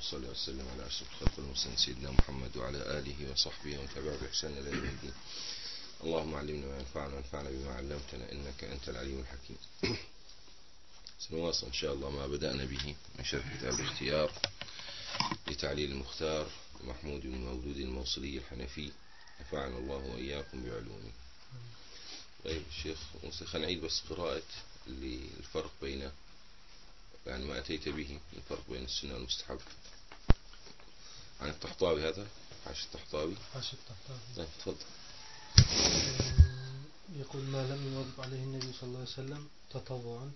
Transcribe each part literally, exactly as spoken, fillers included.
صل وسلم على أشرف الخلق المرسلين سيدنا محمد وعلى آله وصحبه ومن تبعهم بإحسان إلى يوم الدين. اللهم علمنا ما ينفعنا وانفعنا بما علمتنا إنك أنت العليم الحكيم. سنواصل إن شاء الله ما بدأنا به من شرح كتاب الاختيار لتعليل المختار محمود بن مودود الموصلي الحنفي، نفعنا الله وإياكم بعلومه. طيب الشيخ موسى، خلينا نعيد بس قراءة الفرق بين يعني ما أتيت به الفرق بين السنة والمستحب عن الطحطاوي. هذا حاشية الطحطاوي. حاشية الطحطاوي. طيب تفضل. يقول: ما لم يواظب عليه النبي صلى الله عليه وسلم تطوعا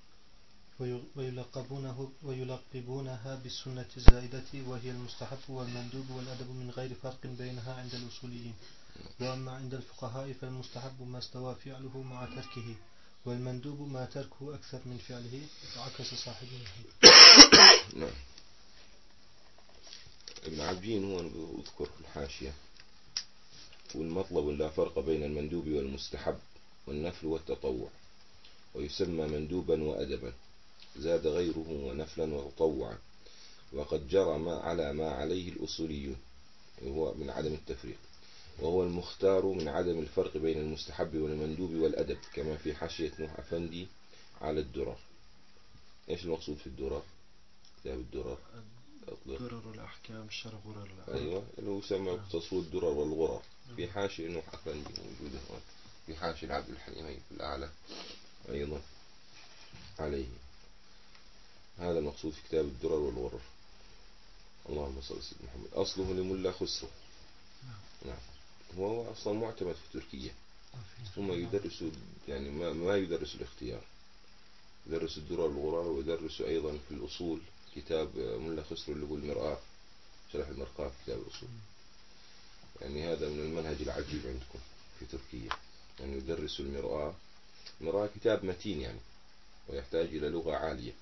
ويلقبونه ويلقبونها بالسنة الزائدة، وهي المستحب والمندوب والأدب من غير فرق بينها عند الأصوليين. وأما عند الفقهاء فالمستحب ما استوى فعله مع تركه، والمندوب ما تركه أكثر من فعله. عكس صاحبه. نعم. ابن عبدين هو يذكر في الحاشية: والمطلب لا فرق بين المندوب والمستحب والنفل والتطوع، ويسمى مندوبا وأدبا، زاد غيره ونفلا وتطوعا، وقد جرى ما على ما عليه الأصوليون، وهو من عدم التفريق، وهو المختار من عدم الفرق بين المستحب والمندوب والأدب، كما في حاشية نوح أفندي على الدرر. إيش المقصود في الدرر؟ كتاب الدرر درر الأحكام شرح غرر الأحكام. أيوة، اللي هو يسمى مختصر الدرر والغرر. في حاشية نوح أفندي موجودة هون، في حاشية العبد الحليم في الأعلى أيضا عليه. هذا المقصود في كتاب الدرر والغرر. اللهم صل على سيدنا محمد. أصله لملا خسرو. نعم. هو أصلا معتمد في تركيا، ثم يدرس يعني ما, ما يدرس الاختيار، يدرس الدرر والغرر، ويدرس أيضا في الأصول كتاب ملا خسرو اللي هو المرآة، شرح المرقاة في كتاب الأصول. يعني هذا من المنهج العجيب عندكم في تركيا، يعني يدرس المرآة. المرآة كتاب متين يعني، ويحتاج إلى لغة عالية،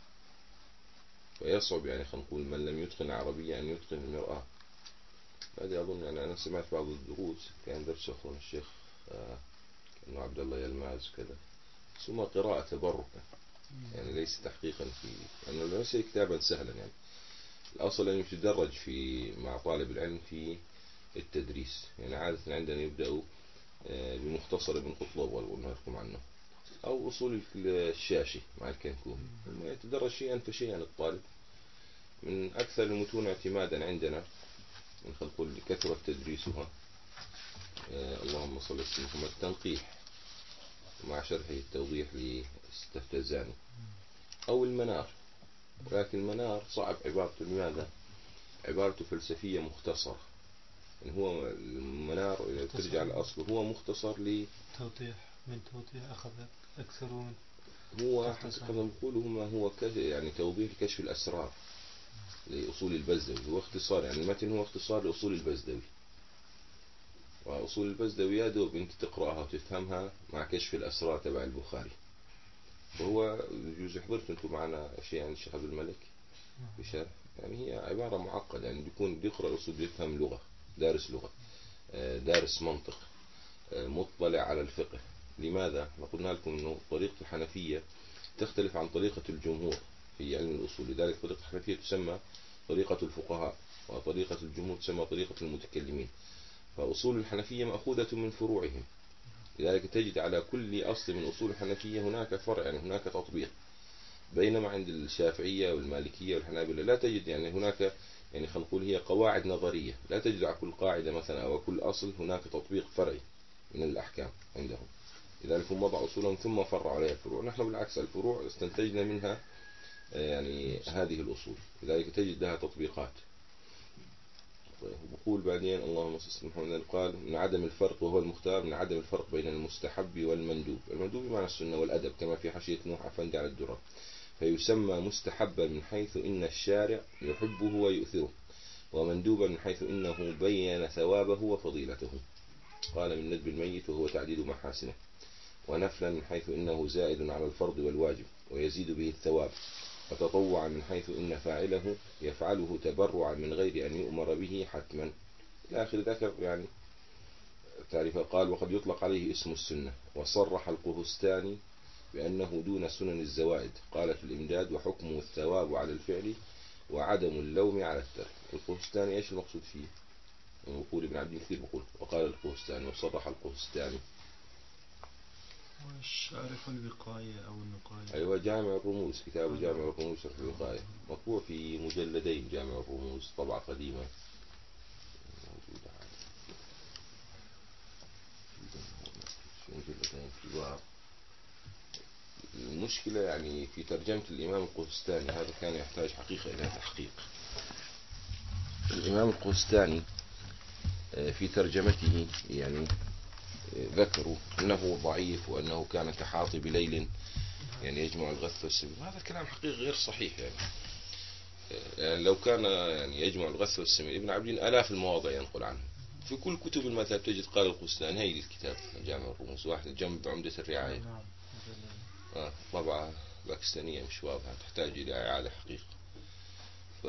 ويصعب يعني خلينا نقول من لم يتقن عربية أن يتقن المرآة. هذه أظن يعني أنا سمعت بعض الدروس كان درس أخونا الشيخ آه كأنه عبد الله يلماز كذا، ثم قراءة تبركا، يعني ليس تحقيقا في يعني ليس كتابا سهلا. يعني الأصل أن يتدرج في مع طالب العلم في التدريس. يعني عادة عندنا يبدأوا آه بمختصر ابن قطلب والقلنا لكم عنه، أو أصول الشاشي مع الكنكومي، ثم يتدرج شيئا فشيئا الطالب. من أكثر المتون اعتمادا عندنا من خلق كثرة تدريسها آه اللهم صل على سيدنا محمد التنقيح مع شرحه التوضيح للستفتزاني، أو المنار. ولكن المنار صعب عبارته. لماذا؟ عبارته فلسفية مختصرة. يعني هو المنار إذا ترجع لأصله هو مختصر لتوضيح، من توضيح أخذ أكثر من هو حقيقة نقوله ما هو يعني توضيح كشف الأسرار لأصول البزدوي. هو اختصار، يعني المتن هو اختصار لأصول البزدوي، وأصول البزدوي يا دوب أنت تقرأها وتفهمها مع كشف الأسرار تبع البخاري. وهو يجوز حضرت أنتم معنا أشياء عن الشيخ عبد الملك بشرح، يعني هي عبارة معقدة. يعني يكون يقرأ الأصول يفهم لغة، دارس لغة، دارس منطق، مطلع على الفقه. لماذا؟ قلنا لكم أنه طريقة الحنفية تختلف عن طريقة الجمهور في علم الأصول، لذلك طريقة الحنفية تسمى طريقة الفقهاء، وطريقة الجمهور تسمى طريقة المتكلمين. فأصول الحنفية مأخوذة من فروعهم، لذلك تجد على كل أصل من أصول الحنفية هناك فرع، يعني هناك تطبيق. بينما عند الشافعية والمالكية والحنابلة لا تجد، يعني هناك يعني خلينا نقول هي قواعد نظرية، لا تجد على كل قاعدة مثلا أو كل أصل هناك تطبيق فرعي من الأحكام عندهم. لذلك هم وضعوا أصولهم ثم فرعوا عليها الفروع. نحن بالعكس الفروع استنتجنا منها يعني هذه الأصول، لذلك تجد لها تطبيقات. بقول بعدين اللهم صل على محمد قال: من عدم الفرق، وهو المختار من عدم الفرق بين المستحب والمندوب. المندوب بمعنى السنة والأدب، كما في حاشية نوح أفندي على الدرر. فيسمى مستحبا من حيث إن الشارع يحبه ويؤثره، ومندوبا من حيث إنه بين ثوابه وفضيلته، قال من ندب الميت وهو تعديد محاسنه. ونفلا من حيث إنه زائد على الفرض والواجب ويزيد به الثواب. وتطوعا من حيث إن فاعله يفعله تبرعا من غير أن يؤمر به حتما، إلى آخر ذكر يعني تعريفه. قال: وقد يطلق عليه اسم السنة. وصرح القهستاني بأنه دون سنن الزوائد، قال في الإمداد: وحكمه الثواب على الفعل وعدم اللوم على الترك. القهستاني إيش المقصود فيه؟ يقول ابن عبد كثير بقول وقال القهستاني وصرح القهستاني. والشارح الوقاية أو النقاية. أيوة جامع الرموز، كتاب جامع الرموز شرح الوقاية مطبوع في مجلدين، جامع الرموز طبعة قديمة موجودة في مجلدين كبار. المشكلة يعني في ترجمة الإمام القهستاني هذا كان يحتاج حقيقة إلى تحقيق. الإمام القهستاني في ترجمته يعني ذكروا أنه ضعيف وأنه كان كحاطب ليل يعني يجمع الغث والسمين. هذا الكلام حقيقي غير صحيح يعني. يعني لو كان يعني يجمع الغث والسمين ابن عبدين آلاف المواضع ينقل عنه في كل كتب المذهب تجد قال القهستاني. هي الكتاب جامع الرموز واحد جنب عمدة الرعاية آه طبعة باكستانية مش واضحة تحتاج إلى إعادة حقيقة. ف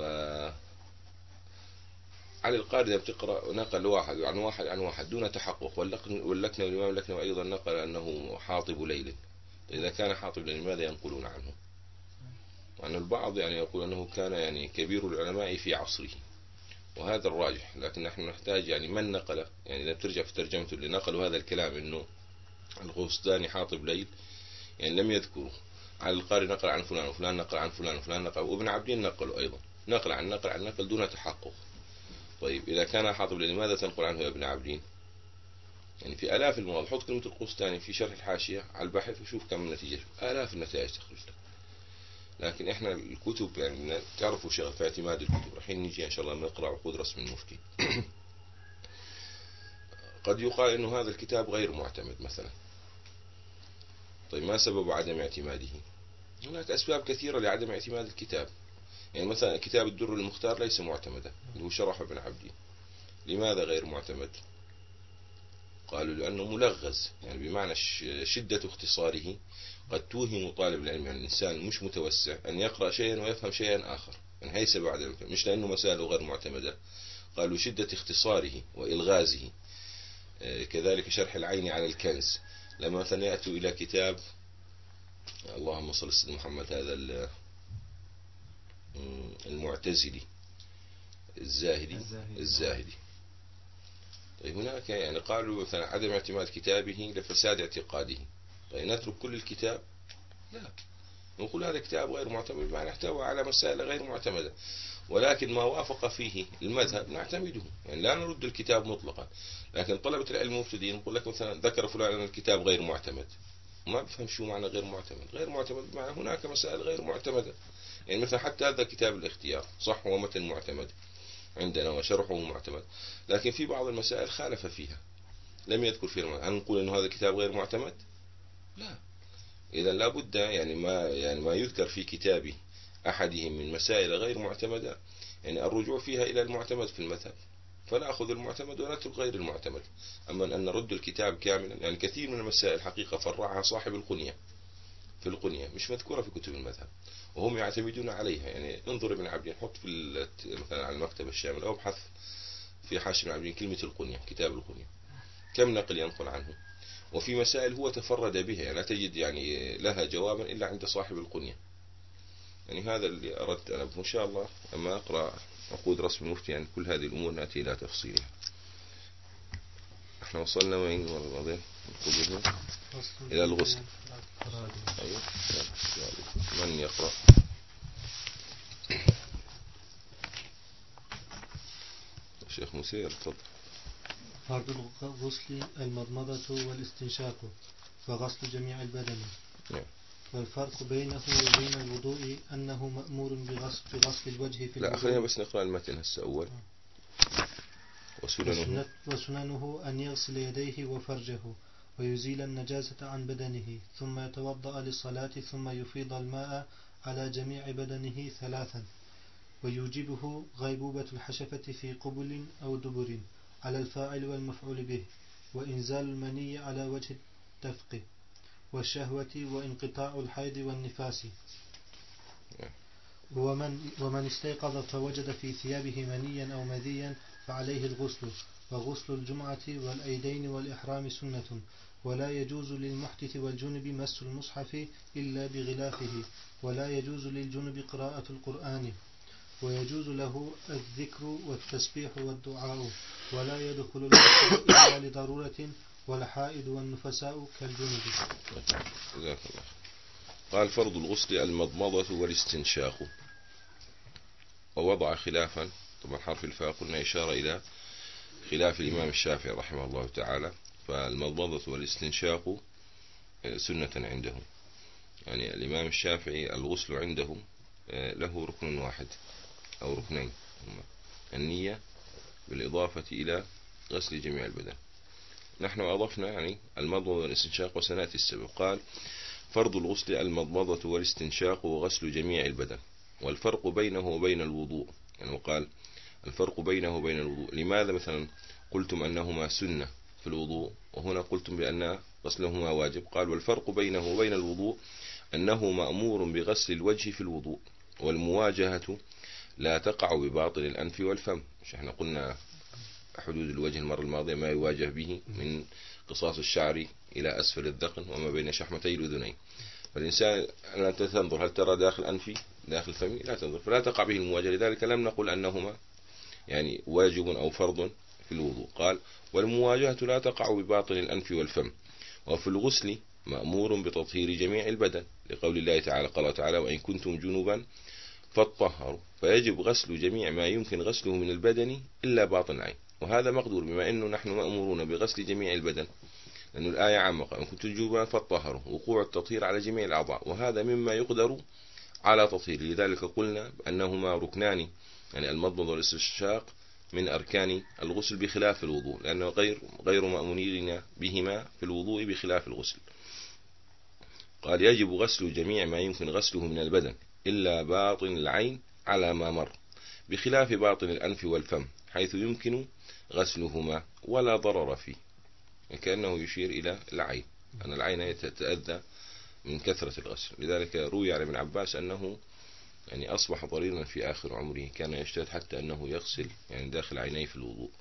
على القاعدة بتقرأ نقل واحد عن واحد عن واحد دون تحقق. واللكن واللكنة والإمام اللكنة أيضا نقل أنه حاطب ليل. إذا كان حاطب ليل لماذا ينقلون عنه؟ وأن البعض يعني يقول أنه كان يعني كبير العلماء في عصره وهذا الراجح. لكن نحن نحتاج يعني من نقل يعني إذا بترجع في ترجمته اللي نقلوا هذا الكلام إنه القهستاني حاطب ليل يعني لم يذكروا. على القارئ نقل عن فلان وفلان نقل عن فلان وفلان نقل وابن عبدين نقلوا أيضا نقل عن نقل عن نقل دون تحقق. طيب إذا كان حاطب ليل لماذا تنقل عنه يا ابن عبدين؟ يعني في آلاف المواضع. حط كلمة القهستاني في شرح الحاشية على البحث وشوف كم النتيجة، آلاف النتائج تخرج لك. لكن احنا الكتب يعني تعرفوا شغل في اعتماد الكتب. الحين نجي ان شاء الله نقرأ عقود رسم المفتي. قد يقال انه هذا الكتاب غير معتمد مثلا. طيب ما سبب عدم اعتماده؟ هناك اسباب كثيرة لعدم اعتماد الكتاب. يعني مثلا كتاب الدر المختار ليس معتمدا اللي هو شرح ابن عبدين. لماذا غير معتمد؟ قالوا لأنه ملغز يعني بمعنى شدة اختصاره قد توهم طالب العلم يعني الإنسان مش متوسع أن يقرأ شيئا ويفهم شيئا آخر. يعني هي سبب عدم مش لأنه مسائله غير معتمدة. قالوا شدة اختصاره وإلغازه. كذلك شرح العين على الكنز لما مثلا يأتوا إلى كتاب اللهم صل على سيدنا محمد هذا المعتزلي الزاهدي الزاهدي. طيب هناك يعني قالوا مثلا عدم اعتماد كتابه لفساد اعتقاده. طيب نترك كل الكتاب؟ لا، نقول هذا كتاب غير معتمد بمعنى احتوى على مسائل غير معتمدة ولكن ما وافق فيه المذهب نعتمده. يعني لا نرد الكتاب مطلقا. لكن طلبة العلم المبتدئين نقول لك مثلا ذكر فلان أن الكتاب غير معتمد ما بفهم شو معنى غير معتمد. غير معتمد بمعنى هناك مسائل غير معتمدة. يعني مثلا حتى هذا كتاب الاختيار صح هو متن معتمد عندنا وشرحه معتمد لكن في بعض المسائل خالف فيها لم يذكر فيها. هل نقول أنه هذا كتاب غير معتمد؟ لا. إذا لابد يعني ما يعني ما يذكر في كتاب أحدهم من مسائل غير معتمدة يعني الرجوع فيها إلى المعتمد في المذهب فنأخذ المعتمد ونترك غير المعتمد. أما أن نرد الكتاب كاملا يعني كثير من المسائل حقيقة فرعها صاحب القنية في القنية مش مذكورة في كتب المذهب وهم يعتمدون عليها. يعني انظر ابن عبدين حط في مثلا على المكتبة الشامل أو ابحث في حاشية ابن عبدين كلمة القنية كتاب القنية كم نقل ينقل عنه. وفي مسائل هو تفرد بها يعني لا تجد يعني لها جوابا إلا عند صاحب القنية. يعني هذا اللي أردت أنا إن شاء الله لما أقرأ عقود رسم المفتي يعني كل هذه الأمور نأتي إلى تفصيلها. احنا وصلنا وين والله إلى الغسل. أيوة. من يقرأ؟ الشيخ مسير تفضل. فرض الغسل المضمضة والاستنشاق وغسل جميع البدن. نعم. والفرق بينه وبين الوضوء أنه مأمور بغسل, بغسل الوجه في الوضوء. لا خلينا بس نقرأ المتن هسه أول. وسننه, وسننه أن يغسل يديه وفرجه ويزيل النجاسة عن بدنه ثم يتوضأ للصلاة ثم يفيض الماء على جميع بدنه ثلاثا ويوجبه غيبوبة الحشفة في قبل أو دبر على الفاعل والمفعول به وإنزال المني على وجه الدفق والشهوة وانقطاع الحيض والنفاس. ومن, ومن استيقظ فوجد في ثيابه منيا أو مذيا فعليه الغسل. وغسل الجمعة والأيدين والإحرام سنة ولا يجوز للمحدث والجنب مس المصحف إلا بغلافه ولا يجوز للجنب قراءة القرآن ويجوز له الذكر والتسبيح والدعاء، ولا يدخل الغسل إلا لضرورة، والحائض والنفساء كالجنب. جزاك الله. قال فرض الغسل المضمضة والاستنشاق، ووضع خلافا، طبعا حرف الفاء قلنا إشارة إلى خلاف الإمام الشافعي رحمه الله تعالى، فالمضمضة والاستنشاق سنة عنده، يعني الإمام الشافعي الغسل عنده له ركن واحد أو ركنين، النية بالإضافة إلى غسل جميع البدن. نحن أضفنا يعني المضمضة والاستنشاق وسنأتي السبب. قال فرض الغسل المضمضة والاستنشاق وغسل جميع البدن، والفرق بينه وبين الوضوء، يعني وقال الفرق بينه وبين الوضوء، لماذا مثلا قلتم أنهما سنة في الوضوء وهنا قلتم بأن غسلهما واجب؟ قال والفرق بينه وبين الوضوء أنه مأمور بغسل الوجه في الوضوء، والمواجهة لا تقع بباطن الأنف والفم. مش احنا قلنا حدود الوجه المرة الماضية ما يواجه به من قصاص الشعر إلى أسفل الذقن وما بين شحمتي الأذنين، فالإنسان لا تنظر هل ترى داخل أنفي داخل فمي، لا تنظر، فلا تقع به المواجهة، لذلك لم نقل أنهما يعني واجب أو فرض في الوضوء. قال والمواجهة لا تقع بباطن الأنف والفم، وفي الغسل مأمور بتطهير جميع البدن، لقول الله تعالى قال تعالى وإن كنتم جنوبا فاطهروا، فيجب غسل جميع ما يمكن غسله من البدن إلا باطن العين، وهذا مقدور بما أنه نحن مأمورون بغسل جميع البدن، لأن الآية عامة قال إن كنتم جنوبا فاطهروا، وقوع التطهير على جميع الأعضاء، وهذا مما يقدر على تطهيره، لذلك قلنا أنهما ركنان، يعني المضمضة والاستنشاق من أركان الغسل بخلاف الوضوء، لأنه غير غير مأمونين بهما في الوضوء بخلاف الغسل. قال يجب غسل جميع ما يمكن غسله من البدن إلا باطن العين على ما مر، بخلاف باطن الأنف والفم حيث يمكن غسلهما ولا ضرر فيه، كأنه يشير إلى العين، أن العين تتأذى من كثرة الغسل، لذلك روي عن ابن عباس أنه يعني أصبح ضريرا في آخر عمره، كان يجتهد حتى أنه يغسل يعني داخل عينيه في الوضوء،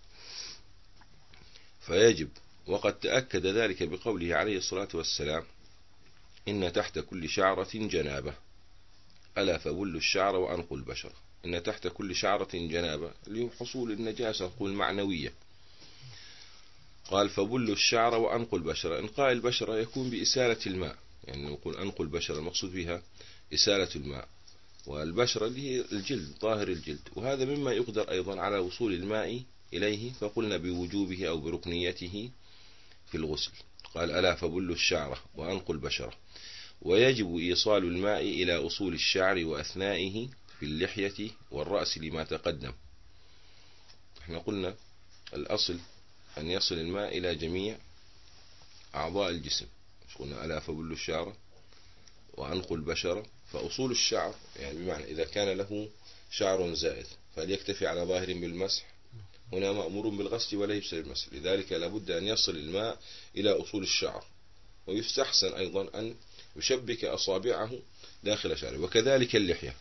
فيجب. وقد تأكد ذلك بقوله عليه الصلاة والسلام إن تحت كل شعرة جنابة ألا فبل الشعر وأنقوا البشرة. إن تحت كل شعرة جنابة اليوم حصول النجاسة نقول معنوية، قال فبل الشعر وأنقوا البشرة، إنقاء البشرة يكون بإسالة الماء، يعني نقول أنقوا البشرة المقصود بها إسالة الماء، والبشرة اللي هي الجلد طاهر الجلد، وهذا مما يقدر أيضا على وصول الماء إليه، فقلنا بوجوبه أو بركنيته في الغسل. قال ألا فبل الشعر وأنقوا البشرة، ويجب إيصال الماء إلى أصول الشعر وأثنائه في اللحية والرأس لما تقدم. احنا قلنا الأصل أن يصل الماء إلى جميع أعضاء الجسم، مش قلنا ألا فبل الشعر وأنقوا البشرة، فأصول الشعر يعني بمعنى إذا كان له شعر زائد فهل يكتفي على ظاهر بالمسح؟ هنا مأمور بالغسل ولا يفسد المسح، لذلك لابد أن يصل الماء إلى أصول الشعر، ويستحسن أيضا أن يشبك أصابعه داخل شعره، وكذلك اللحية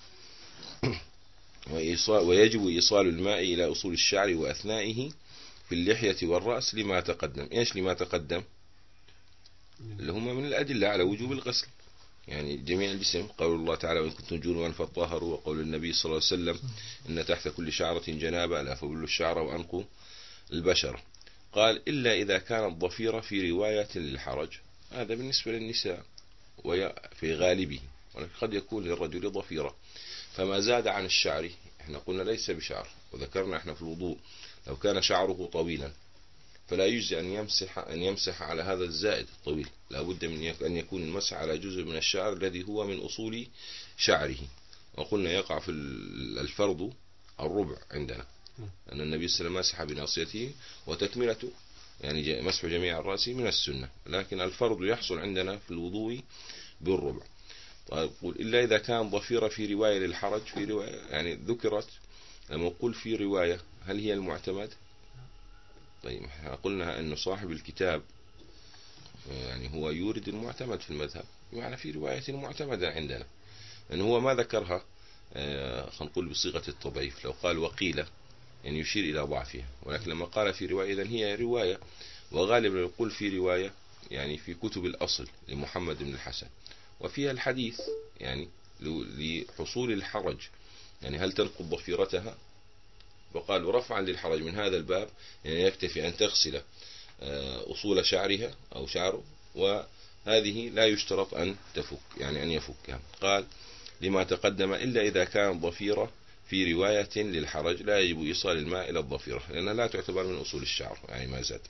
ويجب إيصال الماء إلى أصول الشعر وأثنائه في اللحية والرأس لما تقدم. إيش لما تقدم؟ اللي هم من الأدلة على وجوب الغسل، يعني جميع الجسم، قول الله تعالى وإن كنتم جنبا فاطهروا، وقول النبي صلى الله عليه وسلم إن تحت كل شعرة جنابة ألا فبلوا الشعر وأنقوا البشرة. قال إلا إذا كانت ضفيرة في رواية للحرج، هذا بالنسبة للنساء وفي غالبه، قد يكون للرجل ضفيرة، فما زاد عن الشعر احنا قلنا ليس بشعر، وذكرنا احنا في الوضوء لو كان شعره طويلا فلا يجزي أن يمسح أن يمسح على هذا الزائد الطويل، لا بد من أن يكون المسح على جزء من الشعر الذي هو من أصول شعره، وقلنا يقع في الفرض الربع عندنا، أن النبي صلى الله عليه وسلم مسح بناصيته وتكملته يعني مسح جميع الرأس من السنة، لكن الفرض يحصل عندنا في الوضوء بالربع. طيب قل إلا إذا كان ضفيرة في رواية للحرج، في رواية يعني ذكرت لما نقول في رواية هل هي المعتمد؟ طيب قلنا أن صاحب الكتاب يعني هو يورد المعتمد في المذهب، يعني في رواية معتمدة عندنا، لأن هو ما ذكرها خلينا نقول بصيغة التضعيف، لو قال وقيل يعني يشير إلى ضعفها، ولكن لما قال في رواية إذن هي رواية، وغالبا يقول في رواية يعني في كتب الأصل لمحمد بن الحسن، وفيها الحديث يعني لحصول الحرج يعني هل تنقض ضفيرتها؟ وقالوا رفعا للحرج من هذا الباب يعني يكتفي أن تغسل أصول شعرها أو شعره، وهذه لا يشترط أن تفك يعني أن يفكها. قال لما تقدم إلا إذا كان ضفيرة في رواية للحرج لا يجب إيصال الماء إلى الضفيرة لأنها لا تعتبر من أصول الشعر يعني ما زاد.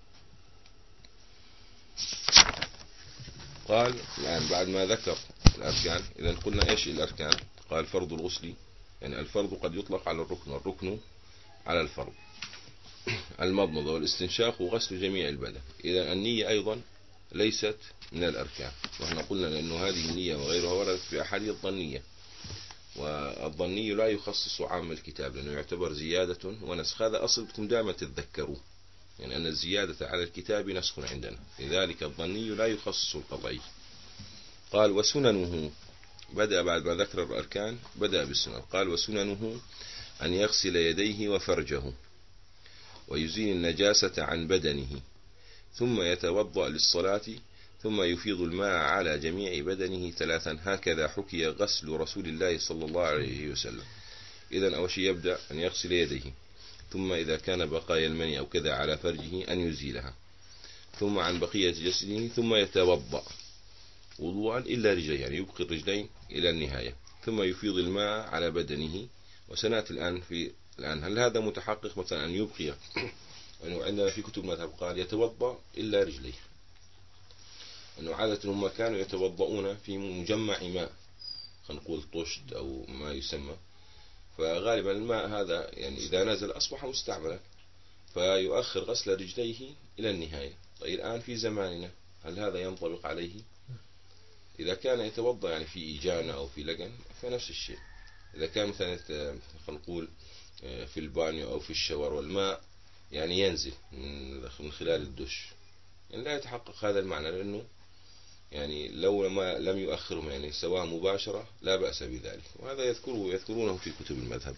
قال الآن بعد ما ذكر الأركان، إذا قلنا إيش الأركان؟ قال فرض الغسل، يعني الفرض قد يطلق على الركن والركن على الفرض. المضمضة والاستنشاق وغسل جميع البدن. إذا النية أيضا ليست من الأركان، وإحنا قلنا لأنه هذه النية وغيرها وردت في أحاديث ظنية، والظني لا يخصص عام الكتاب لأنه يعتبر زيادة ونسخ. هذا أصل بكم دائما تتذكروه، يعني أن الزيادة على الكتاب نسخ عندنا، لذلك الظني لا يخصص القطعي. قال وسننه، بدأ بعد ما ذكر الأركان بدأ بالسنن. قال وسننه أن يغسل يديه وفرجه ويزيل النجاسة عن بدنه ثم يتوضأ للصلاة ثم يفيض الماء على جميع بدنه ثلاثا، هكذا حكي غسل رسول الله صلى الله عليه وسلم. إذن أول شيء يبدأ أن يغسل يديه، ثم إذا كان بقايا المني أو كذا على فرجه أن يزيلها، ثم عن بقية جسده، ثم يتوضأ وضوءا إلا رجليه يعني يبقي الرجلين إلى النهاية، ثم يفيض الماء على بدنه. وسنأتي الآن في الآن هل هذا متحقق مثلا أن يبقي، أنه عندنا في كتب مذهب قال يتوضأ إلا رجليه، أنه عادة هم كانوا يتوضؤون في مجمع ماء، خلينا نقول طشت أو ما يسمى، فغالبا الماء هذا يعني إذا نزل أصبح مستعملا فيؤخر غسل رجليه إلى النهاية. طيب الآن في زماننا هل هذا ينطبق عليه؟ إذا كان يتوضأ يعني في إجانة أو في لجن فنفس الشيء. إذا كان مثلا خلينا نقول في البانيو أو في الشاور والماء يعني ينزل من خلال الدش، يعني لا يتحقق هذا المعنى، لأنه يعني لو ما لم يؤخرهم يعني سواء مباشرة لا بأس بذلك، وهذا يذكره يذكرونه في كتب المذهب.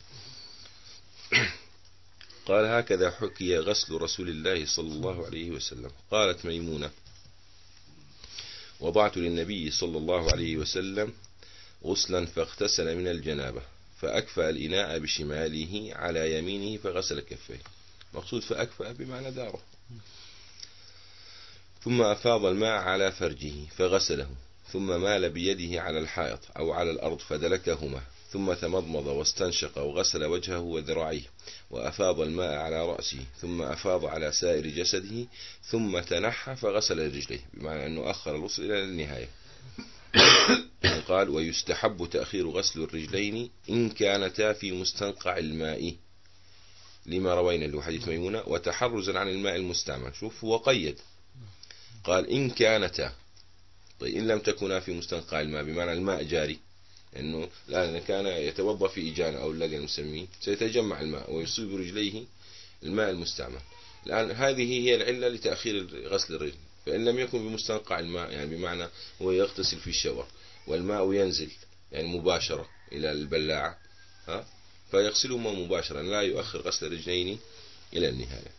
قال هكذا حكي غسل رسول الله صلى الله عليه وسلم. قالت ميمونة وضعت للنبي صلى الله عليه وسلم غسلا فاغتسل من الجنابة فأكفأ الإناء بشماله على يمينه فغسل كفيه. مقصود فأكفأ بمعنى داره، ثم أفاض الماء على فرجه فغسله، ثم مال بيده على الحائط أو على الأرض فدلكهما، ثم تمضمض واستنشق وغسل وجهه وذراعيه، وأفاض الماء على رأسه، ثم أفاض على سائر جسده، ثم تنحى فغسل رجليه، بمعنى أنه أخر الوصل إلى النهاية. قال ويستحب تأخير غسل الرجلين إن كانتا في مستنقع الماء، لما روينا له حديث ميمونة، وتحرزا عن الماء المستعمل. شوف هو قيد، قال إن كانتا. طيب إن لم تكونا في مستنقع الماء بمعنى الماء جاري، إنه الآن كان يتوضأ في إجانة أو اللجن نسميه سيتجمع الماء ويصيب رجليه الماء المستعمل. الآن هذه هي العلة لتأخير غسل الرجل. فإن لم يكن بمستنقع الماء يعني بمعنى هو يغتسل في الشاور والماء ينزل يعني مباشرة إلى البلاعة ها فيغسلهما مباشرة لا يؤخر غسل الرجلين إلى النهاية.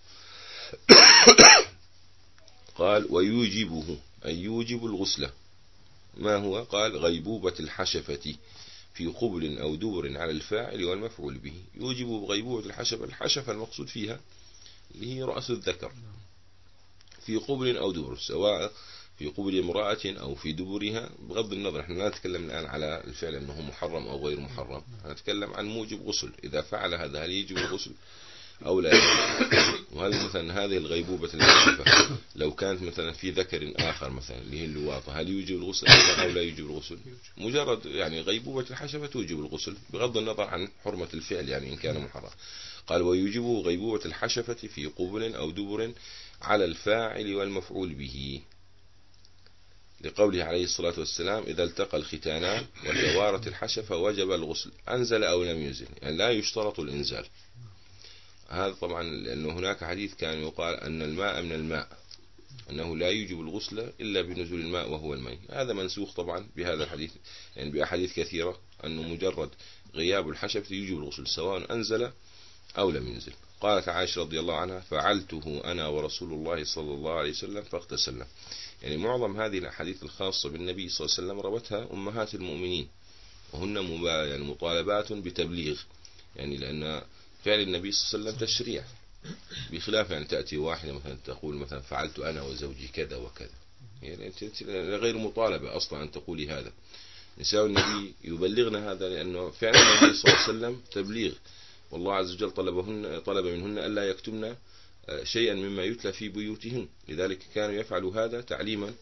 قال ويوجبه أي يوجب الغسل. ما هو؟ قال غيبوبة الحشفة في قبل أو دبر على الفاعل والمفعول به. يوجب غيبوبة الحشفة، الحشفة المقصود فيها اللي هي رأس الذكر، في قبل أو دبر، سواء في قبل امرأة أو في دبرها، بغض النظر احنا لا نتكلم الآن على الفعل أنه محرم أو غير محرم، نتكلم عن موجب غسل. إذا فعل هذا هل يجب الغسل أو لا يجب؟ وهل مثلا هذه الغيبوبة الحشفة لو كانت مثلا في ذكر آخر مثلا اللي هي اللواطة هل يوجب الغسل أو لا يوجب الغسل؟ مجرد يعني غيبوبة الحشفة توجب الغسل بغض النظر عن حرمة الفعل يعني إن كان محرم. قال ويوجب غيبوبة الحشفة في قبل أو دبر على الفاعل والمفعول به، لقوله عليه الصلاة والسلام إذا التقى الختانان وتوارت الحشفة وجب الغسل أنزل أو لم ينزل، يعني لا يشترط الإنزال. هذا طبعا لأنه هناك حديث كان يقال أن الماء من الماء، أنه لا يوجب الغسل إلا بنزول الماء وهو الماء. هذا منسوخ طبعا بهذا الحديث، يعني بأحاديث كثيرة أنه مجرد غياب الحشفة يوجب الغسل سواء أنزل أو لم ينزل. قالت عائشة رضي الله عنها فعلته أنا ورسول الله صلى الله عليه وسلم فاغتسلنا. يعني معظم هذه الأحاديث الخاصة بالنبي صلى الله عليه وسلم روتها أمهات المؤمنين وهن مبا يعني مطالبات بتبليغ، يعني لأن فعل النبي صلى الله عليه وسلم تشريع، بخلاف يعني تأتي واحدة مثلا تقول مثلا فعلت أنا وزوجي كذا وكذا، يعني أنت غير مطالبة أصلا أن تقولي هذا. نساء النبي يبلغنا هذا لأنه فعل النبي صلى الله عليه وسلم تبليغ، والله عز وجل طلبهن طلب منهن ألا يكتمن شيئا مما يتلى في بيوتهن، لذلك كانوا يفعلوا هذا تعليما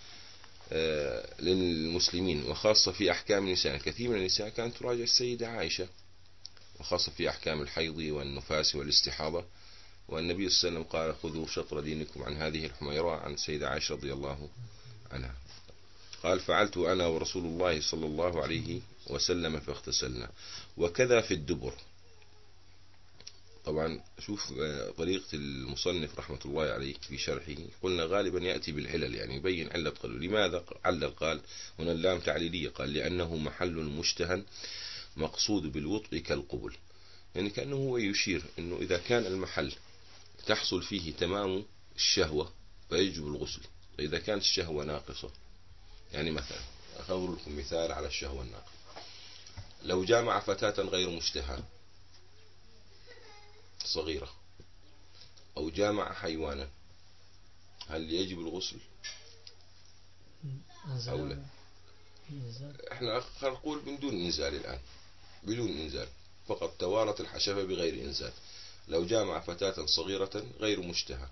للمسلمين، وخاصة في أحكام النساء. كثير من النساء كانت تراجع السيدة عائشة، وخاصة في أحكام الحيض والنفاس والاستحاضة، والنبي صلى الله عليه وسلم قال خذوا شطر دينكم عن هذه الحميراء، عن السيدة عائشة رضي الله عنها، قال فعلت أنا ورسول الله صلى الله عليه وسلم فاغتسلنا. وكذا في الدبر. طبعا شوف طريقة المصنف رحمة الله عليه في شرحه، قلنا غالبا يأتي بالعلل، يعني يبين علة قالوا لماذا علل، قال هنا اللام تعليلية، قال لأنه محل مشتهى مقصود بالوطء كالقبل، يعني كأنه هو يشير أنه إذا كان المحل تحصل فيه تمام الشهوة فيجب الغسل، فإذا كانت الشهوة ناقصة، يعني مثلا أخبر لكم مثال على الشهوة الناقصة، لو جامع فتاة غير مشتهى صغيرة أو جامع حيوانا، هل يجب الغسل أو لا؟ احنا خلينا نقول بدون إنزال الآن، بدون إنزال، فقط توارت الحشفة بغير إنزال. لو جامع فتاة صغيرة غير مشتهى،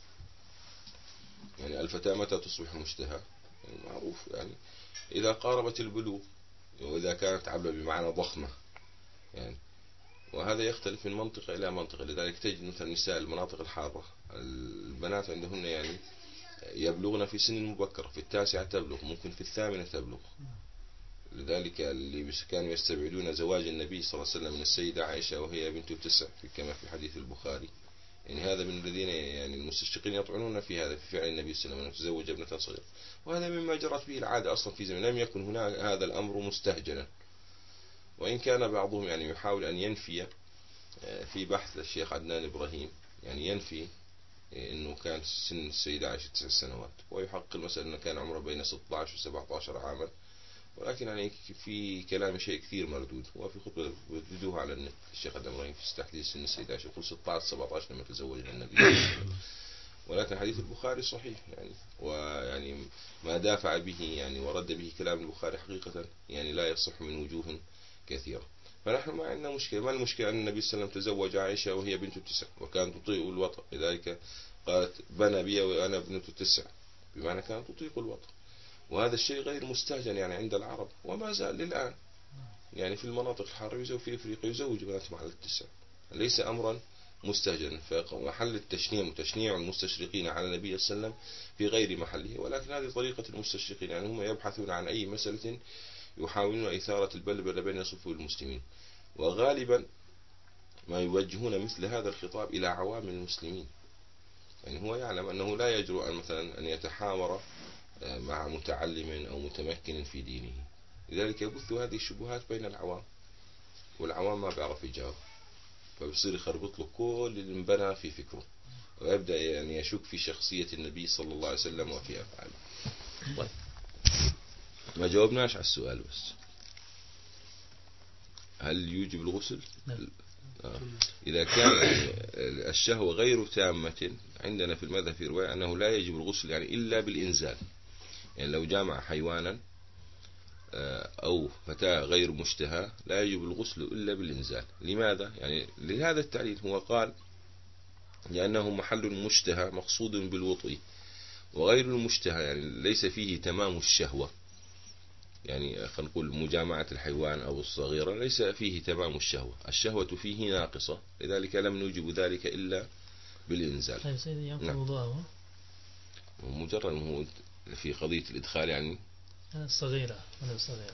يعني الفتاة متى تصبح مشتهى؟ يعني معروف، يعني إذا قاربت البلوغ، وإذا كانت عبلة بمعنى ضخمة يعني، وهذا يختلف من منطقة إلى منطقة. لذلك تجد مثلا نساء المناطق الحارة البنات عندهن يعني يبلغن في سن مبكرة، في التاسعة تبلغ، ممكن في الثامنة تبلغ. لذلك اللي كانوا يستبعدون زواج النبي صلى الله عليه وسلم من السيدة عائشة وهي بنت تسع كما في حديث البخاري، يعني هذا من الذين يعني المستشرقين يطعنون في هذا، في فعل النبي صلى الله عليه وسلم أن تزوج ابنة صغيرة، وهذا مما جرت به العادة أصلا في زمن، لم يكن هناك هذا الأمر مستهجنا. وإن كان بعضهم يعني يحاول أن ينفي في بحث الشيخ عدنان إبراهيم، يعني ينفي أنه كان سن السيدة عائشة تسع سنوات، ويحقق المسألة أنه كان عمره بين ستة عشر و سبعة عشر عاما، ولكن يعني في كلام شيء كثير مردود. وفي خطبة وجدوها على النت الشيخ عدنان إبراهيم في تحديث سن السيدة عائشة يقول ستة عشر سبعة عشر لما تزوجها النبي صلى الله عليه وسلم، ولكن حديث البخاري صحيح يعني، ويعني ما دافع به يعني ورد به كلام البخاري حقيقة يعني لا يصح من وجوه كثيرة. فنحن ما عندنا مشكلة. ما المشكلة أن النبي صلى الله عليه وسلم تزوج عائشة وهي بنت تسع وكانت تطيق الوطء، لذلك قالت بنى بي وأنا بنت تسع، بمعنى كانت تطيق الوطء، وهذا الشيء غير مستهجن يعني عند العرب، وما زال للآن يعني في المناطق الحارة يزوج في أفريقيا يزوج بناتهم على التسع، ليس أمرا مستهجنا. فمحل التشنيع وتشنيع المستشرقين على النبي صلى الله عليه وسلم في غير محله، ولكن هذه طريقة المستشرقين، يعني هم يبحثون عن أي مسألة يحاولون إثارة البلبلة بين صفوف المسلمين، وغالبا ما يوجهون مثل هذا الخطاب إلى عوام المسلمين، يعني هو يعلم أنه لا يجرؤ مثلا أن يتحاور مع متعلم أو متمكن في دينه، لذلك يبث هذه الشبهات بين العوام، والعوام ما بيعرف يجاوب، فبصير يخربط له كل اللي انبنى في فكره، ويبدأ يعني يشك في شخصية النبي صلى الله عليه وسلم وفي أفعاله. طيب ما جاوبناش على السؤال، بس هل يوجب الغسل؟ آه. إذا كان يعني الشهوة غير تامة، عندنا في المذهب في رواية أنه لا يجب الغسل يعني إلا بالإنزال، يعني لو جامع حيوانا أو فتاة غير مشتهى لا يجب الغسل إلا بالإنزال. لماذا؟ يعني لهذا التعليل، هو قال لأنه محل مشتهى مقصود بالوطء، وغير المشتهى يعني ليس فيه تمام الشهوة، يعني خلينا نقول مجامعة الحيوان أو الصغيرة ليس فيه تمام الشهوة، الشهوة فيه ناقصة، لذلك لم نوجب ذلك إلا بالإنزال. طيب سيدي ينقض نعم. وضوءه مجرد هو في قضية الإدخال يعني الصغيرة ولا الصغيرة،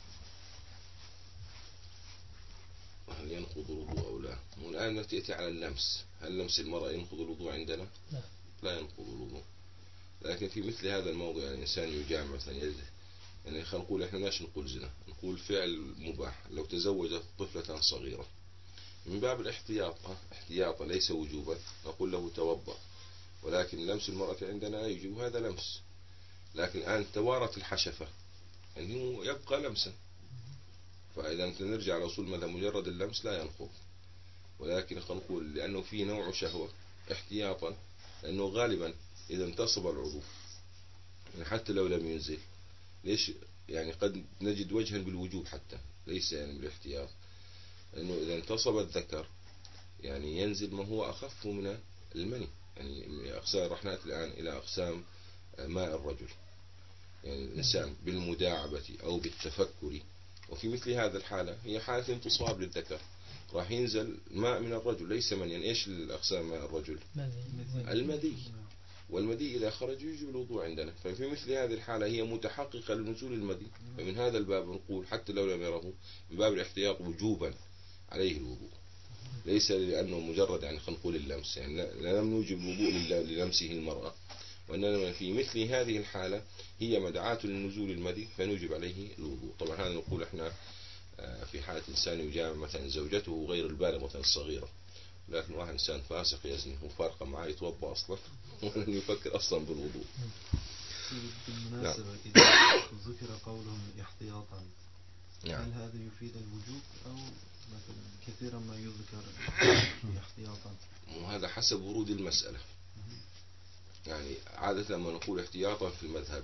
هل ينقض الوضوء أو لا؟ والآن نأتي على اللمس، هل لمس المرأة ينقض الوضوء عندنا؟ لا لا ينقض الوضوء، لكن في مثل هذا الموضوع يعني الإنسان يجامع مثلا يده، يعني خلينا نقول إحنا ماش نقول زنا، نقول فعل مباح، لو تزوجت طفلة صغيرة من باب الاحتياط احتياطا ليس وجوبا، نقول له توضأ، ولكن لمس المرأة عندنا لا يجب، هذا لمس، لكن الآن توارت الحشفة يعني هو يبقى لمسا، فإذا نرجع على أصول المذهب مجرد اللمس لا ينقض، ولكن خلينا نقول لأنه في نوع شهوة احتياطا، لأنه غالبا إذا انتصب العضو يعني حتى لو لم ينزل، ليش يعني قد نجد وجها بالوجوب حتى ليس يعني بالاحتياط، لأنه إذا انتصب الذكر يعني ينزل ما هو أخف من المني. يعني أقسام رح نأتي الآن إلى أقسام ماء الرجل، يعني الإنسان بالمداعبة أو بالتفكر، وفي مثل هذا الحالة هي حالة انتصاب للذكر راح ينزل ماء من الرجل ليس من، يعني إيش الأقسام ماء الرجل؟ المذي، والمذي إذا خرج يجب الوضوء عندنا. ففي مثل هذه الحالة هي متحققة لنزول المذي، فمن هذا الباب نقول حتى لو لم يره من باب الاحتياط وجوبا عليه الوضوء، ليس لأنه مجرد يعني خلينا نقول اللمس، يعني لا لم نوجب الوضوء للمسه المرأة، وإنما في مثل هذه الحالة هي مدعاة لنزول المذي فنوجب عليه الوضوء. طبعا هذا نقول احنا في حالة إنسان يجامع مثلا زوجته غير البالغة مثلا الصغيرة، لكن واحد إنسان فاسق يزني وفارقة معاه يتوضأ أصلا ولم يفكر أصلا بالوضوء. بالمناسبة إذا ذكر قولهم احتياطا نعم. هل هذا يفيد الوجوب أو مثلا كثيرا ما يذكر احتياطا؟ وهذا حسب ورود المسألة. يعني عادة لما نقول احتياطا في المذهب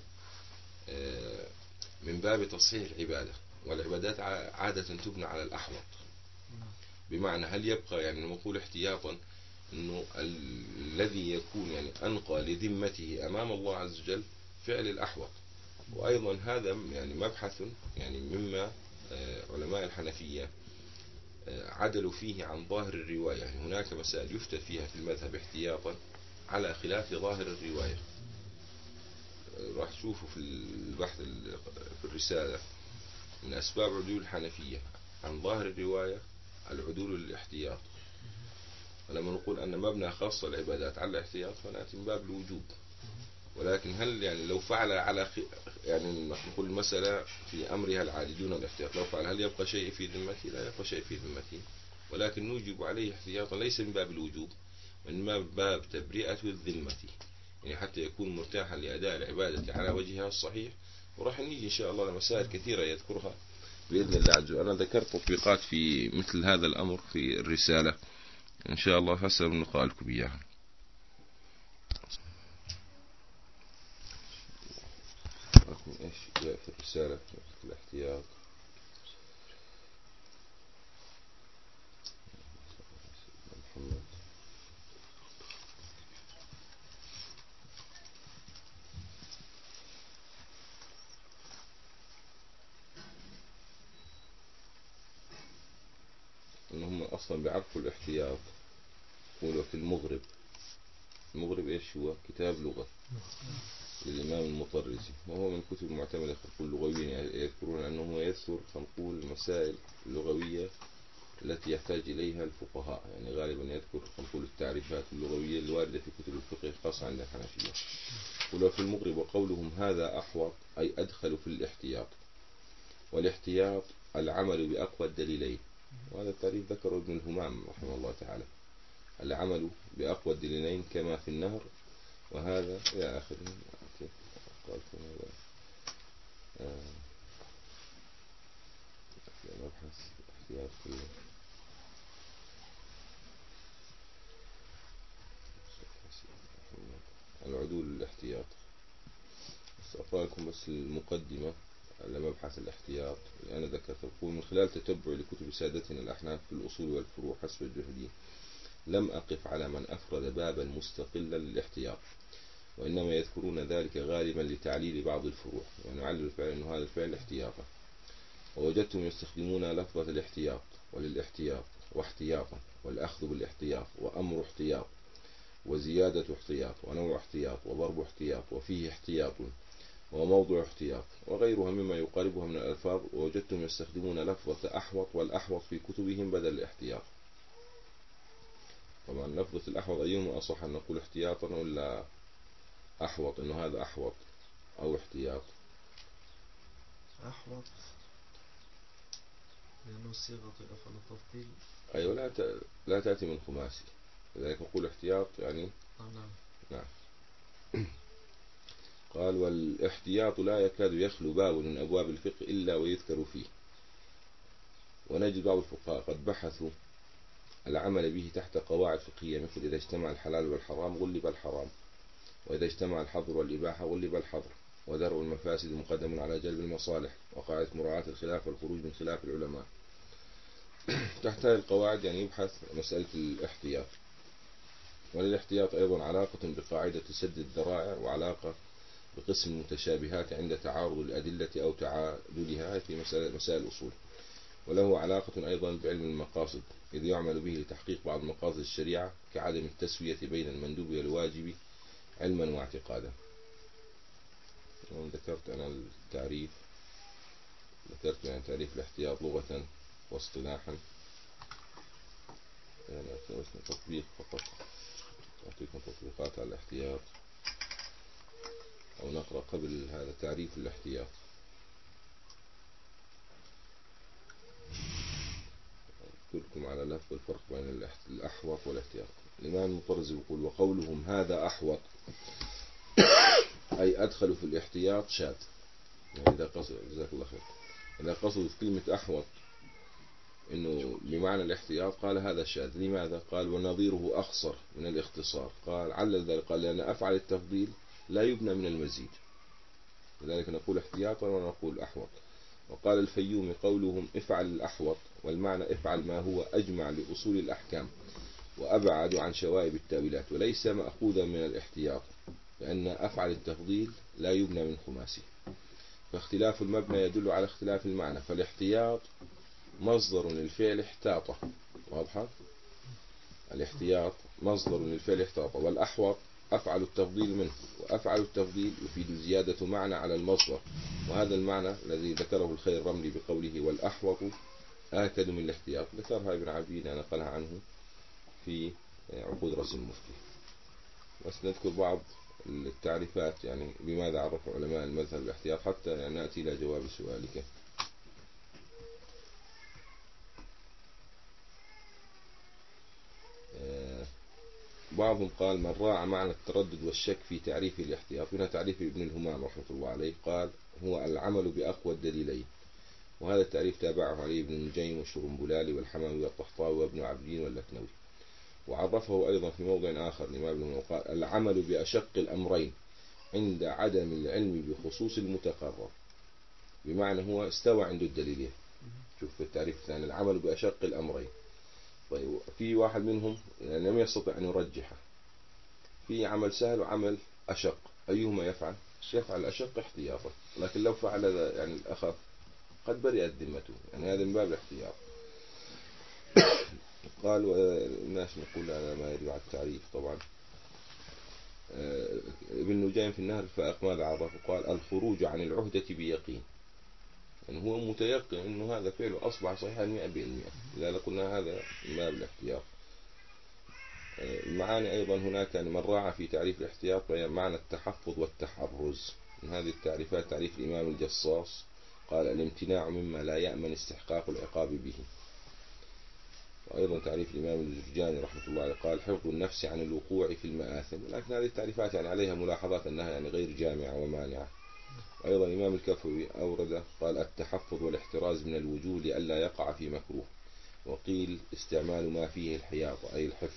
من باب تصحيح العبادة، والعبادات عادة تبنى على الأحوط، بمعنى هل يبقى يعني لما نقول احتياطا أنه الذي يكون يعني أنقى لذمته أمام الله عز وجل فعل الأحوط. وأيضا هذا يعني مبحث يعني مما علماء الحنفية عدلوا فيه عن ظاهر الرواية، يعني هناك مسائل يفتى فيها في المذهب احتياطا على خلاف ظاهر الرواية. راح تشوفوا في البحث في الرسالة من أسباب عدول الحنفية عن ظاهر الرواية العدول للاحتياط. ولما نقول أن مبنى خاص العبادات على الاحتياط فنأتي من باب الوجوب، ولكن هل يعني لو فعل على خ... يعني نقول المسألة في أمرها العادي دون الاحتياط، لو فعل هل يبقى شيء في ذمته؟ لا يبقى شيء في ذمته، ولكن نوجب عليه احتياطا ليس من باب الوجوب، من باب تبرئة الذمة، يعني حتى يكون مرتاحا لأداء العبادة على وجهها الصحيح. وراح نيجي إن شاء الله لمسائل كثيرة يذكرها بإذن الله عز وجل. أنا ذكرت تطبيقات في مثل هذا الأمر في الرسالة، إن شاء الله فسأل نقال لكم إياها. إيش جاء في الرسالة في الاحتياط؟ محمد إنهم أصلا بيعرفوا الاحتياط. ولو في المغرب، المغرب إيش هو؟ كتاب لغة للإمام المطرزي، وهو من كتب المعتمدة خلقوا اللغويين، يذكرون أنه يذكر خلقوا المسائل اللغوية التي يحتاج إليها الفقهاء، يعني غالبا يذكر خلقوا التعريفات اللغوية الواردة في كتب الفقه الخاصة عند الحنفية. ولو في المغرب وقولهم هذا أحوط أي أدخل في الاحتياط، والاحتياط العمل بأقوى الدليلين، وهذا التعريف ذكره ابن الهمام رحمه الله تعالى، العمل بأقوى الدليلين كما في النهر، وهذا إلى آخره. قال هذا آه مبحث احتياط في العدول الاحتياط. أقرأ لكم بس المقدمة على مبحث الاحتياط اللي أنا ذكرت. أقول من خلال تتبع لكتب سادتنا الأحناف في الأصول والفروع حسب الجهدي لم أقف على من أفرد بابا مستقلا للاحتياط، وإنما يذكرون ذلك غالبا لتعليل بعض الفروع، يعني يعلل الفعل أنه هذا الفعل احتياطا. ووجدتهم يستخدمون لفظة الاحتياط وللاحتياط واحتياطا والأخذ بالاحتياط وأمر احتياط وزيادة احتياط ونوع احتياط وضرب احتياط وفيه احتياط وموضع احتياط وغيرها مما يقاربها من الألفاظ. ووجدتهم يستخدمون لفظة أحوط والأحوط في كتبهم بدل الاحتياط. طبعا لفظة الأحوط أيهما أصح، أن نقول احتياطا ولا أحوط، إنه هذا أحوط أو احتياط؟ أحوط لأنه صيغة الأفعال التفضيل. أيوة لا ت... لا تأتي من خماسي، لذلك نقول احتياط يعني نعم نعم. قال والاحتياط لا يكاد يخلو باب من أبواب الفقه إلا ويذكر فيه. ونجد بعض الفقهاء قد بحثوا العمل به تحت قواعد فقهية، مثل إذا اجتمع الحلال والحرام غلب الحرام، وإذا اجتمع الحظر والإباحة غلب الحظر، ودرء المفاسد مقدم على جلب المصالح، وقاعدة مراعاة الخلاف والخروج من خلاف العلماء. تحت هذه القواعد يعني يبحث مسألة الاحتياط. وللاحتياط أيضا علاقة بقاعدة سد الذرائع، وعلاقة بقسم المتشابهات عند تعارض الأدلة أو تعادلها في مسائل الأصول. وله علاقة أيضا بعلم المقاصد، إذ يعمل به لتحقيق بعض مقاصد الشريعة كعدم التسوية بين المندوب والواجب علما واعتقادا. ذكرت أنا التعريف، ذكرت يعني تعريف الاحتياط لغة واصطلاحا، يعني تطبيق فقط، أعطيكم تطبيقات على الاحتياط، أو نقرأ قبل هذا تعريف الاحتياط. أذكركم على لفظ الفرق بين الأحوط والاحتياط. الإمام المطرز يقول: وقولهم هذا أحوط أي أدخلوا في الاحتياط شاذ. يعني إذا قصد، جزاك الله خير، إذا قصدوا في كلمة أحوط إنه بمعنى الاحتياط قال هذا شاذ. لماذا؟ قال: ونظيره أخصر من الاختصار. قال علل ذلك، قال: لأن أفعل التفضيل لا يبنى من المزيد، لذلك نقول احتياطا ونقول أحوط. وقال الفيوم: قولهم افعل الأحوط، والمعنى افعل ما هو أجمع لأصول الأحكام وأبعد عن شوائب التأويلات، وليس مأخوذا من الاحتياط، لأن أفعل التفضيل لا يبنى من خماسي، فاختلاف المبنى يدل على اختلاف المعنى. فالاحتياط مصدر للفعل احتاطه، واضحة؟ الاحتياط مصدر للفعل احتاطه، والأحوط أفعل التفضيل منه، وأفعل التفضيل يفيد زيادة معنى على المصدر، وهذا المعنى الذي ذكره الخير الرملي بقوله: والأحوط آكد من الاحتياط، ذكرها ابن عبيد نقلها عنه في عقود رسم المفتي. بس نذكر بعض التعريفات، يعني بماذا عرف علماء المذهب الاحتياط، حتى يعني نأتي إلى جواب سؤالك. بعضهم قال: من راعى معنى التردد والشك في تعريف الاحتياط، منها تعريف ابن الهمام رحمة الله عليه، قال: هو العمل بأقوى الدليلين. وهذا التعريف تابعه عليه ابن النجيم والشرنبلالي والحموي والطحطاوي وابن عبدين واللكنوي. وعرفه أيضا في موضع آخر الإمام ابن الهمام، قال: العمل بأشق الأمرين عند عدم العلم بخصوص المتقرر، بمعنى هو استوى عند الدليلين. شوف في التعريف الثاني: العمل بأشق الأمرين. طيب في واحد منهم يعني لم يستطع أن يرجحه، في عمل سهل وعمل أشق، أيهما يفعل؟ يفعل الأشق احتياطا، لكن لو فعل يعني الأخف قد برئت ذمته، يعني هذا من باب الاحتياط. قال: والناس نقول على ما يدل على التعريف طبعا. ابن نجيم في النهر الفائق ماذا عرفه؟ قال: الخروج عن العهدة بيقين، يعني هو متيقن أنه هذا فعله أصبح صحيحا مئة بالمئة، لذلك قلنا هذا من باب الاحتياط. المعاني أيضا هناك، يعني من راعى في تعريف الاحتياط معنى التحفظ والتحرز. من هذه التعريفات تعريف الإمام الجصاص، قال: الامتناع مما لا يأمن استحقاق العقاب به. وأيضا تعريف الإمام الجرجاني رحمة الله عليه، قال: حفظ النفس عن الوقوع في المآثم. لكن هذه التعريفات يعني عليها ملاحظات أنها يعني غير جامعة ومانعة. أيضا الإمام الكفوي أورد، قال: التحفظ والاحتراز من الوجوه لئلا يقع في مكروه. وقيل: استعمال ما فيه الحياطة أي الحفظ.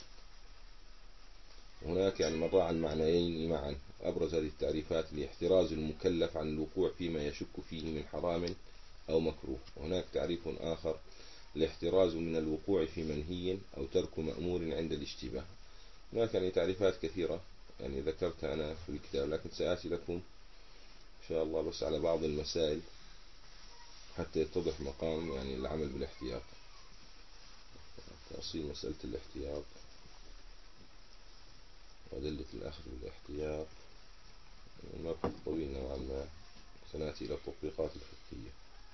هناك يعني من راعى المعنيين معا، أبرز هذه التعريفات لاحتراز المكلف عن الوقوع فيما يشك فيه من حرام أو مكروه. وهناك تعريف آخر: الاحتراز من الوقوع في منهي أو ترك مأمور عند الاشتباه. هناك يعني تعريفات كثيرة يعني ذكرتها أنا في الكتاب، لكن سآتي لكم إن شاء الله بس على بعض المسائل حتى يتضح مقام يعني العمل بالاحتياط، تأصيل مسألة الاحتياط وأدلة الأخذ بالاحتياط. المبحث طويل نوعا ما، سنأتي إلى التطبيقات الفقهية.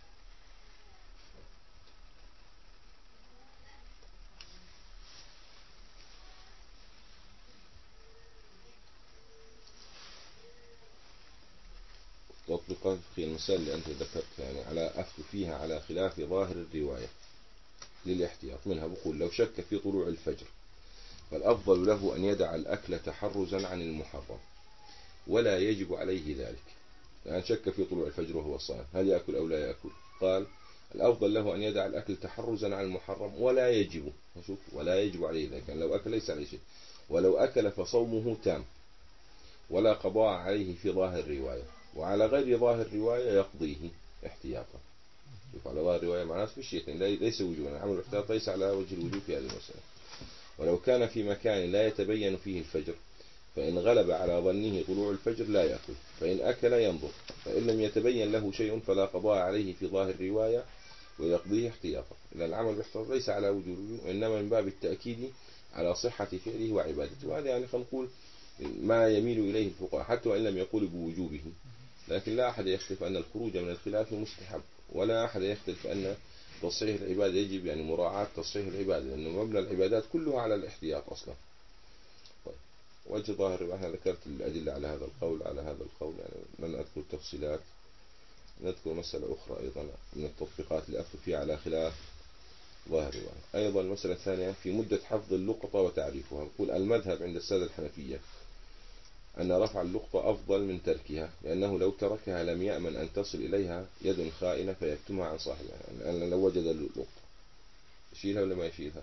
تطبيقات الفقهية، المسائل اللي أنت ذكرت يعني على أفتوا فيها على خلاف ظاهر الرواية للاحتياط. منها بقول: لو شك في طلوع الفجر فالأفضل له أن يدع الأكل تحرزا عن المحرم، ولا يجب عليه ذلك. يعني شك في طلوع الفجر وهو صائم، هل يأكل أو لا يأكل؟ قال: الأفضل له أن يدع الأكل تحرزا عن المحرم ولا يجب، شوف ولا يجب عليه إذا كان لو أكل ليس عليه شيء، ولو أكل فصومه تام ولا قضاء عليه في ظاهر الرواية، وعلى غير ظاهر الرواية يقضيه احتياطا. شوف على ظاهر الرواية معناه في شيء ليس وجوبا، عمل الاحتياط ليس على وجه الوجوب في هذه المسألة. ولو كان في مكان لا يتبين فيه الفجر فإن غلب على ظنه طلوع الفجر لا يأكل، فإن أكل ينظر، فإن لم يتبين له شيء فلا قضاء عليه في ظاهر الرواية ويقضيه احتياطا. إذا العمل بالاحتياط ليس على وجوبه وإنما من باب التأكيد على صحة فعله وعبادته. وهذا يعني خلينا نقول ما يميل إليه الفقهاء حتى وإن لم يقول بوجوبه، لكن لا أحد يختلف أن الخروج من الخلاف مستحب، ولا أحد يختلف أن تصحيح العبادة يجب يعني مراعاة تصحيح العبادة، لأن مبنى العبادات كلها على الاحتياط أصلا. طيب. وجه ظاهر أنا ذكرت الأدلة على هذا القول على هذا القول يعني لن أذكر التفصيلات. نذكر مسألة أخرى أيضا من التطبيقات اللي أفتوا فيها على خلاف ظاهر الرواية. أيضا المسألة الثانية في مدة حفظ اللقطة وتعريفها. نقول المذهب عند السادة الحنفية أن رفع اللقطة أفضل من تركها، لأنه لو تركها لم يأمن أن تصل إليها يد خائنة فيكتمها عن صاحبها. يعني لو وجد اللقطة يشيلها ولا ما يشيلها؟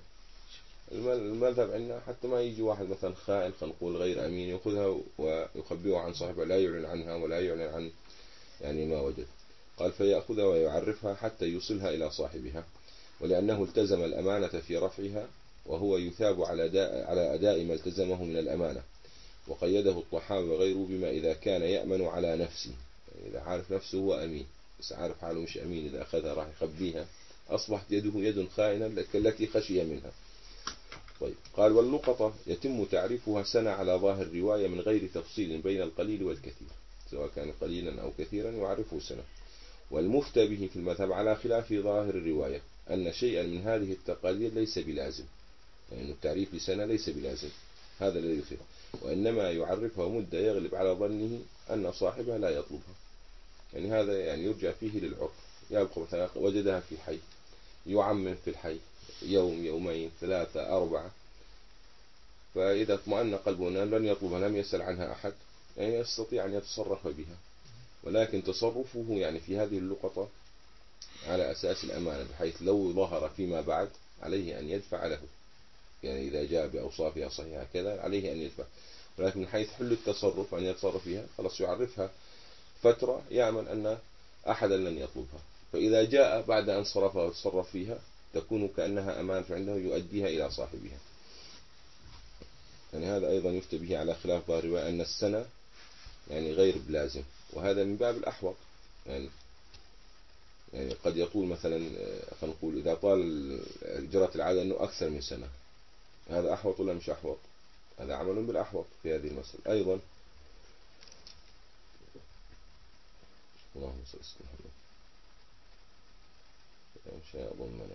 المذهب عندنا حتى ما يجي واحد مثلا خائن خلينا نقول غير أمين يأخذها ويخبئها عن صاحبها، لا يعلن عنها ولا يعلن عن يعني ما وجد. قال فيأخذها ويعرفها حتى يوصلها إلى صاحبها، ولأنه التزم الأمانة في رفعها وهو يثاب على أداء, على أداء ما التزمه من الأمانة. وقيده الطحاوي وغيره بما إذا كان يأمن على نفسه، يعني إذا عارف نفسه هو أمين بس عارف حاله مش أمين، إذا أخذها راح يخبيها أصبحت يده يد خائنة التي خشي منها. طيب. قال واللقطة يتم تعريفها سنة على ظاهر الرواية من غير تفصيل بين القليل والكثير، سواء كان قليلا أو كثيرا يعرفه سنة. والمفتى به في المذهب على خلاف ظاهر الرواية أن شيئا من هذه التقاليد ليس بلازم، يعني التعريف بسنة ليس بلازم، هذا الذي يصير، وإنما يعرفها مدة يغلب على ظنه أن صاحبها لا يطلبها. يعني هذا يعني يرجع فيه للعرف، يبقى مثلا وجدها في حي يعمم في الحي يوم يومين ثلاثة أربعة، فإذا اطمأن قلبه لن يطلبها لم يسأل عنها أحد يعني يستطيع أن يتصرف بها، ولكن تصرفه يعني في هذه اللقطة على أساس الأمانة، بحيث لو ظهر فيما بعد عليه أن يدفع له، يعني إذا جاء بأوصافها صحيحة كذا عليه أن يدفع، ولكن من حيث حل التصرف أن يتصرف فيها خلاص يعرفها فترة يأمن أن أحدا لن يطلبها، فإذا جاء بعد أن صرفها وتصرف فيها تكون كأنها أمانة عنده يؤديها إلى صاحبها. يعني هذا أيضا يفتى به على خلاف ظاهر الرواية أن السنة يعني غير بلازم، وهذا من باب الأحوط. يعني يعني قد يطول مثلا خلينا نقول إذا طال جرت العادة أنه أكثر من سنة، هذا أحوط ولا مش أحوط؟ هذا عمل بالأحوط في هذه المسألة. أيضا اللهم صل على محمد مش أظن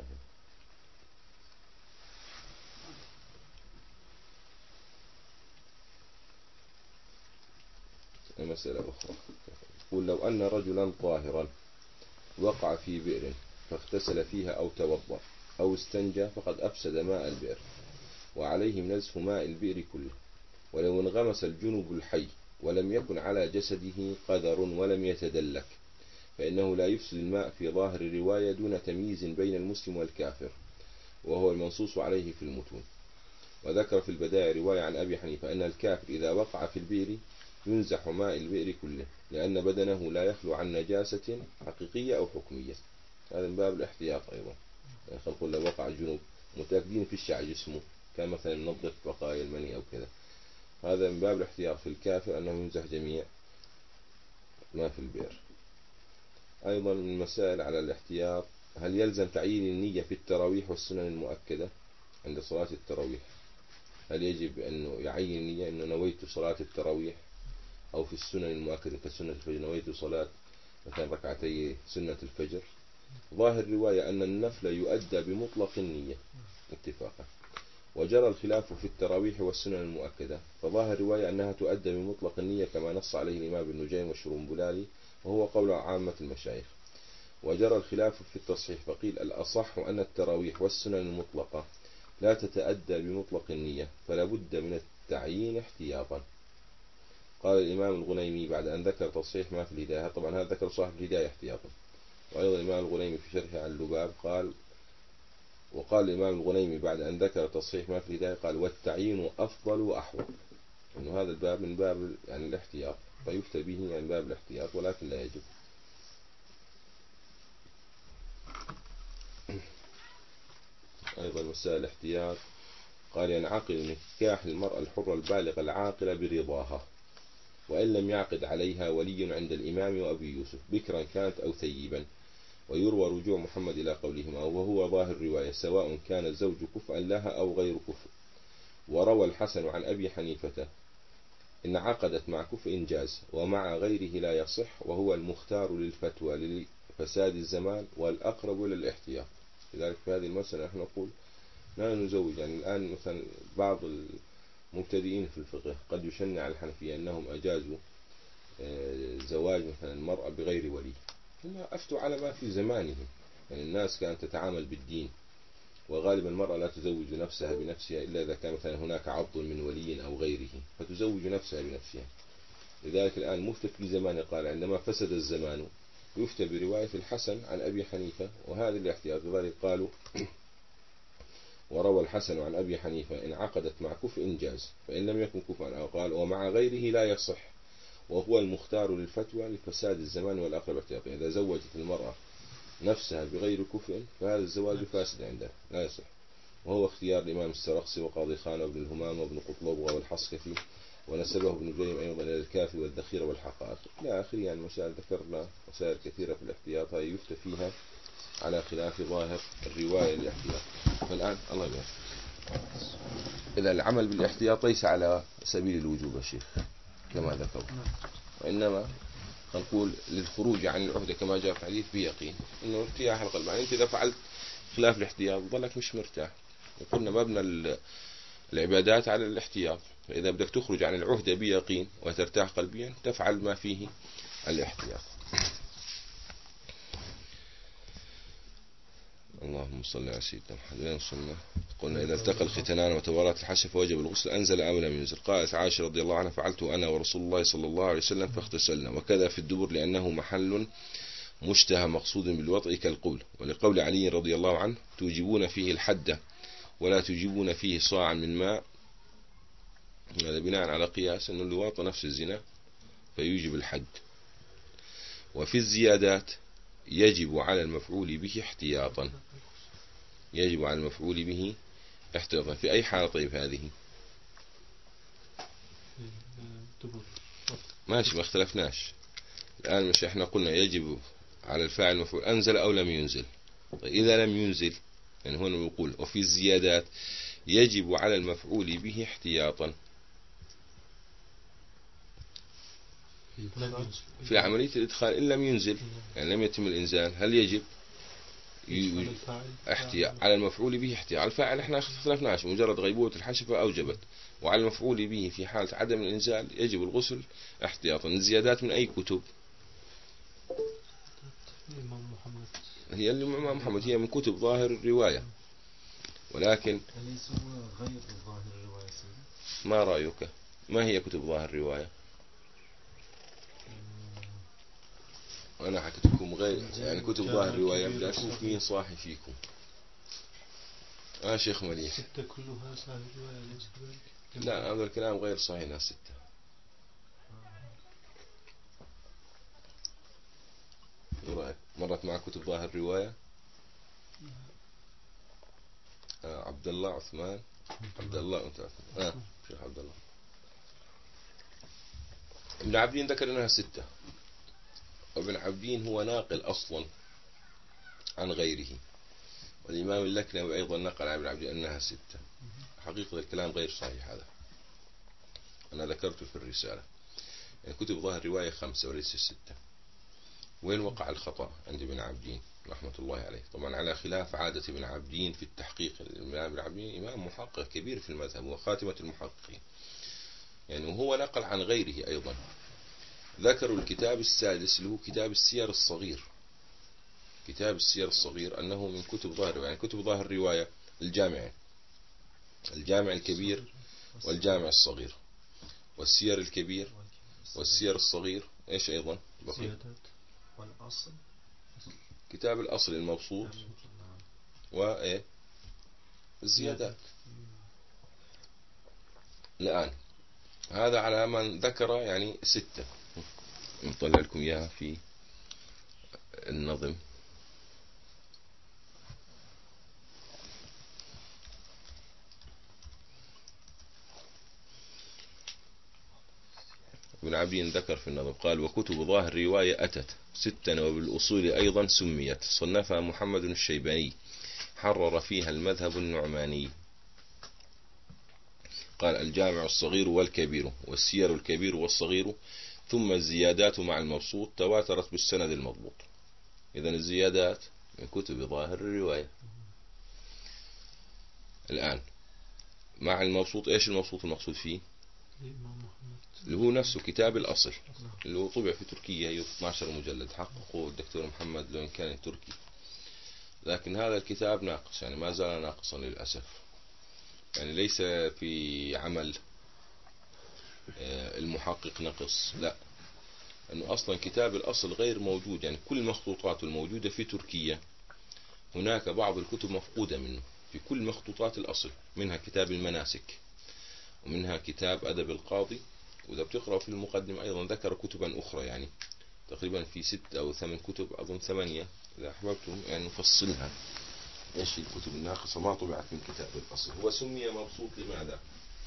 مسألة أخرى. يقول لو أن رجلا طاهرا وقع في بئر فاغتسل فيها أو توضأ أو استنجى فقد أفسد ماء البئر وعليهم نزف ماء البئر كله، ولو انغمس الجنب الحي ولم يكن على جسده قدر ولم يتدلك فإنه لا يفسد الماء في ظاهر الرواية دون تمييز بين المسلم والكافر، وهو المنصوص عليه في المتون. وذكر في البدائع رواية عن أبي حنيفة أن الكافر إذا وقع في البئر ينزح ماء البئر كله، لأن بدنه لا يخلو عن نجاسة حقيقية أو حكمية. هذا من باب الاحتياط أيضا. يعني خلقوا لو وقع الجنوب متأكدين في الشعر جسمه كان مثلا ينظف بقايا المني أو كذا، هذا من باب الاحتياط في الكافر أنه ينزح جميع ما في البئر. أيضا من المسائل على الاحتياط هل يلزم تعيين النية في التراويح والسنن المؤكدة عند صلاة التراويح؟ هل يجب أنه يعين النية أنه نويت صلاة التراويح، أو في السنن المؤكدة كسنة الفجر نويت صلاة مثلا ركعتي سنة الفجر؟ ظاهر الرواية أن النفل يؤدى بمطلق النية اتفاقا، وجرى الخلاف في التراويح والسنن المؤكدة، فظاهر الرواية أنها تؤدى بمطلق النية كما نص عليه الإمام ابن نجيم والشرنبلالي وهو قول عامة المشايخ. وجرى الخلاف في التصحيح فقيل الأصح أن التراويح والسنن المطلقة لا تتأدى بمطلق النية فلا بد من التعيين احتياطا. قال الإمام الغنيمي بعد أن ذكر تصحيح ما في الهداية، طبعا هذا ذكر صاحب الهداية احتياطا، وأيضا الإمام الغنيمي في شرحه على اللباب قال، وقال الإمام الغنيمي بعد أن ذكر تصحيح ما في الهداية قال والتعيين أفضل وأحوط، إنه هذا الباب من باب يعني الاحتياط، فيفتى به يعني باب الاحتياط ولكن لا يجب. أيضا مسائل الاحتياط قال ينعقد نكاح المرأة الحرة البالغة العاقلة برضاها وإن لم يعقد عليها ولي عند الإمام وأبي يوسف بكرا كانت أو ثيبا، ويروى رجوع محمد إلى قولهما وهو ظاهر الرواية سواء كان الزوج كفءا لها أو غير كفء. وروى الحسن عن أبي حنيفة إن عقدت مع كفء جاز ومع غيره لا يصح، وهو المختار للفتوى لفساد الزمان والأقرب للاحتياط. لذلك في هذه المسألة نحن نقول لا نزوج. يعني الآن مثلا بعض المبتدئين في الفقه قد يشنع الحنفية أنهم أجازوا زواج مثلا المرأة بغير ولي، هم أفتوا على ما في زمانهم. يعني الناس كانت تتعامل بالدين، وغالبا المرأة لا تزوج نفسها بنفسها إلا إذا كان مثلا هناك عض من ولي أو غيره فتزوج نفسها بنفسها. لذلك الآن مفتى في زمان قال عندما فسد الزمان يفتى برواية الحسن عن أبي حنيفة، وهذا الاحتياط. لذلك قالوا وروى الحسن عن أبي حنيفة إن عقدت مع كفء جاز فإن لم يكن كفءا، أو قال ومع غيره لا يصح، وهو المختار للفتوى لفساد الزمان والأقرب احتياطا. إذا زوجت المرأة نفسها بغير كفء فهذا الزواج فاسد عنده لا يصح، وهو اختيار الإمام السرخسي وقاضي خان وابن الهمام وابن قطلبغة والحصكفي، ونسبه ابن جريم أيضا إلى الكافي والذخيرة والحقائق إلى آخره. يعني مسائل ذكرنا مسائل كثيرة في الاحتياط هذه يفتى فيها على خلاف ظاهر الرواية للاحتياط. فالآن الله يبارك إذا العمل بالاحتياط ليس على سبيل الوجوب يا شيخ كما ذكر، وإنما نقول للخروج عن العهدة كما جاء في الحديث بيقين إنه ارتياح القلب. يعني أنت إذا فعلت خلاف الاحتياط ظلك مش مرتاح، وقلنا مبنى العبادات على الاحتياط، فإذا بدك تخرج عن العهدة بيقين وترتاح قلبيا تفعل ما فيه الاحتياط. اللهم صل على سيدنا محمد. وين وصلنا؟ قلنا إذا التقى الختانان وتوارت الحشفة فوجب الغسل أنزل أم لم ينزل. قالت عائشة رضي الله عنها فعلت أنا ورسول الله صلى الله عليه وسلم فاغتسلنا، وكذا في الدبر لأنه محل مشتهى مقصود بالوطء كالقول، ولقول علي رضي الله عنه توجبون فيه الحد ولا تجيبون فيه صاعا من ماء، هذا بناء على قياس أن اللواط نفس الزنا فيوجب الحد. وفي الزيادات يجب على المفعول به احتياطا، يجب على المفعول به احتياطا. في أي حالة طيب هذه؟ ماشي ما اختلفناش الآن، مش احنا قلنا يجب على الفاعل المفعول أنزل أو لم ينزل. طيب إذا لم ينزل يعني هنا نقول وفي الزيادات يجب على المفعول به احتياطا. في عملية الإدخال إن لم ينزل يعني لم يتم الإنزال هل يجب احتياط على المفعول به احتياط؟ على الفاعل احنا اختلفناش، مجرد غيبوبة الحشفة أوجبت، وعلى المفعول به في حالة عدم الإنزال يجب الغسل احتياطا. الزيادات من أي كتب؟ هي الإمام محمد، هي من كتب ظاهر الرواية، ولكن غير ظاهر الرواية. ما رأيك؟ ما هي كتب ظاهر الرواية؟ أنا حكيت لكم غير يعني كتب ظاهر الرواية، بدي أشوف مين صاحي فيكم. آه شيخ مليح ستة كلها صاحب الرواية ليس كذلك؟ لا هذا الكلام غير صحيح، ناس ستة. رأيك مرت مع كتب ظاهر الرواية؟ آه عبد الله عثمان عبد الله أنت عثمان. آه شيخ عبد الله ابن عبدين ذكر أنها ستة، وابن عبدين هو ناقل أصلا عن غيره، والإمام اللكنوي أيضا نقل عن ابن عبدين أنها ستة. حقيقة الكلام غير صحيح هذا، أنا ذكرته في الرسالة. يعني كتب ظاهر الرواية خمسة وليس ستة. وين وقع الخطأ؟ عند ابن عبدين رحمة الله عليه، طبعا على خلاف عادة ابن عبدين في التحقيق. الإمام ابن عبدين إمام محقق كبير في المذهب وخاتمة المحققين، يعني وهو نقل عن غيره أيضا. ذكروا الكتاب السادس اللي هو كتاب السير الصغير، كتاب السير الصغير أنه من كتب ظاهر، يعني كتب ظاهر الرواية الجامع، الجامع الكبير والجامع الصغير، والسير الكبير والسير الصغير. إيش أيضا؟ زيادات والأصل كتاب الأصل المبسوط وإيه الزيادات. الآن هذا على من ذكر يعني ستة، نطلع لكم إياها في النظم. ابن عبدين ذكر في النظم قال: وكتب ظاهر الرواية أتت ستا وبالأصول أيضا سميت، صنفها محمد الشيباني حرر فيها المذهب النعماني. قال: الجامع الصغير والكبير والسير الكبير والصغير، ثم الزيادات مع المبسوط تواترت بالسند المضبوط. إذن الزيادات من كتب ظاهر الرواية. الآن مع المبسوط، إيش المبسوط المقصود فيه؟ اللي هو نفسه كتاب الأصل اللي هو طبع في تركيا، هي اثني عشر مجلد، حققه الدكتور محمد لو إن كان تركي، لكن هذا الكتاب ناقص، يعني ما زال ناقصا للأسف. يعني ليس في عمل المحقق نقص، لا، أنه أصلا كتاب الأصل غير موجود. يعني كل مخطوطاته الموجودة في تركيا، هناك بعض الكتب مفقودة منه في كل مخطوطات الأصل، منها كتاب المناسك ومنها كتاب أدب القاضي. وإذا بتقرأ في المقدمة أيضا ذكر كتبا أخرى، يعني تقريبا في ست أو ثمان كتب، أظن ثمانية إذا أحببتم يعني نفصلها إيش الكتب الناقصة ما طبعت من كتاب الأصل. هو سمي مبسوط لماذا؟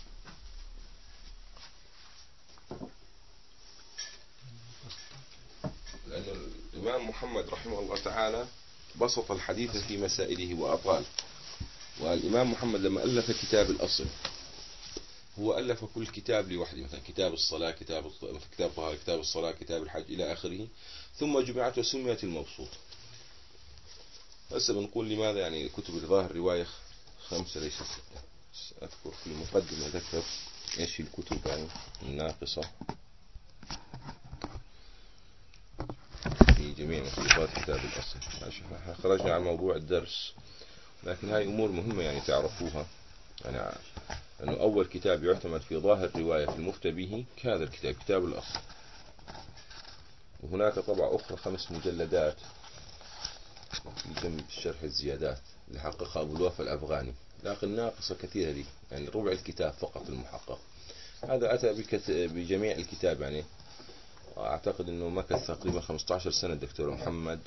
لأن الإمام محمد رحمه الله تعالى بسط الحديث في مسائله وأطال. والإمام محمد لما ألف كتاب الأصل هو ألف كل كتاب لوحده، مثلا كتاب الصلاة، كتاب كتاب طهارة، كتاب الصلاة، كتاب الحج إلى آخره، ثم جمعت وسميت المبسوط. هسه بنقول لماذا يعني كتب الظاهر رواية خمسة ليس ستة. أذكر في المقدمة ذكر إيش الكتب يعني الناقصة في جميع مخطوطات كتاب الأصل. خرجنا عن موضوع الدرس، لكن هاي أمور مهمة يعني تعرفوها. يعني أنه أول كتاب يعتمد في ظاهر رواية في المفتى به هذا الكتاب، كتاب الأصل. وهناك طبعة أخرى خمس مجلدات في جنب الشرح الزيادات اللي حققها أبو الوفا الأفغاني، لكن ناقصة كثيرة دي، يعني ربع الكتاب فقط المحقق. هذا أتى بجميع الكتاب، يعني أعتقد أنه مكث تقريبا خمسة عشر سنة الدكتور محمد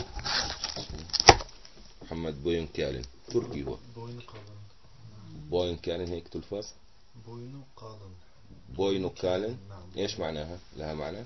محمد بوين كالن، تركي هو. بوين كالن هيك تلفظ، بوينو قالن. بوينو كالن، إيش معناها؟ لها معنى؟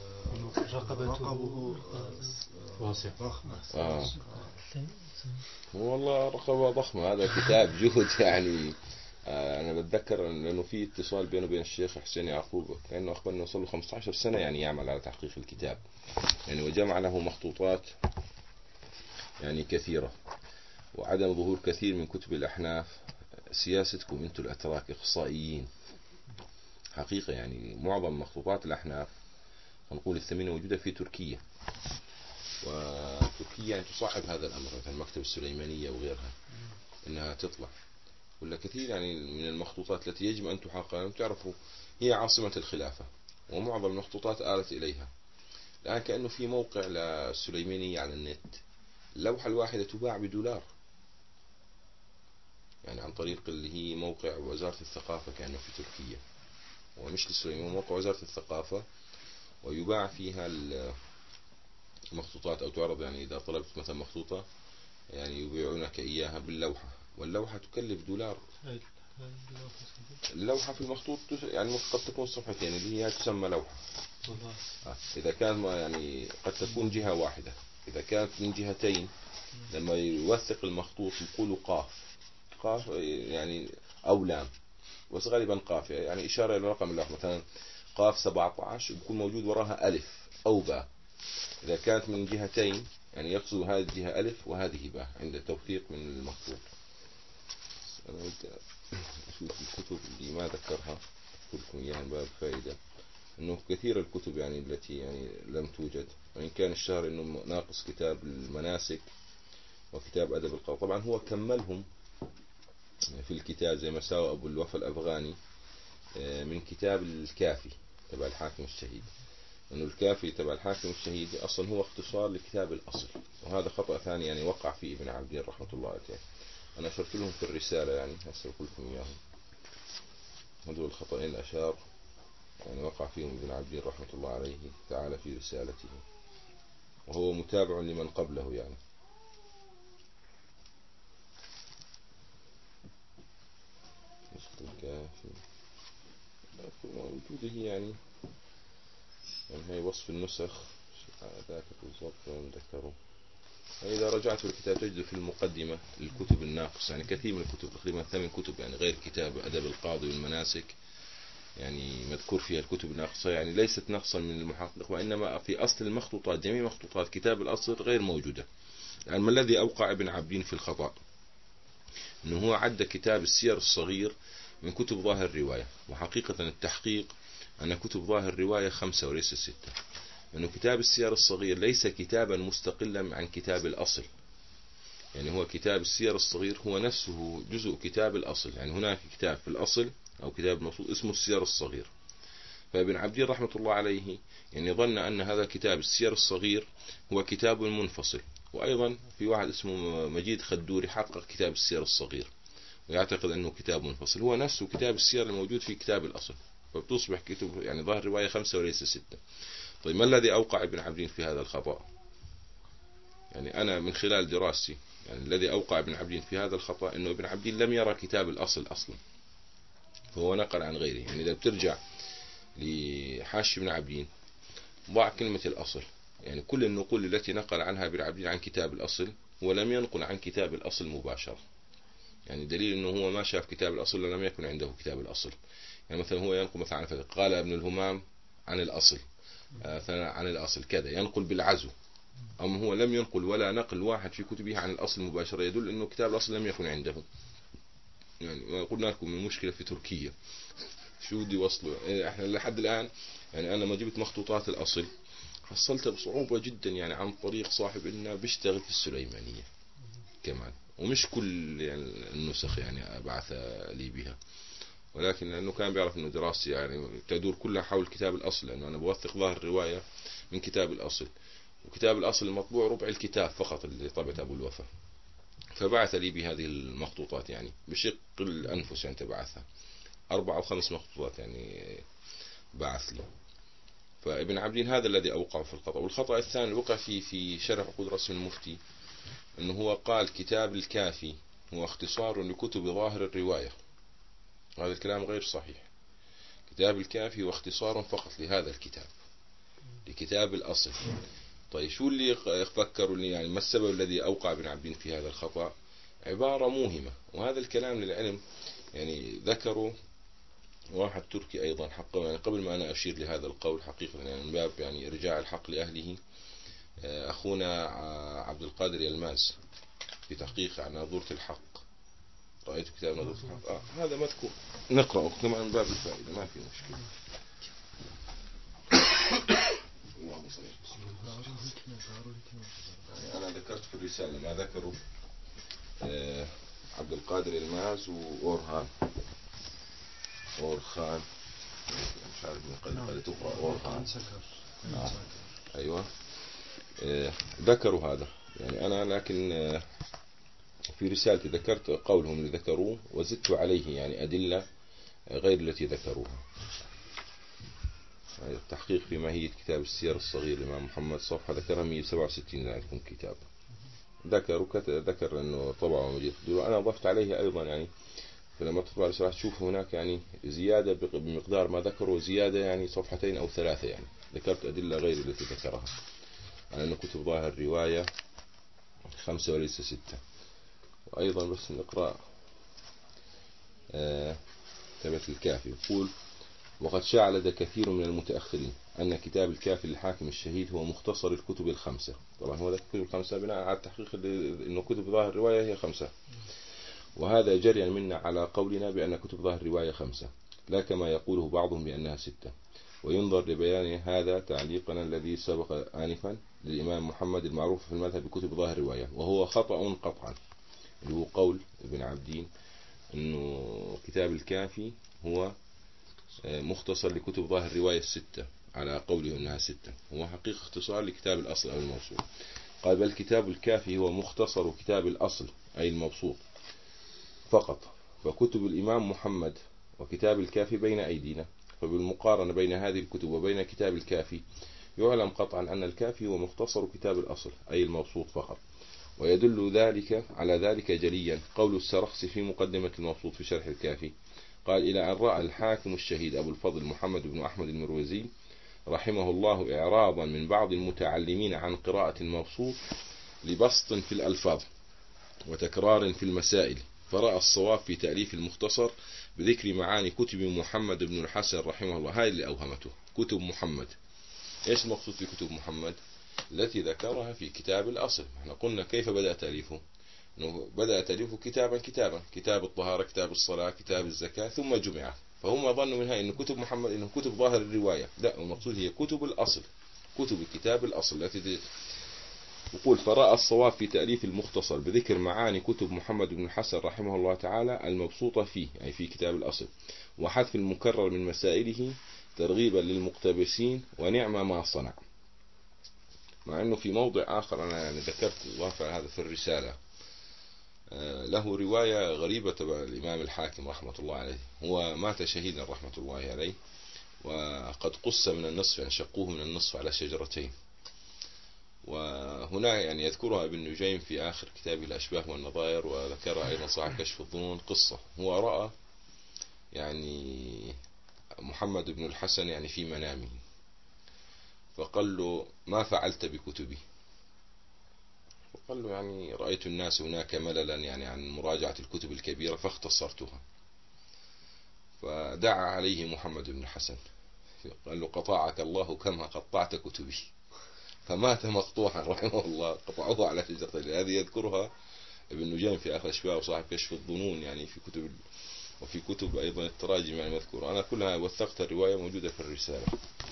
رقبه واسع ضخمة. آه. والله رقبة ضخمة. هذا كتاب جهد يعني. آه أنا بتذكر لأنه في اتصال بينه وبين الشيخ حسين يعقوب، كأنه أخبرنا وصل له خمسة عشر سنة يعني يعمل على تحقيق الكتاب، يعني وجمع له مخطوطات يعني كثيرة. وعدم ظهور كثير من كتب الأحناف سياستكم أنتم الأتراك إخصائيين حقيقة. يعني معظم مخطوطات الأحناف نقول الثمينة موجودة في تركيا، وتركيا يعني تصاحب هذا الأمر، مثل المكتبة السليمانية وغيرها إنها تطلع ولا كثير يعني من المخطوطات التي يجب أن تحقق. تعرفوا هي عاصمة الخلافة ومعظم المخطوطات آلت إليها. الآن كأنه في موقع للسليمانية على النت، اللوحة الواحدة تباع بدولار، يعني عن طريق اللي هي موقع وزارة الثقافة كأنه في تركيا، ومش للسليمانية، موقع وزارة الثقافة، ويباع فيها المخطوطات أو تعرض. يعني إذا طلبت مثلا مخطوطة يعني يبيعونك إياها باللوحة، واللوحة تكلف دولار. اللوحة في المخطوط يعني قد تكون صفحتين اللي هي تسمى لوحة. إذا كان يعني قد تكون جهة واحدة، إذا كانت من جهتين لما يوثق المخطوط يقولوا قاف قاف يعني أو لام، بس غالبا قاف يعني إشارة إلى رقم اللوحة، مثلا قاف سبعة عشر بيكون موجود وراها ألف أو باء. إذا كانت من جهتين يعني يقصد هذه الجهة ألف وهذه باء عند التوثيق من المخطوط. أنا قلت أشوف الكتب اللي ما ذكرها أقولكم إياها من باب فائدة، إنه كثير الكتب يعني التي يعني لم توجد، وإن كان الشهر إنه ناقص كتاب المناسك وكتاب أدب القاضي. طبعا هو كملهم في الكتاب زي ما ساوى أبو الوفا الأفغاني من كتاب الكافي تبع الحاكم الشهيد، أنه الكافي تبع الحاكم الشهيد أصلا هو اختصار لكتاب الأصل، وهذا خطأ ثاني يعني وقع فيه ابن عابدين رحمة الله عليه. أنا أشرت لهم في الرسالة يعني هسه أقول لكم إياهم، هذول الخطأين الأشار يعني وقع فيهم ابن عابدين رحمة الله عليه تعالى في رسالته، وهو متابع لمن قبله يعني. الكافي موجودة هي يعني، يعني هي وصف النسخ ذاك بالضبط وين ذكروا. إذا رجعت الكتاب تجد في المقدمة للكتب الناقصة، يعني كثير من الكتب تقريبا ثمان كتب يعني غير كتاب أدب القاضي والمناسك يعني مذكور فيها الكتب الناقصة، يعني ليست نقصا من المحقق، وإنما في أصل المخطوطات جميع مخطوطات كتاب الأصل غير موجودة. يعني ما الذي أوقع ابن عابدين في الخطأ؟ أنه هو عد كتاب السير الصغير من كتب ظاهر الرواية، وحقيقة التحقيق أن كتب ظاهر الرواية خمسة وليس ستة، لأنه كتاب السير الصغير ليس كتابا مستقلا عن كتاب الأصل، يعني هو كتاب السير الصغير هو نفسه جزء كتاب الأصل، يعني هناك كتاب في الأصل أو كتاب مصول اسمه السير الصغير. فابن عابدين رحمة الله عليه يعني ظن أن هذا كتاب السير الصغير هو كتاب منفصل، وأيضا في واحد اسمه مجيد خدوري حقق كتاب السير الصغير ويعتقد أنه كتاب منفصل، هو نفسه كتاب السير الموجود في كتاب الأصل، فبتصبح كتب يعني ظاهر رواية خمسة وليس ستة. طيب ما الذي أوقع ابن عابدين في هذا الخطأ؟ يعني أنا من خلال دراستي يعني الذي أوقع ابن عابدين في هذا الخطأ أنه ابن عابدين لم يرى كتاب الأصل أصلا، فهو نقل عن غيره. يعني إذا بترجع لحاشي ابن عابدين ضع كلمة الأصل، يعني كل النقول التي نقل عنها ابن عابدين عن كتاب الأصل هو لم ينقل عن كتاب الأصل مباشرة، يعني دليل أنه هو ما شاف كتاب الأصل ولم يكن عنده كتاب الأصل. يعني مثلا هو ينقل مثلا عن فتح قال ابن الهمام عن الأصل آه عن الأصل كذا، ينقل بالعزو، أما هو لم ينقل ولا نقل واحد في كتبه عن الأصل مباشرة، يدل أنه كتاب الأصل لم يكن عنده. يعني قلنا لكم من مشكلة في تركيا شو بدي وصلوا احنا لحد الآن، يعني أنا ما جبت مخطوطات الأصل حصلتها بصعوبة جدا يعني عن طريق صاحب إنه بيشتغل في السليمانية كمان، ومش كل يعني النسخ يعني أبعث لي بها، ولكن لأنه كان بيعرف إنه دراستي يعني تدور كلها حول كتاب الأصل، لأنه أنا بوثق ظاهر الرواية من كتاب الأصل، وكتاب الأصل المطبوع ربع الكتاب فقط اللي طبعت أبو الوفا، فبعث لي بهذه المخطوطات يعني بشق الأنفس، يعني تبعثها أربع أو خمس مخطوطات يعني بعث لي. فابن عابدين هذا الذي أوقع في الخطأ. والخطأ الثاني وقع فيه في شرح عقود رسم المفتي، أنه هو قال كتاب الكافي هو اختصار لكتب ظاهر الرواية، هذا الكلام غير صحيح. كتاب الكافي هو اختصار فقط لهذا الكتاب لكتاب الأصل. طيب شو اللي فكروا لي يعني ما السبب الذي أوقع ابن عابدين في هذا الخطأ؟ عبارة موهمة، وهذا الكلام للعلم يعني ذكروا واحد تركي أيضا حقا، يعني قبل ما أنا أشير لهذا القول حقيقة يعني من باب يعني إرجاع الحق لأهله، أخونا عبد القادر يلماز في تحقيق عن ناظورة الحق، رأيت كتاب ناظورة الحق آه هذا مذكور نقرأه كمان من باب الفائدة ما في مشكلة. أنا ذكرت في الرسالة ما ذكروا آه عبد القادر يلماز وأورهان أورخان مش عارف من قد قد تقرأ أورخان آه. أيوة آه ذكروا هذا يعني أنا، لكن آه في رسالتي ذكرت قولهم اللي ذكروه وزدت عليه يعني أدلة غير التي ذكروها. يعني التحقيق في ماهية كتاب السير الصغير لإمام محمد صفحة ذكرها مية وسبعة وستين عندكم كتاب، ذكر ذكر أنه طبعا مجيد خدور، أنا ضفت عليه أيضا يعني فلما تطبع الرسالة تشوف هناك يعني زيادة بمقدار ما ذكروا، زيادة يعني صفحتين أو ثلاثة، يعني ذكرت أدلة غير التي ذكرها على أن كتب ظاهر الرواية خمسة وليس ستة. وأيضا بس نقرأ آه ثبت الكافي يقول وقد شاع لدى كثير من المتأخرين أن كتاب الكافي للحاكم الشهيد هو مختصر الكتب الخمسة، طبعا هو الكتب الخمسة بناء على التحقيق أنه كتب ظاهر الرواية هي خمسة، وهذا جريا منا على قولنا بأن كتب ظاهر الرواية خمسة لا كما يقوله بعضهم بأنها ستة. وينظر لبيان هذا تعليقنا الذي سبق آنفا للإمام محمد المعروف في المذهب بكتب ظاهر الرواية، وهو خطأ قطعا، اللي هو قول ابن عابدين أنه كتاب الكافي هو مختصر لكتب ظاهر الرواية الستة، على قوله أنها ستة، هو حقيقة اختصار لكتاب الأصل أو الموصول. قال بل كتاب الكافي هو مختصر كتاب الأصل أي المبسوط فقط، فكتب الإمام محمد وكتاب الكافي بين أيدينا، فبالمقارنة بين هذه الكتب وبين كتاب الكافي يعلم قطعا أن الكافي هو مختصر كتاب الأصل أي المبسوط فقط. ويدل ذلك على ذلك جليا قول السرخسي في مقدمة المبسوط في شرح الكافي، قال إلى أن رأى الحاكم الشهيد أبو الفضل محمد بن أحمد المروزي رحمه الله إعراضا من بعض المتعلمين عن قراءة المبسوط لبسط في الألفاظ وتكرار في المسائل، فرأى الصواب في تأليف المختصر بذكر معاني كتب محمد بن الحسن رحمه الله. هاي اللي أوهمته كتب محمد. إيش المقصود في كتب محمد؟ التي ذكرها في كتاب الأصل. احنا قلنا كيف بدأ تأليفه، إنه بدأ تأليفه كتابا كتابا، كتاب الطهارة، كتاب الصلاة، كتاب الزكاة، ثم جمعت. فهم ظنوا من هاي إنه كتب محمد إنه كتب ظاهر الرواية، لا، المقصود هي كتب الأصل، كتب الكتاب الأصل التي يقول فرأى الصواب في تأليف المختصر بذكر معاني كتب محمد بن الحسن رحمه الله تعالى المبسوطة فيه أي في كتاب الأصل، وحذف المكرر من مسائله ترغيبا للمقتبسين، ونعم ما صنع. مع أنه في موضع آخر أنا يعني ذكرت الواقع هذا في الرسالة، له رواية غريبة تبع الإمام الحاكم رحمة الله عليه، هو مات شهيدا رحمة الله عليه، وقد قص من النصف، يعني شقوه من النصف على شجرتين. وهنا يعني يذكرها ابن نجيم في آخر كتابه الأشباه والنظائر، وذكرها أيضا صاحب كشف الظنون. قصة هو رأى يعني محمد بن الحسن يعني في منامه، فقال له ما فعلت بكتبي؟ فقال له يعني رأيت الناس هناك مللا يعني عن مراجعة الكتب الكبيرة فاختصرتها. فدعا عليه محمد بن الحسن قال له قطعك الله كما قطعت كتبي، فمات مقطوعا رحمه الله، قطعوه على شجرة. هذه يذكرها ابن نجيم في آخر أشباه وصاحب كشف الظنون يعني في كتب، وفي كتب أيضا التراجم يعني مذكورة. أنا كلها وثقت الرواية موجودة في الرسالة.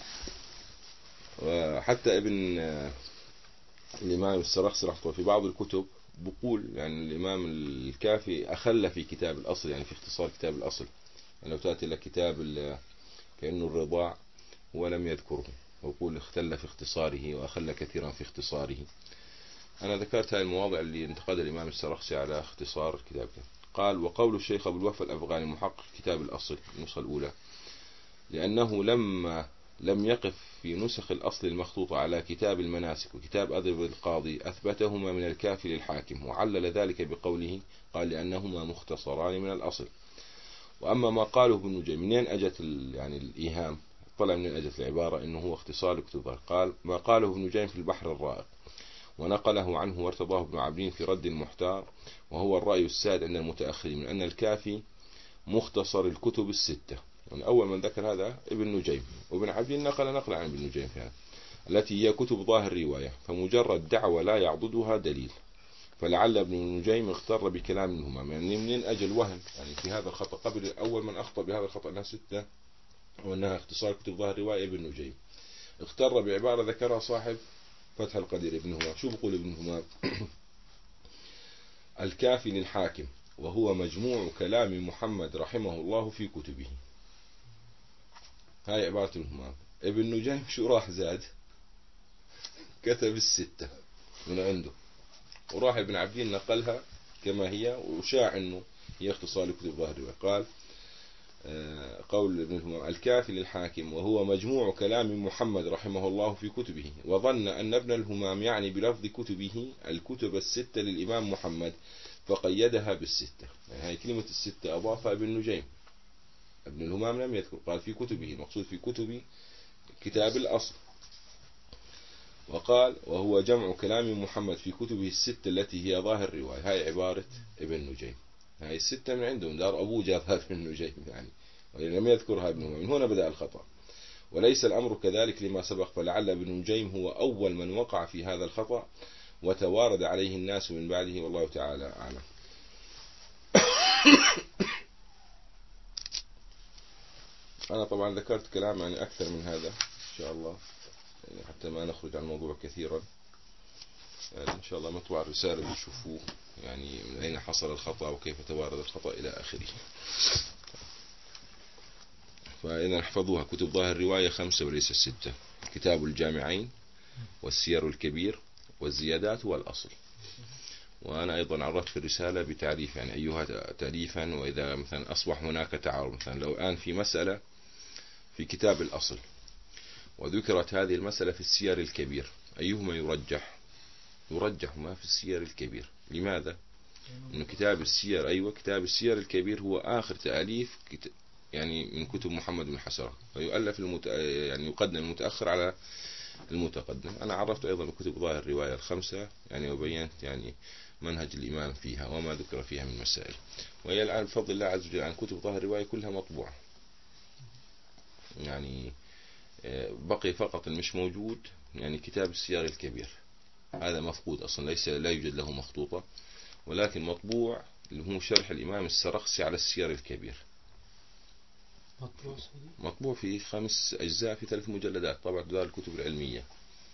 وحتى ابن الإمام السرخسي رحمه في بعض الكتب بقول يعني الإمام الكافي أخل في كتاب الأصل، يعني في اختصار كتاب الأصل، يعني لو تأتي لك كتاب كأنه الرضاع ولم يذكره، ويقول اختل في اختصاره وأخل كثيرا في اختصاره. أنا ذكرت هذه المواضع اللي انتقد الإمام السرخسي على اختصار الكتاب. قال وقول الشيخ أبو الوفا الأفغاني محقق كتاب الأصل النسخة الأولى، لأنه لما لم يقف في نسخ الأصل المخطوطة على كتاب المناسك وكتاب أدب القاضي أثبتهما من الكافي للحاكم، وعلل ذلك بقوله قال لأنهما مختصران من الأصل. وأما ما قاله ابن نجيم منين أجت يعني الإيهام، طلع من أجت العبارة إنه هو اختصار لكتب، قال ما قاله ابن نجيم في البحر الرائق، ونقله عنه وارتضاه ابن عبدين في رد المحتار، وهو الرأي السائد عند المتأخرين من أن الكافي مختصر الكتب الستة. يعني أول من ذكر هذا ابن نجيم، وابن عبدين نقل نقل عن ابن نجيم في هذا التي هي كتب ظاهر الرواية، فمجرد دعوة لا يعضدها دليل. فلعل ابن نجيم اغتر بكلام منهما، يعني منين أجل وهم يعني في هذا الخطأ. قبل أول من أخطأ بهذا الخطأ أنها ستة وأنها اختصار كتب ظاهر الرواية ابن نجيم، اغتر بعبارة ذكرها صاحب فتح القدير ابن همام. شو بقول ابن همام؟ الكافي للحاكم وهو مجموع كلام محمد رحمه الله في كتبه. هاي عبارة ابن همام. ابن نجيم شو راح زاد؟ كتب الستة من عنده، وراح ابن عبدين نقلها كما هي، وشاع انه هي اختصار لكتب ظاهر الرواية. قال قول ابن همام الكافي للحاكم وهو مجموع كلام محمد رحمه الله في كتبه، وظن أن ابن الهمام يعني بلفظ كتبه الكتب الستة للإمام محمد فقيدها بالستة. يعني هاي كلمة الستة أضافها ابن نجيم، ابن الهمام لم يذكر، قال في كتبه، المقصود في كتب كتاب الأصل. وقال وهو جمع كلام محمد في كتبه الستة التي هي ظاهر الرواية. هاي عبارة ابن نجيم، هاي الستة من عندهم، دار أبوه جاب هذا ابن نجيم يعني، ولم يذكرها ابن همام. من هنا بدأ الخطأ، وليس الأمر كذلك لما سبق، فلعل ابن نجيم هو أول من وقع في هذا الخطأ وتوارد عليه الناس من بعده، والله تعالى أعلم. أنا طبعا ذكرت كلام يعني أكثر من هذا إن شاء الله، يعني حتى ما نخرج عن الموضوع كثيرا. يعني إن شاء الله مطبع الرسالة بيشوفوه يعني من أين حصل الخطأ وكيف توارد الخطأ إلى آخره. فإذا احفظوها، كتب ظاهر الرواية خمسة وليس ستة: كتاب الجامعين، والسير الكبير، والزيادات، والأصل. وأنا أيضا عرفت في الرسالة بتعريف يعني أيها تأليفا، وإذا مثلا أصبح هناك تعارض، مثلا لو الآن في مسألة في كتاب الأصل وذكرت هذه المسألة في السير الكبير، أيهما يرجح؟ يرجح ما في السير الكبير. لماذا؟ إنه كتاب السير أيوة كتاب السير الكبير هو آخر تأليف كت... يعني من كتب محمد بن حسرة، فيؤلف المت... يعني يقدم المتأخر على المتقدم. أنا عرفت أيضا بكتب ظاهر الرواية الخمسة يعني، وبينت يعني منهج الإمام فيها وما ذكر فيها من مسائل. وهي الآن بفضل الله عز وجل عن كتب ظاهر الرواية كلها مطبوعة، يعني بقي فقط المش موجود يعني كتاب السير الكبير، هذا مفقود أصلا، ليس لا يوجد له مخطوطة، ولكن مطبوع اللي هو شرح الإمام السرخسي على السير الكبير، مطبوع في خمس أجزاء في ثلاث مجلدات، طبعا دار الكتب العلمية.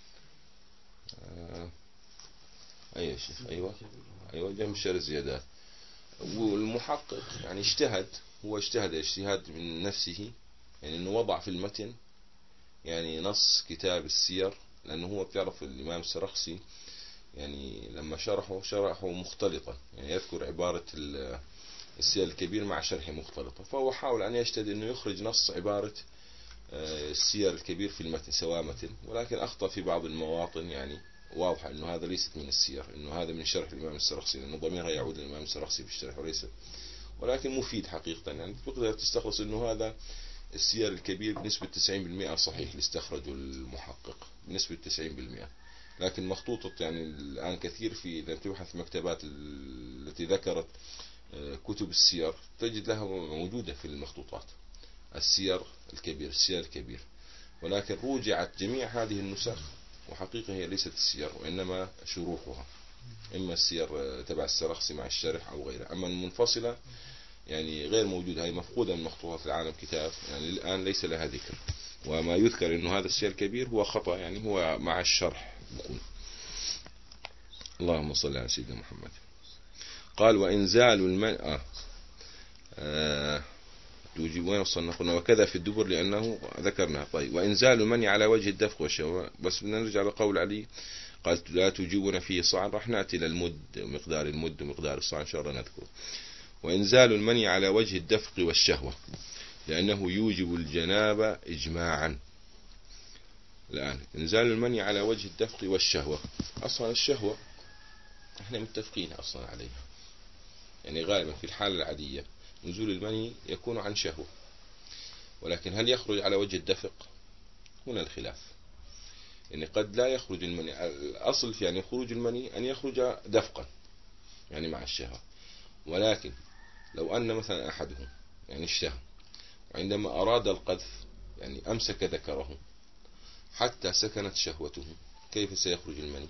آه. أي شيخ أيوة أيوة جنب شر الزيادات. والمحقق يعني اجتهد، هو اجتهد اجتهاد من نفسه، يعني أنه وضع في المتن يعني نص كتاب السير، لأنه هو بتعرف الإمام السرخسي يعني لما شرحه شرحه مختلطا، يعني يذكر عبارة السير الكبير مع شرح مختلطة، فهو حاول أن يجتهد أنه يخرج نص عبارة السير الكبير في المتن سواء متن، ولكن أخطأ في بعض المواطن يعني واضحة أنه هذا ليست من السير، أنه هذا من شرح الإمام السرخسي، لأنه ضميرها يعود للإمام السرخسي في الشرح وليس، ولكن مفيد حقيقة، يعني تقدر تستخلص أنه هذا السير الكبير بنسبة تسعين بالمئة صحيح اللي استخرجه المحقق بنسبة تسعين بالمئة. لكن مخطوطة يعني الآن كثير في إذا تبحث في مكتبات التي ذكرت كتب السير تجد لها موجودة في المخطوطات السير الكبير السير الكبير، ولكن روجعت جميع هذه النسخ، وحقيقة هي ليست السير وإنما شروحها، إما السير تبع السرخسي مع الشرح أو غيره، أما المنفصلة يعني غير موجودة، هي مفقودة من مخطوطات العالم كتاب يعني الآن ليس لها ذكر. وما يذكر إنه هذا السير الكبير هو خطأ، يعني هو مع الشرح بقول. اللهم صل على سيدنا محمد. قال وإنزال المنع آه توجب وين وصلنا؟ قلنا وكذا في الدبر لأنه ذكرنا. طيب وإنزال المنع على وجه الدفق والشهوة، بس بدنا نرجع لقول علي قال لا توجبون فيه صاعا، راح نأتي للمد مقدار المد ومقدار الصاع إن شاء الله نذكره. وإنزال المنع على وجه الدفق والشهوة لأنه يوجب الجنابة إجماعا. الآن إنزال المنع على وجه الدفق والشهوة، أصلا الشهوة احنا متفقين أصلا عليها، يعني غالبا في الحالة العادية نزول المني يكون عن شهوة، ولكن هل يخرج على وجه الدفق؟ هنا الخلاف، يعني قد لا يخرج المني، الأصل في يعني خروج المني أن يخرج دفقا يعني مع الشهوة، ولكن لو أن مثلا أحدهم يعني اشتهى وعندما أراد القذف يعني أمسك ذكره حتى سكنت شهوته، كيف سيخرج المني؟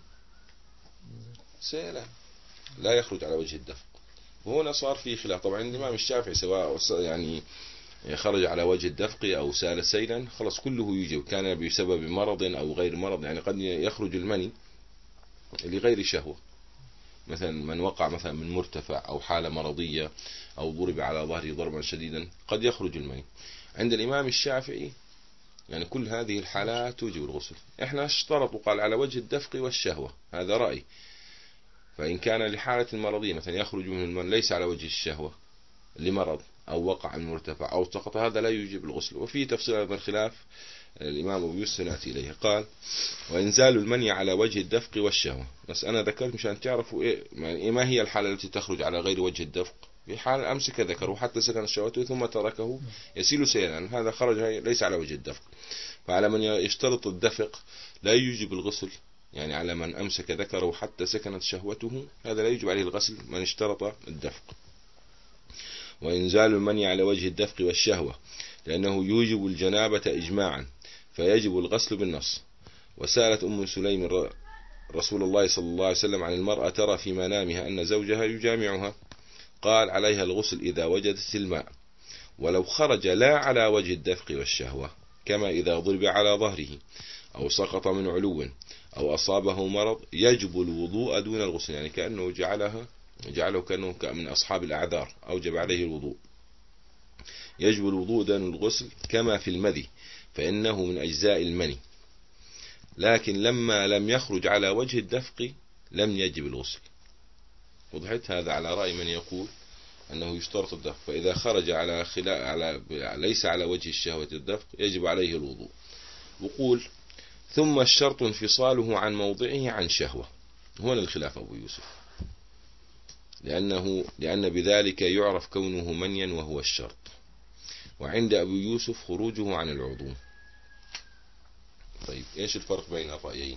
سيلا لا يخرج على وجه الدفق. وهنا صار في خلاف، طبعا الإمام الشافعي سواء يعني خرج على وجه الدفق أو سال سيلا خلاص كله يوجب، كان بسبب مرض أو غير مرض، يعني قد يخرج المني لغير شهوة، مثلا من وقع مثلا من مرتفع أو حالة مرضية أو ضرب على ظهره ضربا شديدا قد يخرج المني. عند الإمام الشافعي يعني كل هذه الحالات توجب الغسل. احنا اشترطوا قال على وجه الدفق والشهوة، هذا رأي، فإن كان لحالة مرضية مثلا يخرج من المن ليس على وجه الشهوة لمرض أو وقع من مرتفع أو سقط، هذا لا يوجب الغسل. وفي تفصيل هذا الخلاف الإمام أبو يوسف نأتي إليه. قال وإنزال المني على وجه الدفق والشهوة، بس أنا ذكرت مشان تعرفوا إيه ما هي الحالة التي تخرج على غير وجه الدفق. في حال أمسك ذكره حتى سكن شهوته ثم تركه يسيل سيلا، هذا خرج ليس على وجه الدفق. فعلى من يشترط الدفق لا يوجب الغسل، يعني على من أمسك ذكره حتى سكنت شهوته هذا لا يجب عليه الغسل من اشترط الدفق. وإنزال المني على وجه الدفق والشهوة لأنه يوجب الجنابة إجماعا فيجب الغسل بالنص. وسألت أم سليم رسول الله صلى الله عليه وسلم عن المرأة ترى في منامها أن زوجها يجامعها، قال عليها الغسل إذا وجدت الماء، ولو خرج لا على وجه الدفق والشهوة كما إذا ضرب على ظهره أو سقط من علو أو أصابه مرض يجب الوضوء دون الغسل، يعني كأنه جعلها جعله كأنه من أصحاب الأعذار أوجب عليه الوضوء. يجب الوضوء دون الغسل كما في المذي فإنه من أجزاء المني، لكن لما لم يخرج على وجه الدفق لم يجب الغسل. وضحت؟ هذا على رأي من يقول أنه يشترط الدفق، فإذا خرج على خلا على ليس على وجه الشهوة الدفق يجب عليه الوضوء. وقول ثم الشرط انفصاله عن موضعه عن شهوة. هنا الخلاف أبو يوسف، لأنه لأن بذلك يعرف كونه منيا وهو الشرط، وعند أبو يوسف خروجه عن العضو. طيب إيش الفرق بين الرأيين؟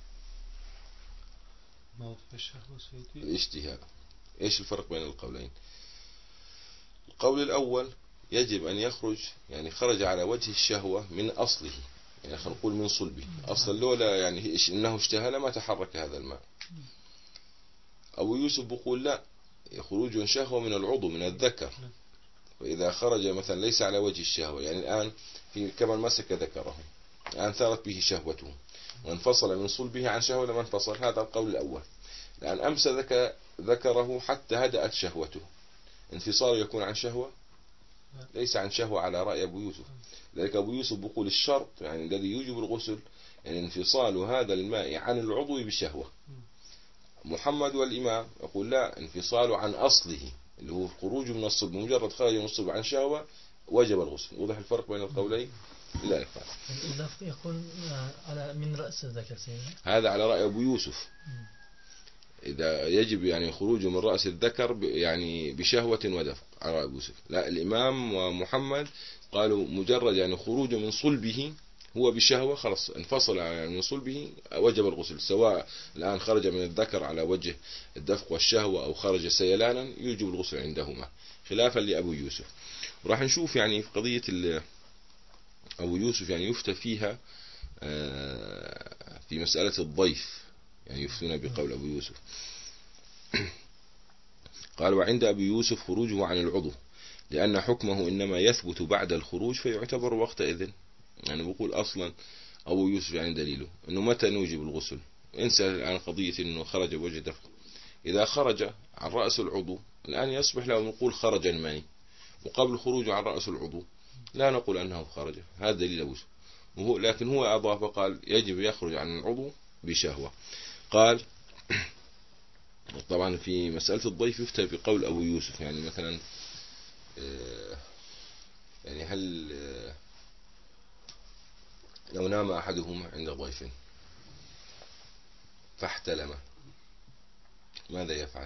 موضع الشهوة سيدي الاجتهاد. إيش الفرق بين القولين؟ القول الأول يجب أن يخرج، يعني خرج على وجه الشهوة من أصله، يعني خلينا نقول من صلبه أصلا، لولا يعني إنه اشتهى لما تحرك هذا الماء. أبو يوسف بيقول لا، خروج شهوة من العضو من الذكر، فإذا خرج مثلا ليس على وجه الشهوة، يعني الآن في كما مسك ذكره الآن ثارت به شهوته وانفصل من صلبه عن شهوة لما انفصل، هذا القول الأول. الآن أمسك ذكره حتى هدأت شهوته، انفصال يكون عن شهوة ليس عن شهوة على رأي أبو يوسف. لذلك أبو يوسف بيقول الشرط يعني الذي يوجب الغسل يعني انفصال هذا الماء عن العضو بشهوة. محمد والإمام يقول لا، انفصال عن أصله اللي هو الخروج من الصلب، مجرد خرج من الصلب عن شهوة وجب الغسل. وضح الفرق بين القولين؟ لا يفعل. اللفظ يكون على من رأس الذكر سيدنا، هذا على رأي أبو يوسف، إذا يجب يعني خروجه من رأس الذكر يعني بشهوة ودفق على رأي أبو يوسف. لا، الإمام ومحمد قالوا مجرد يعني خروجه من صلبه هو بشهوة خلاص انفصل يعني من صلبه وجب الغسل، سواء الآن خرج من الذكر على وجه الدفق والشهوة أو خرج سيلانا يوجب الغسل عندهما، خلافا لأبو يوسف. وراح نشوف يعني في قضية أبو يوسف يعني يفتى فيها في مسألة الضيف، يعني يفتون بقول أبو يوسف. قال وعند أبي يوسف خروجه عن العضو لأن حكمه إنما يثبت بعد الخروج فيعتبر وقتئذ. يعني بقول أصلا أبو يوسف يعني دليله أنه متى نوجب الغسل. انسى الآن قضية أنه خرج بوجه دفق، إذا خرج عن رأس العضو الآن يصبح له نقول خرج المني، وقبل خروجه عن رأس العضو لا نقول أنه خرج. هذا دليل أبو يوسف. وهو لكن هو أضاف قال يجب يخرج عن العضو بشهوة. قال طبعا في مسألة الضيف يفتى بقول أبو يوسف، يعني مثلا يعني هل لو نام أحدهما عند ضيف فاحتلم ماذا يفعل؟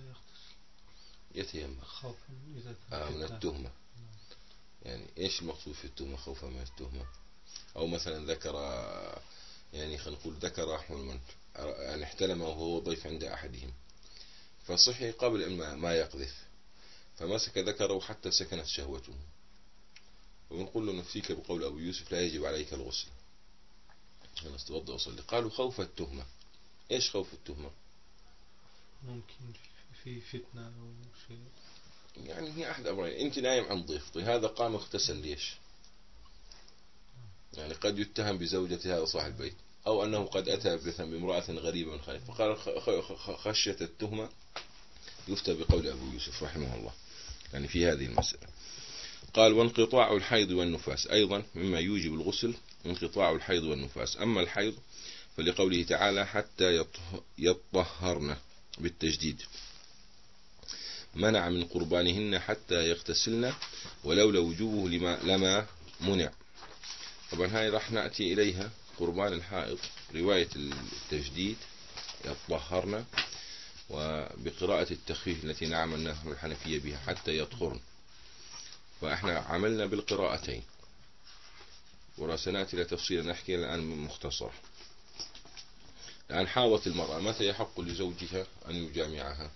يتيمم خوفا آه من التهمة. يعني إيش المقصود في التهمة؟ خوفا من التهمة. أو مثلا ذكر يعني خلينا نقول ذكر حلما يعني احتلم وهو ضيف عند أحدهم فصحي قبل أن ما يقذف فمسك ذكره حتى سكنت شهوته، ونقول له نفسيك بقول أبو يوسف لا يجب عليك الغسل، أنا استوضأ وصلي. قالوا خوف التهمة. إيش خوف التهمة؟ ممكن في فتنة أو شيء، يعني هي أحد أمرين، أنت نايم عن ضيف، طيب هذا قام اغتسل ليش؟ يعني قد يتهم بزوجة هذا صاحب البيت، أو أنه قد أتى بامرأة غريبة من خارج، فقال خشية التهمة يفتى بقول أبو يوسف رحمه الله يعني في هذه المسألة. قال وانقطاع الحيض والنفاس أيضا مما يوجب الغسل، انقطاع الحيض والنفاس. أما الحيض فلقوله تعالى حتى يطهرن بالتجديد، منع من قربانهن حتى يغتسلن ولولا وجوبه لما, لما منع. طبعا هاي راح نأتي إليها قربان الحائض رواية التجديد يطهرن، وبقراءة التخفيف التي نعمل الحنفية بها حتى يطهرن، فإحنا عملنا بالقراءتين ورسناتي لتفصيل نحكي الآن مختصر. الآن حاضت المرأة متى يحق لزوجها أن يجامعها؟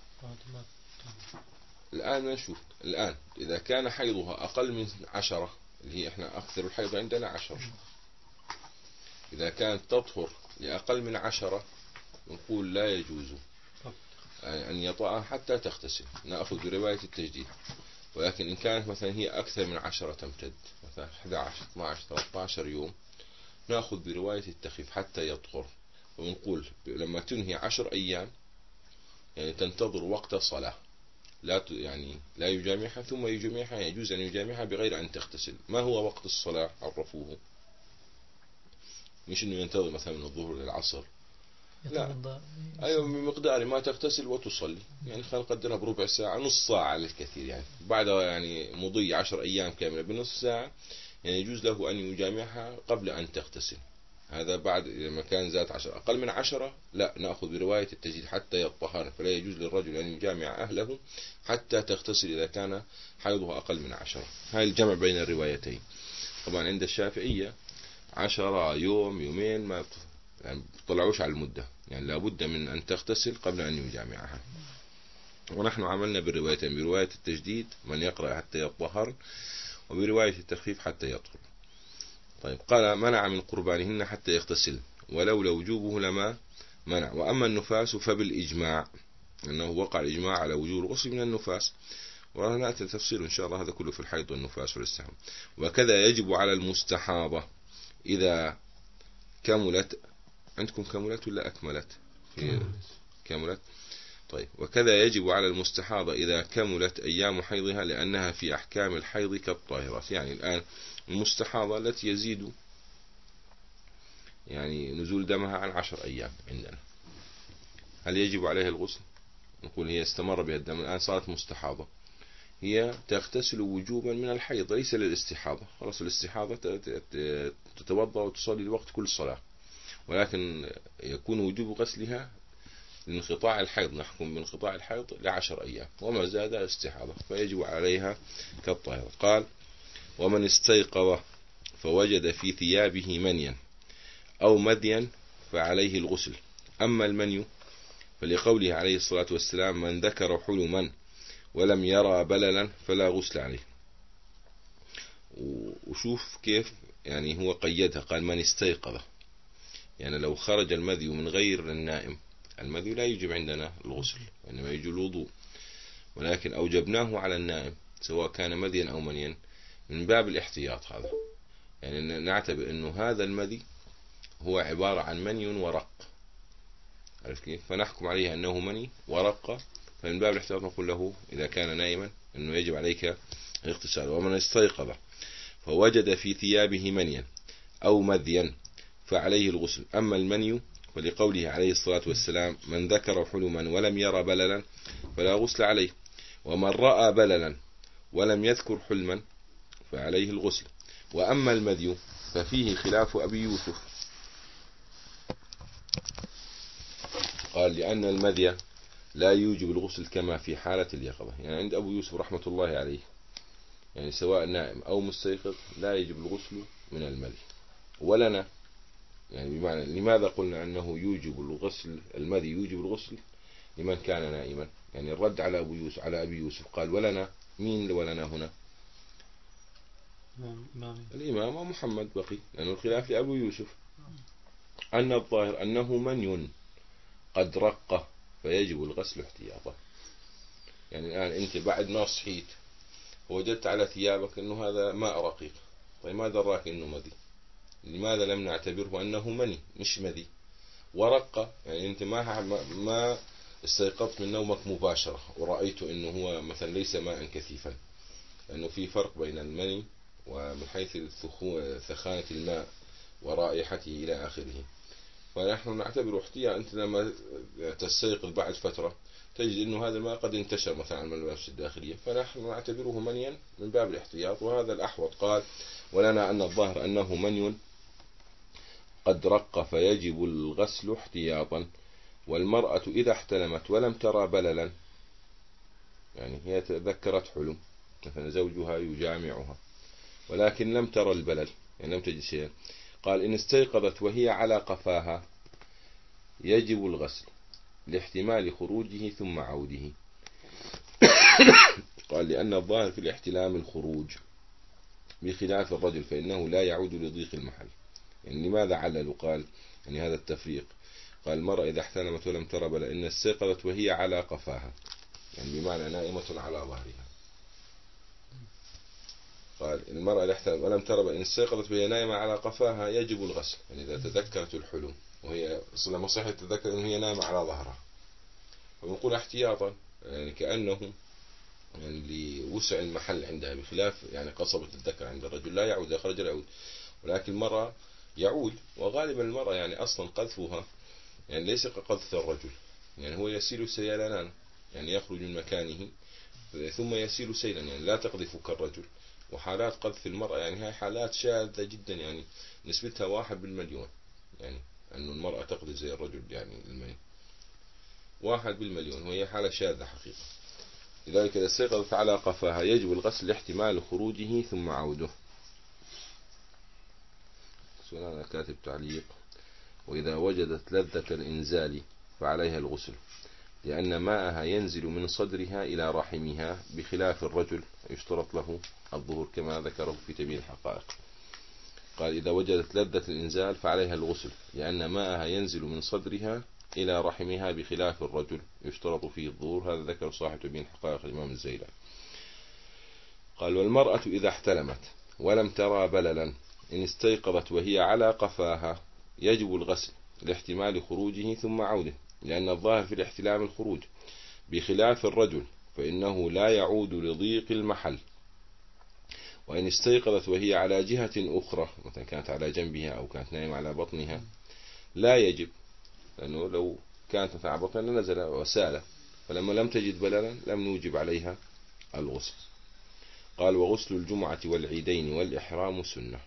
الآن نشوف الآن إذا كان حيضها أقل من عشرة اللي هي إحنا أكثر الحيض عندنا عشرة، إذا كانت تطهر لأقل من عشرة نقول لا يجوز أن يطأها حتى تغتسل، نأخذ برواية التجديد. ولكن إن كانت مثلا هي أكثر من عشرة تمتد مثلا أحد عشر اثني عشر ثلاثة عشر يوم نأخذ برواية التخفيف حتى يطهر، ونقول لما تنهي عشر أيام يعني تنتظر وقت صلاة لا يعني لا يجامعها ثم يجامعها، يجوز أن يجامعها بغير أن تغتسل. ما هو وقت الصلاة؟ عرفوه. مش إنه ينتظر مثلا من الظهر إلى العصر، لا، أيوة بمقدار ما تغتسل وتصلي. يعني خلينا نقدرها بربع ساعة، نص ساعة على الكثير، يعني بعدها يعني مضي عشر أيام كاملة بنص ساعة، يعني يجوز له أن يجامعها قبل أن تغتسل. هذا بعد لما كان زاد عشر. أقل من عشرة لا، نأخذ برواية التجديد حتى يطهر، فلا يجوز للرجل أن يجامع أهله حتى تغتسل إذا كان حيضها أقل من عشرة. هاي الجمع بين الروايتين. طبعا عند الشافعية عشرة يوم يومين ما يعني بطلعوش على المدة، يعني لابد من أن تغتسل قبل أن يجامعها. ونحن عملنا بالروايتين، برواية التجديد من يقرأ حتى يطهر، وبرواية التخفيف حتى يطهر. طيب قال منع من قربانهن حتى يغتسل، ولولا وجوبه لما منع. وأما النفاس فبالإجماع، أنه وقع الإجماع على وجوب الغسل من النفاس، ونأتي التفسير إن شاء الله، هذا كله في الحيض والنفاس والاستحاضة. وكذا يجب على المستحاضة إذا كملت. عندكم كملت ولا أكملت؟ كملت. طيب وكذا يجب على المستحاضة إذا كملت أيام حيضها، لأنها في أحكام الحيض كالطاهرات. يعني الآن المستحاضة التي يزيد يعني نزول دمها عن عشر أيام عندنا، هل يجب عليها الغسل؟ نقول هي استمر بها الدم الآن صارت مستحاضة، هي تغتسل وجوبا من الحيض ليس للاستحاضة. خلاص الاستحاضة تتوضأ وتصلي الوقت كل صلاة، ولكن يكون وجوب غسلها لانقطاع الحيض. نحكم بانقطاع الحيض لعشر أيام، وما زاد استحاضة فيجب عليها كالطاهرة. قال ومن استيقظ فوجد في ثيابه منيا أو مديا فعليه الغسل. أما المني فلقوله عليه الصلاة والسلام من ذكر حلما ولم يرى بللا فلا غسل عليه. وشوف كيف يعني هو قيدها، قال من استيقظ، يعني لو خرج المذي من غير النائم، المذي لا يجب عندنا الغسل وإنما يجب الوضوء، ولكن أوجبناه على النائم سواء كان مذيا أو منيا من باب الاحتياط. هذا يعني نعتبر أنه هذا المذي هو عبارة عن مني ورق، عرفت كيف؟ فنحكم عليه أنه مني ورق، فمن باب الاحتياط نقول له إذا كان نائما أنه يجب عليك الاغتسال. ومن استيقظ فوجد في ثيابه منيا أو مذيا فعليه الغسل. أما المني فلقوله عليه الصلاة والسلام من ذكر حلما ولم يرى بللا فلا غسل عليه. ومن رأى بللا ولم يذكر حلما فعليه الغسل. وأما المذي ففيه خلاف أبي يوسف، قال لأن المذي لا يوجب الغسل كما في حالة اليقظة. يعني عند أبو يوسف رحمة الله عليه يعني سواء نائم أو مستيقظ لا يجب الغسل من المذي. ولنا يعني بمعنى لماذا قلنا أنه يوجب الغسل، المذي يوجب الغسل لمن كان نائما؟ يعني الرد على أبو يوسف على أبي يوسف قال ولنا، مين ولنا هنا؟ الإمام محمد بقي، لأنه الخلاف لأبو يوسف. أن الظاهر أنه من قد رق فيجب الغسل احتياطا. يعني الآن أنت بعد ما صحيت ووجدت على ثيابك أنه هذا ماء رقيق، طيب ما دراك أنه مذي؟ لماذا لم نعتبره أنه مني مش مذي؟ ورق يعني أنت ما ما استيقظت من نومك مباشرة ورأيت أنه هو مثلا ليس ماء كثيفا، لأنه في فرق بين المني ومن حيث ثخانة الماء ورائحته إلى آخره. فنحن نعتبر احتياط. أنت لما تستيقظ بعد فترة تجد أنه هذا الماء قد انتشر مثلا على الملابس الداخلية، فنحن نعتبره منيا من باب الاحتياط، وهذا الأحوط. قال ولنا أن الظاهر أنه مني قد رق فيجب الغسل احتياطا. والمرأة إذا احتلمت ولم ترى بللا، يعني هي تذكرت حلم مثلا زوجها يجامعها ولكن لم ترى البلل، يعني لم تجد شيئا، قال إن استيقظت وهي على قفاها يجب الغسل لاحتمال خروجه ثم عوده. قال لأن الظاهر في الاحتلام الخروج بخلاف الرجل فإنه لا يعود لضيق المحل. يعني لماذا علل؟ قال يعني هذا التفريق. قال المرأة إذا احتلمت ولم ترى بلل إن استيقظت وهي على قفاها، يعني بمعنى نائمة على ظهرها. قال المرأة إذا احتلمت ولم ترى بلل إن استيقظت وهي نائمة على قفاها يجب الغسل، يعني إذا تذكرت الحلم وهي لما صحت تذكر أن هي نائمة على ظهرها، فنقول احتياطا يعني كأنه يعني لوسع المحل عندها، بخلاف يعني قصبة الذكر عند الرجل لا يعود، إذا خرج لا يعود، ولكن المرأة يعود. وغالبا المرأة يعني أصلا قذفها يعني ليس كقذف الرجل، يعني هو يسيل سيلانان، يعني يخرج من مكانه ثم يسيل سيلا، يعني لا تقذف كالرجل. وحالات قذف المرأة يعني هاي حالات شاذة جدا، يعني نسبتها واحد بالمليون، يعني أن المرأة تقذف زي الرجل يعني المني واحد بالمليون، وهي حالة شاذة حقيقة. لذلك إذا استيقظت على قفاها يجب الغسل لاحتمال خروجه ثم عوده. سؤال كاتب تعليق: وإذا وجدت لذة الإنزال فعليها الغسل، لأن ماءها ينزل من صدرها إلى رحمها، بخلاف الرجل يشترط له الظهور كما ذكره في تبيين الحقائق. قال: إذا وجدت لذة الإنزال فعليها الغسل، لأن ماءها ينزل من صدرها إلى رحمها، بخلاف الرجل يشترط فيه الظهور. هذا ذكر صاحب تبيين الحقائق الإمام الزيلاني. قال: والمرأة إذا احتلمت ولم ترى بللا إن استيقظت وهي على قفاها يجب الغسل لاحتمال خروجه ثم عوده، لأن الظاهر في الاحتلام الخروج، بخلاف الرجل فإنه لا يعود لضيق المحل. وإن استيقظت وهي على جهة أخرى، مثلا كانت على جنبها أو كانت نايمة على بطنها، لا يجب، لأنه لو كانت على بطنها لنزل وسال، فلما لم تجد بللا لم نوجب عليها الغسل. قال: وغسل الجمعة والعيدين والإحرام سنة.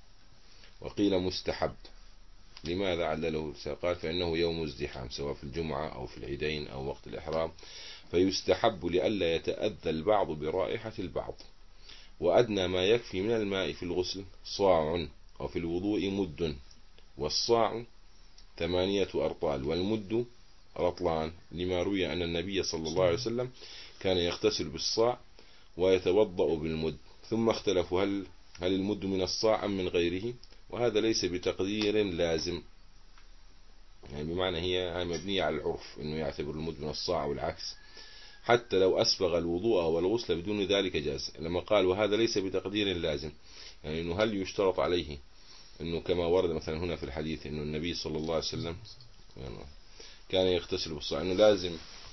وقيل مستحب. لماذا علله؟ قال: فإنه يوم ازدحام، سواء في الجمعة أو في العيدين أو وقت الإحرام، فيستحب لئلا يتأذى البعض برائحة البعض. وأدنى ما يكفي من الماء في الغسل صاع، وفي الوضوء مد، والصاع ثمانية أرطال، والمد رطلان، لما روي أن النبي صلى الله عليه وسلم كان يغتسل بالصاع ويتوضأ بالمد. ثم اختلفوا هل هل المد من الصاع أم من غيره، وهذا ليس بتقدير لازم، يعني بمعنى هي مبنية على العرف أنه يعتبر المد من الصاع والعكس، حتى لو أسبغ الوضوء والغسل بدون ذلك جاز. لما قال وهذا ليس بتقدير لازم، يعني أنه هل يشترط عليه أنه كما ورد مثلا هنا في الحديث أنه النبي صلى الله عليه وسلم يعني كان يغتسل بالصاع، أنه لازم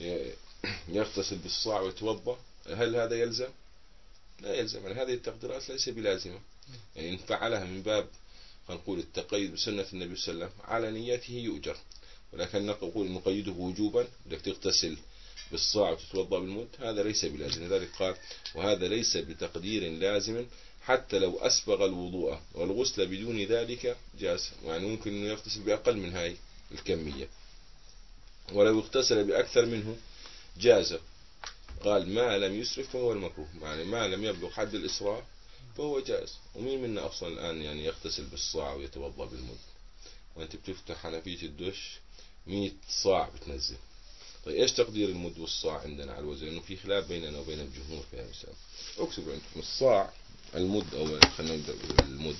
يغتسل بالصاع ويتوضأ، هل هذا يلزم؟ لا يلزم. يعني هذه التقديرات ليس بلازمة، يعني إن فعلها من باب نقول التقيد بسنة النبي صلى الله عليه وسلم على نيته يؤجر، ولكن نقول نقيده وجوبا، بدك تغتسل بالصاع وتتوضأ بالمد، هذا ليس بلازم. لذلك قال: وهذا ليس بتقدير لازم، حتى لو أسبغ الوضوء والغسل بدون ذلك جاز، يعني ممكن أنه يغتسل بأقل من هاي الكمية، ولو اغتسل بأكثر منه جاز. قال: ما لم يسرف فهو المكروه، يعني ما لم يبلغ حد الإسراف فهو جائز. ومين منا أصلا الآن يعني يغتسل بالصاع ويتوضأ بالمد؟ وأنت بتفتح حنفية الدش مية صاع بتنزل. طيب إيش تقدير المد والصاع عندنا على الوزن؟ إنه في خلاف بيننا وبين الجمهور في هذا المسألة. اكتبوا عندكم الصاع المد، أو خلينا نبدأ بالمد.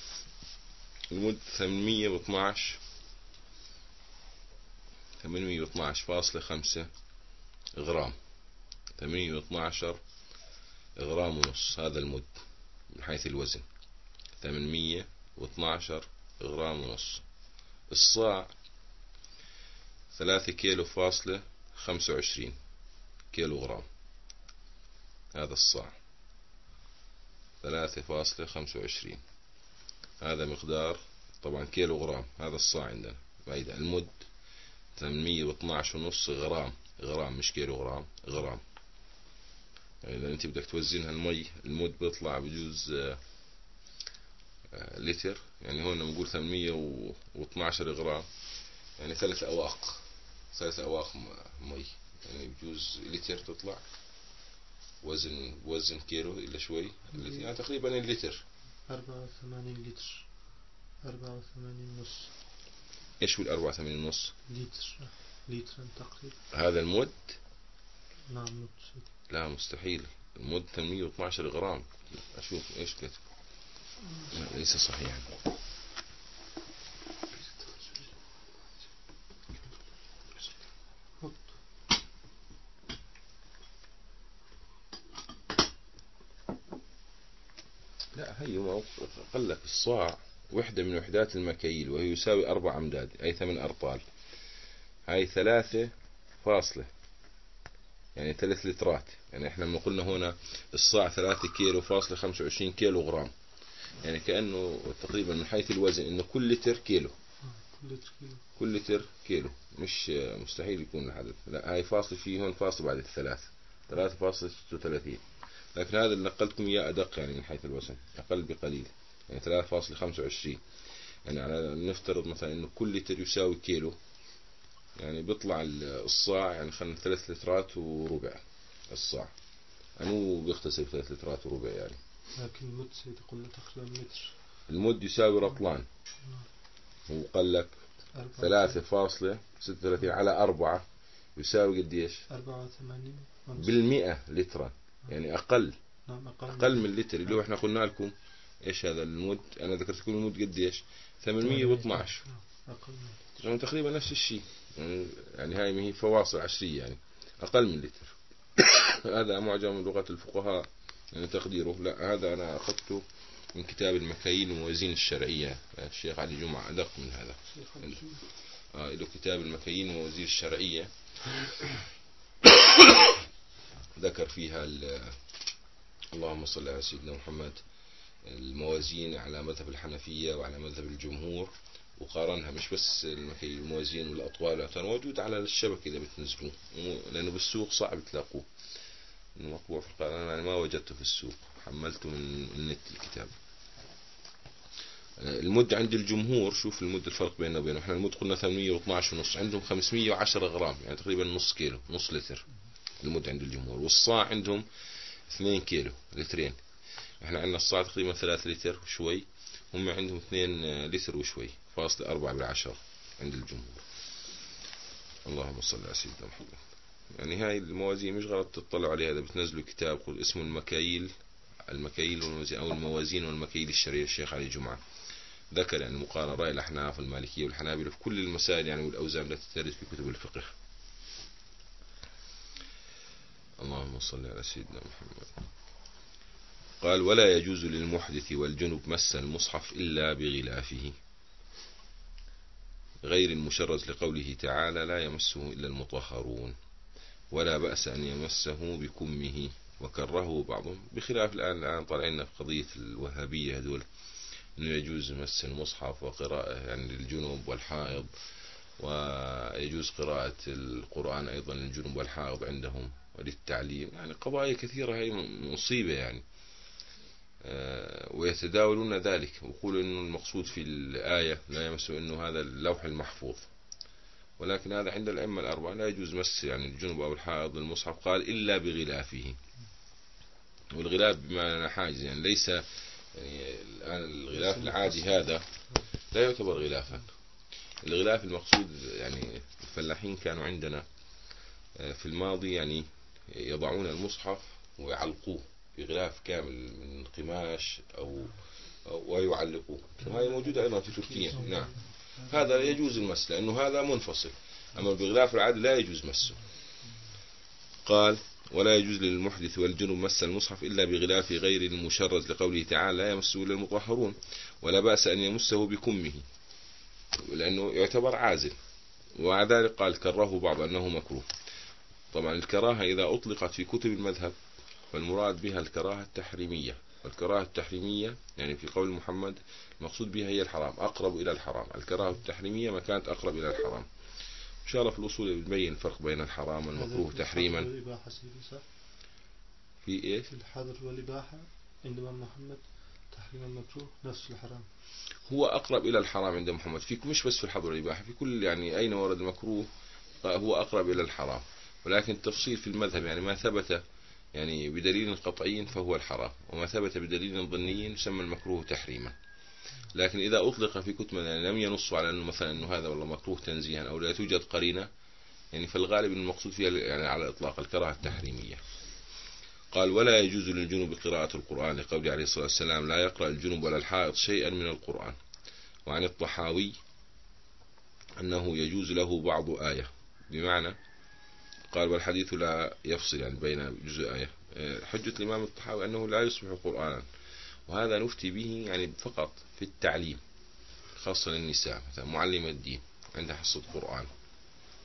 المد ثمانمية واثناعش ثمانمية واثناعش فاصلة خمسة غرام، ثمانمية واثناعش غرام ونص، هذا المد من حيث الوزن، ثمانمية واثناعش غرام ونص. الصاع ثلاثة كيلو فاصلة خمسة وعشرين كيلو غرام، هذا الصاع ثلاثة فاصلة خمسة وعشرين، هذا مقدار طبعا كيلو غرام، هذا الصاع عندنا. بعيدا المد ثمانمية واثناعش ونص غرام، غرام مش كيلو غرام، غرام. يعني إذا أنت بدك توزنها المي، المد بيطلع بجوز آه آه لتر، يعني هون بنقول ثمانمية واثناعش غرام، يعني ثلاث أواق، ثلاث أواق مي، يعني بجوز لتر تطلع وزن وزن كيلو إلا شوي، يعني تقريبا اللتر أربعة وثمانين لتر، أربعة وثمانين نص. إيش هو الأربعة وثمانين نص؟ لتر، لترا تقريبا. هذا المد؟ نعم. لا مستحيل، المد ثمانمية واثناعش غرام. أشوف إيش كتب، ليس صحيح يعني. لا هي قال لك الصاع وحدة من وحدات المكاييل، وهي يساوي أربع أمداد، أي ثمان أرطال. هاي ثلاثة فاصلة يعني ثلاث لترات. يعني احنا لما قلنا هنا الصاع ثلاثة كيلو فاصلة خمسة وعشرين كيلو غرام، يعني كأنه تقريبا من حيث الوزن إنه كل لتر كيلو، كل لتر كيلو. كل لتر كيلو، مش مستحيل يكون العدد، لا هاي فاصل فيه هون فاصل بعد الثلاث، ثلاثة فاصلة ستة وثلاثين، لكن هذا اللي نقلتكم إياه أدق يعني من حيث الوزن أقل بقليل، يعني ثلاثة فاصلة خمسة وعشرين. يعني على نفترض مثلا إنه كل لتر يساوي كيلو، يعني بيطلع الصاع يعني خلينا ثلاث لترات وربع الصاع، يعني هو بيختصر ثلاث لترات وربع يعني. لكن المد سيدي قلنا تقريبا متر. المد يساوي رطلان، هو قال لك ثلاثة فاصلة ستة وثلاثين على أربعة يساوي قديش؟ أربعة وثمانين بالمئة لترا، يعني أقل. نعم أقل, أقل من اللتر اللي هو إحنا قلنا لكم إيش هذا المد، أنا ذكرت لكم المد قديش؟ ثمانمئة واثناشر، أقل من يعني تقريبا نفس الشيء، يعني, يعني هاي ما هي فواصل عشرية، يعني أقل من لتر. هذا معجم من لغة الفقهاء يعني تقديره، لا هذا أنا أخذته من كتاب المكاييل والموازين الشرعية، الشيخ علي جمعة أدق من هذا. آه له كتاب المكاييل والموازين الشرعية ذكر فيها اللهم صل على سيدنا محمد الموازين على مذهب الحنفية وعلى مذهب الجمهور، وقارنها مش بس المكاييل الموازين والأطوال، موجود على الشبكة إذا بتنزلوه، لأنه بالسوق صعب تلاقوه، مطبوع في القرآن، يعني ما وجدته في السوق، حملته من النت الكتاب. المد عند الجمهور، شوف المد الفرق بيننا وبينه، احنا المد قلنا ثمانمئة واثناشر ونص، عندهم خمسمئة وعشرة غرام، يعني تقريبا نص كيلو، نص لتر المد عند الجمهور. والصاع عندهم اثنين كيلو، لترين. احنا عندنا الصاع تقريبا ثلاثة لتر وشوي، هم عندهم اثنين لتر وشوي، فاصلة أربعة بالعشرة عند الجمهور. اللهم صل على سيدنا محمد. يعني هاي الموازين مش غلط تطلعوا عليها، إذا بتنزلوا كتاب قل اسمه المكاييل، المكاييل والموازين أو الموازين والمكاييل الشرعية، الشيخ علي جمعة ذكر يعني مقارنة رأي الأحناف والمالكية والحنابلة في كل المسائل يعني والأوزان التي ترد في كتب الفقه. اللهم صل على سيدنا محمد. قال ولا يجوز للمحدث والجنب مس المصحف إلا بغلافه غير المشرز لقوله تعالى لا يمسه إلا المطهرون، ولا بأس أن يمسه بكمه، وكرهه بعضهم، بخلاف الآن الآن طالعين في قضية الوهابية هذول أنه يجوز مس المصحف وقراءة يعني للجنوب والحائض، ويجوز قراءة القرآن أيضا للجنوب والحائض عندهم وللتعليم، يعني قضايا كثيرة هي مصيبة يعني. ويتداولون ذلك ويقولوا أنه المقصود في الآية لا يمسه أنه هذا اللوح المحفوظ، ولكن هذا عند الأئمة الأربعة لا يجوز مس يعني الجنوب أو الحائض للمصحف، قال إلا بغلافه. والغلاف بمعنى حاجز، يعني ليس يعني الآن الغلاف العادي هذا لا يعتبر غلافا. الغلاف المقصود يعني الفلاحين كانوا عندنا في الماضي يعني يضعون المصحف ويعلقوه بغلاف كامل من قماش أو ويعلقوه، وهي موجودة أيضا في تركيا. نعم هذا يجوز المس لأنه هذا منفصل، أما بغلاف العادي لا يجوز مسه. قال ولا يجوز للمحدث والجنب مس المصحف إلا بغلاف غير المشرز لقوله تعالى لا يمسه إلا المطهرون، ولا بأس أن يمسه بكمه لأنه يعتبر عازل. ومع ذلك قال كره بعض أنه مكروه. طبعا الكراهة إذا أطلقت في كتب المذهب فالمراد بها الكراهة التحريمية، والكراهة التحريمية يعني في قول محمد المقصود بها هي الحرام، أقرب إلى الحرام. الكراهة التحريمية ما كانت أقرب إلى الحرام. إن شاء الله في الأصول بنبين الفرق بين الحرام والمكروه تحريما. في إيش؟ في الحظر والإباحة عندما محمد تحريم المكروه نفس الحرام، هو أقرب إلى الحرام عند محمد، في مش بس في الحظر والإباحة، في كل يعني أين ورد المكروه هو أقرب إلى الحرام، ولكن التفصيل في المذهب يعني ما ثبت يعني بدليل قطعي فهو الحرام، وما ثبت بدليل ظني يسمى المكروه تحريما. لكن إذا أطلق في كتب يعني لم ينصوا على أنه مثلا أنه هذا والله مكروه تنزيها أو لا توجد قرينة، يعني فالغالب المقصود فيها يعني على الإطلاق الكراهة التحريمية. قال ولا يجوز للجنوب قراءة القرآن لقول عليه الصلاة والسلام لا يقرأ الجنوب ولا الحائض شيئا من القرآن. وعن الطحاوي أنه يجوز له بعض آية، بمعنى قال والحديث لا يفصل يعني بين جزء آية. حجة الإمام الطحاوي أنه لا يصبح قرآنا، وهذا نفتي به يعني فقط في التعليم خاصة للنساء، مثلا معلم الدين عندها حصة قرآن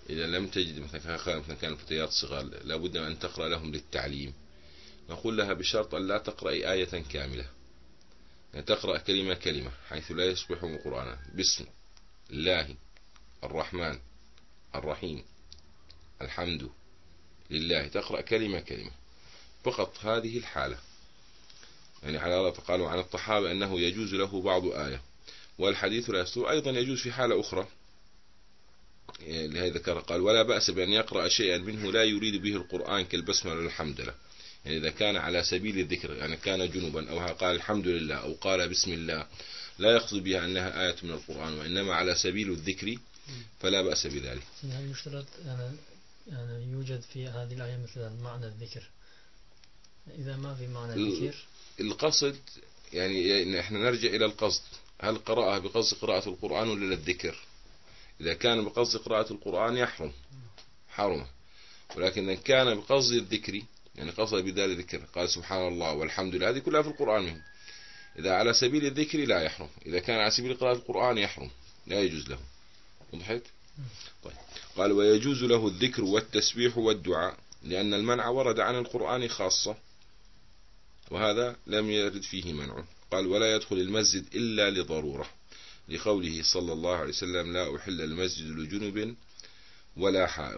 إذا لم تجد مثلا كان الفتيات صغار لابد أن تقرأ لهم للتعليم، نقول لها بشرط أن لا تقرأي آية كاملة، يعني تقرأ كلمة كلمة حيث لا يصبح قرآنا. بسم الله الرحمن الرحيم الحمد لله، تقرأ كلمة كلمة فقط هذه الحالة. يعني على الله فقالوا عن الطحاوي أنه يجوز له بعض آية والحديث لا يصدر، أيضا يجوز في حالة أخرى لهذا ذكر قال ولا بأس بأن يقرأ شيئا منه لا يريد به القرآن كالبسملة والحمد لله، يعني إذا كان على سبيل الذكر، يعني كان جنبا أو قال الحمد لله أو قال بسم الله لا يقصد بها أنها آية من القرآن وإنما على سبيل الذكر فلا بأس بذلك. هل يشترط يعني يعني يوجد في هذه الآية مثلا معنى الذكر؟ إذا ما في معنى الذكر القصد يعني احنا نرجع إلى القصد، هل قرأها بقصد قراءة القرآن ولا للذكر؟ إذا كان بقصد قراءة القرآن يحرم حرمه، ولكن إن كان بقصد الذكر يعني قصد بدال الذكر قال سبحان الله والحمد لله هذه كلها في القرآن منه. إذا على سبيل الذكر لا يحرم، إذا كان على سبيل قراءة القرآن يحرم لا يجوز له. وضحت؟ طيب قال ويجوز له الذكر والتسبيح والدعاء لأن المنع ورد عن القرآن خاصة وهذا لم يرد فيه منع. قال ولا يدخل المسجد إلا لضرورة لقوله صلى الله عليه وسلم لا أحل المسجد لجنب ولا حائض.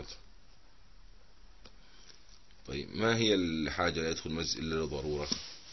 طيب ما هي الحاجة لا يدخل المسجد إلا لضرورة؟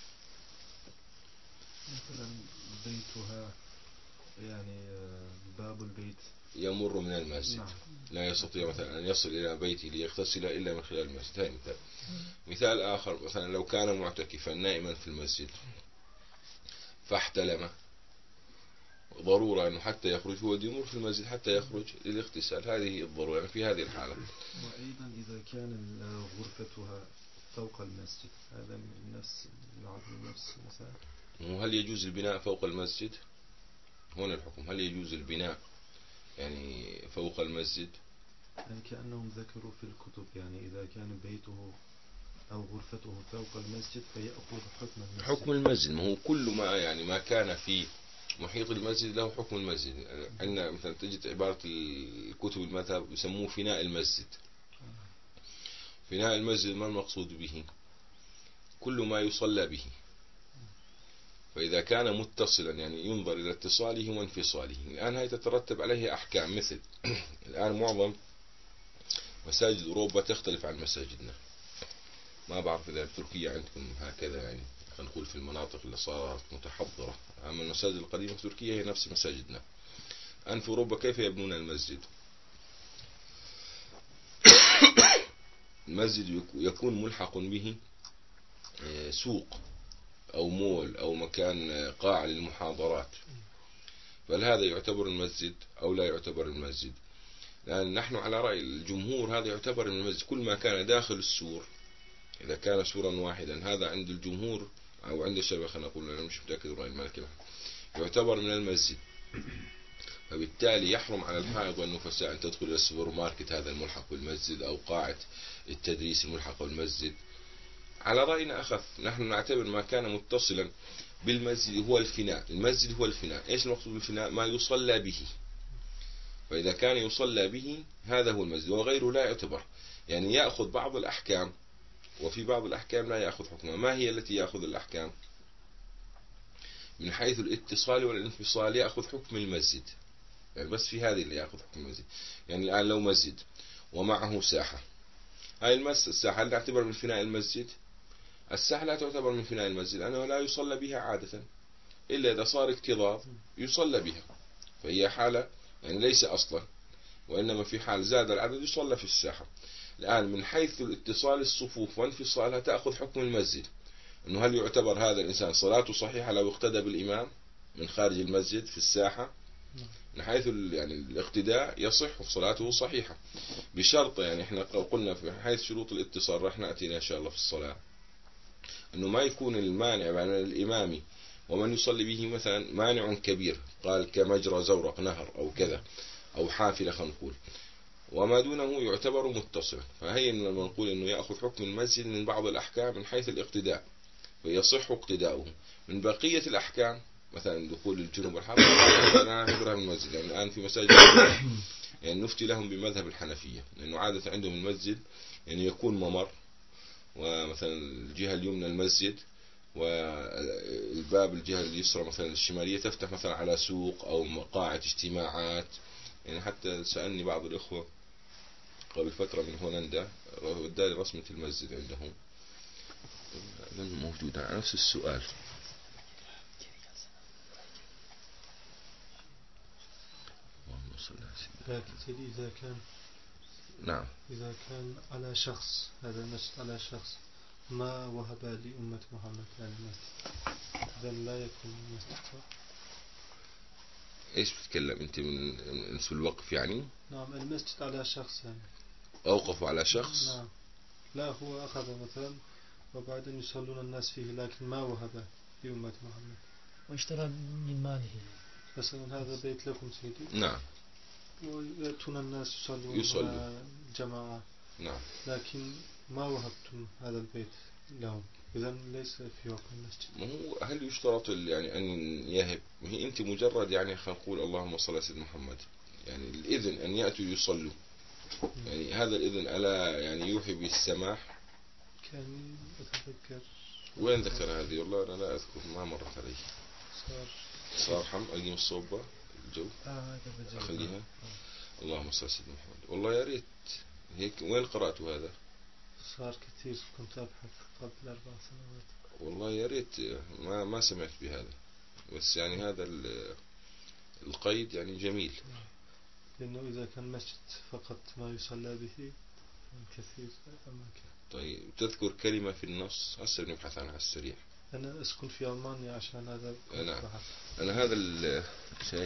مثلا بيتها يعني باب البيت يمر من المسجد نعم. لا يستطيع مثلا أن يصل إلى بيته ليغتسل إلا من خلال المسجد. هذا مثال. مثال آخر مثلا لو كان معتكفا نائما في المسجد فاحتلم ضرورة أنه حتى يخرج هو يمر في المسجد حتى يخرج للاغتسال، هذه الضرورة يعني في هذه الحالة. وأيضا إذا كان غرفتها فوق المسجد هذا من نفس نفس مثال. وهل يجوز البناء فوق المسجد؟ هنا الحكم هل يجوز البناء يعني فوق المسجد؟ يعني كأنهم ذكروا في الكتب يعني إذا كان بيته أو غرفته فوق المسجد فيأخذ حكم المسجد. حكم المسجد، ما هو كل ما يعني ما كان في محيط المسجد له حكم المسجد. عندنا مثلا تجد عبارة الكتب المذهب يسموه فناء المسجد. فناء المسجد ما المقصود به؟ كل ما يصلى به، فإذا كان متصلا يعني ينظر إلى اتصاله وانفصاله. الآن هي تترتب عليه أحكام مثل الآن معظم مساجد أوروبا تختلف عن مساجدنا، ما بعرف إذا في تركيا عندكم هكذا يعني خلينا نقول في المناطق اللي صارت متحضرة، أما المساجد القديمة في تركيا هي نفس مساجدنا. الآن في أوروبا كيف يبنون المسجد؟ المسجد يكون ملحق به سوق أو مول أو مكان قاعة للمحاضرات، فهذا يعتبر المسجد أو لا يعتبر المسجد؟ لأن نحن على رأي الجمهور هذا يعتبر من المسجد، كل ما كان داخل السور إذا كان سورا واحدا هذا عند الجمهور أو عند الشباب خلينا نقول أنا مش متأكد رأي المالكي يعتبر من المسجد. فبالتالي يحرم على الحائض والنفساء أن تدخل إلى السوبر ماركت هذا الملحق بالمسجد أو قاعة التدريس الملحق بالمسجد. على رأينا أخف، نحن نعتبر ما كان متصلا بالمسجد هو الفناء. المسجد هو الفناء. إيش المقصود بالفناء؟ ما يصلى به، فإذا كان يصلى به هذا هو المسجد وغيره لا يعتبر، يعني يأخذ بعض الأحكام وفي بعض الأحكام لا يأخذ حكمها. ما هي التي يأخذ الأحكام؟ من حيث الاتصال والانفصال يأخذ حكم المسجد، يعني بس في هذه اللي يأخذ حكم المسجد. يعني الآن لو مسجد ومعه ساحة، هاي المس الساحة هل تعتبر من فناء المسجد؟ الساحة لا تعتبر من فناء المسجد لأنه لا يصلى بها عادة إلا إذا صار اكتظاظ يصلى بها، فهي حالة يعني ليس أصلا، وإنما في حال زاد العدد يصلى في الساحة. الآن من حيث الاتصال الصفوف وانفصالها تأخذ حكم المسجد، أنه هل يعتبر هذا الإنسان صلاته صحيحة لو اقتدى بالإمام من خارج المسجد في الساحة؟ من حيث يعني الاقتداء يصح صلاته صحيحة بشرط، يعني احنا قلنا في حيث شروط الاتصال راح نأتينا إن شاء الله في الصلاة، أنه ما يكون المانع بين الإمام ومن يصلي به مثلا مانع كبير، قال كمجرى زورق نهر أو كذا أو حافلة خلينا نقول، وما دونه يعتبر متصلا. فهي لما نقول أنه يأخذ حكم المسجد من بعض الأحكام من حيث الاقتداء فيصح اقتداؤه. من بقية الأحكام مثلا دخول الجنوب والحرب لا نعتبرها من المسجد، يعني الآن في مساجد يعني نفتي لهم بمذهب الحنفية، لأنه عادة عندهم المسجد يعني يكون ممر، ومثلا الجهة اليمنى المسجد، والباب الجهة اليسرى مثلا الشمالية تفتح مثلا على سوق أو قاعة اجتماعات. يعني حتى سألني بعض الإخوة قبل فترة من هولندا، ودالي رسمة المسجد عندهم موجودة على نفس السؤال. لكن إذا كان نعم إذا كان على شخص، هذا المسجد على شخص ما وهب لأمة محمد هذا المسجد، إذا لا يكون مسجد. إيش بتتكلم أنت من من الوقف يعني؟ نعم المسجد على شخص يعني أوقفوا على شخص. نعم لا هو أخذ مثلا وبعدين يصلون الناس فيه، لكن ما وهب لأمة محمد واشترى من ماله. مثلا هذا بيت لكم سيدي، نعم، ويأتون الناس يصلون يصلوا جماعة، نعم، لكن ما وهبتم هذا البيت لهم، إذن ليس في وقت المسجد. ما هو هل يشترط يعني أن يهب؟ هي أنت مجرد يعني خلينا نقول اللهم صل على سيدنا محمد، يعني الإذن أن يأتوا يصلوا، يعني هذا الإذن ألا يعني يوحي بالسماح؟ كان أتذكر وين ذكر هذه؟ والله أنا لا أذكر، ما مرت علي. صار صار حم أقيم الصوبة الجو آه أخليها. اللهم صل على سيدنا محمد. والله يا ريت هيك. وين قرأتوا هذا؟ صار كثير، كنت أبحث قبل أربع سنوات. والله يا ريت، ما ما سمعت بهذا، بس يعني هذا القيد يعني جميل. لأنه إذا كان مسجد فقط ما يصلى به كثير أماكن. طيب تذكر كلمة في النص، هسه بنبحث عنها على السريع. أنا أسكن في ألمانيا عشان هذا. أنا أنا هذا الشيء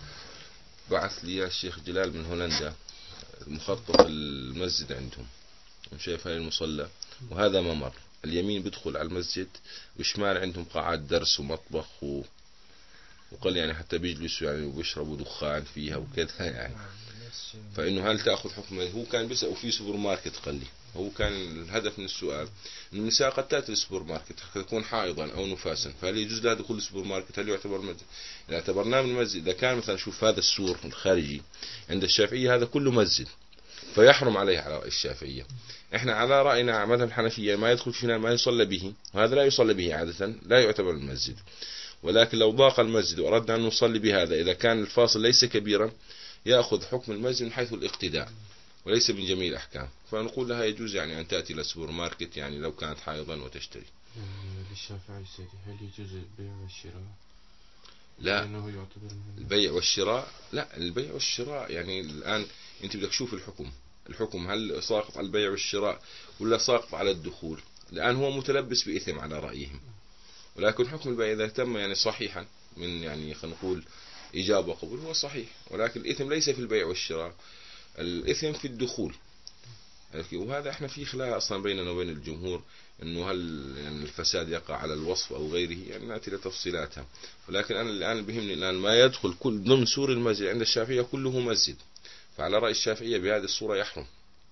بعث لي الشيخ جلال من هولندا مخطط المسجد عندهم، وشايف هاي المصلى، وهذا ممر اليمين بيدخل على المسجد، وشمال عندهم قاعات درس ومطبخ و... وقال يعني حتى بيجلسوا يعني وبيشربوا دخان فيها وكذا يعني. فإنه هل تأخذ حكم؟ هو كان بيسأل، وفي سوبر ماركت قال لي. هو كان الهدف من السؤال إن النساء قد تأتي السوبر ماركت تكون حائضا أو نفاسا، فهل يجوز لها دخول السوبر ماركت؟ هل يعتبر مسجد؟ إذا اعتبرناه من المسجد، إذا كان مثلا شوف هذا السور الخارجي عند الشافعية هذا كله مسجد، فيحرم عليه على رأي الشافعية. إحنا على رأينا مذهب الحنفية ما يدخل فينا ما يصلى به، وهذا لا يصلى به عادة، لا يعتبر المسجد. ولكن لو ضاق المسجد وأردنا أن نصلي بهذا، إذا كان الفاصل ليس كبيرا يأخذ حكم المسجد من حيث الاقتداء وليس من جميع الأحكام. فنقول لها يجوز يعني أن تأتي للسوبر ماركت يعني لو كانت حائضا وتشتري. للشافعي سيدي هل يجوز البيع والشراء؟ لا، البيع والشراء لا، البيع والشراء يعني الآن أنت بدك تشوف الحكم، الحكم هل ساقط على البيع والشراء ولا ساقط على الدخول؟ الآن هو متلبس بإثم على رأيهم، ولكن حكم البيع إذا تم يعني صحيحا من يعني خلينا نقول إجابة وقبول هو صحيح، ولكن الإثم ليس في البيع والشراء، الإثم في الدخول. وهذا احنا في خلاف أصلا بيننا وبين الجمهور إنه هل يعني الفساد يقع على الوصف أو غيره، يعني نأتي لتفصيلاتها. ولكن أنا الآن بهمني الآن ما يدخل كل ضمن سور المسجد عند الشافعية كله مسجد، فعلى رأي الشافعية بهذه الصورة يحرم،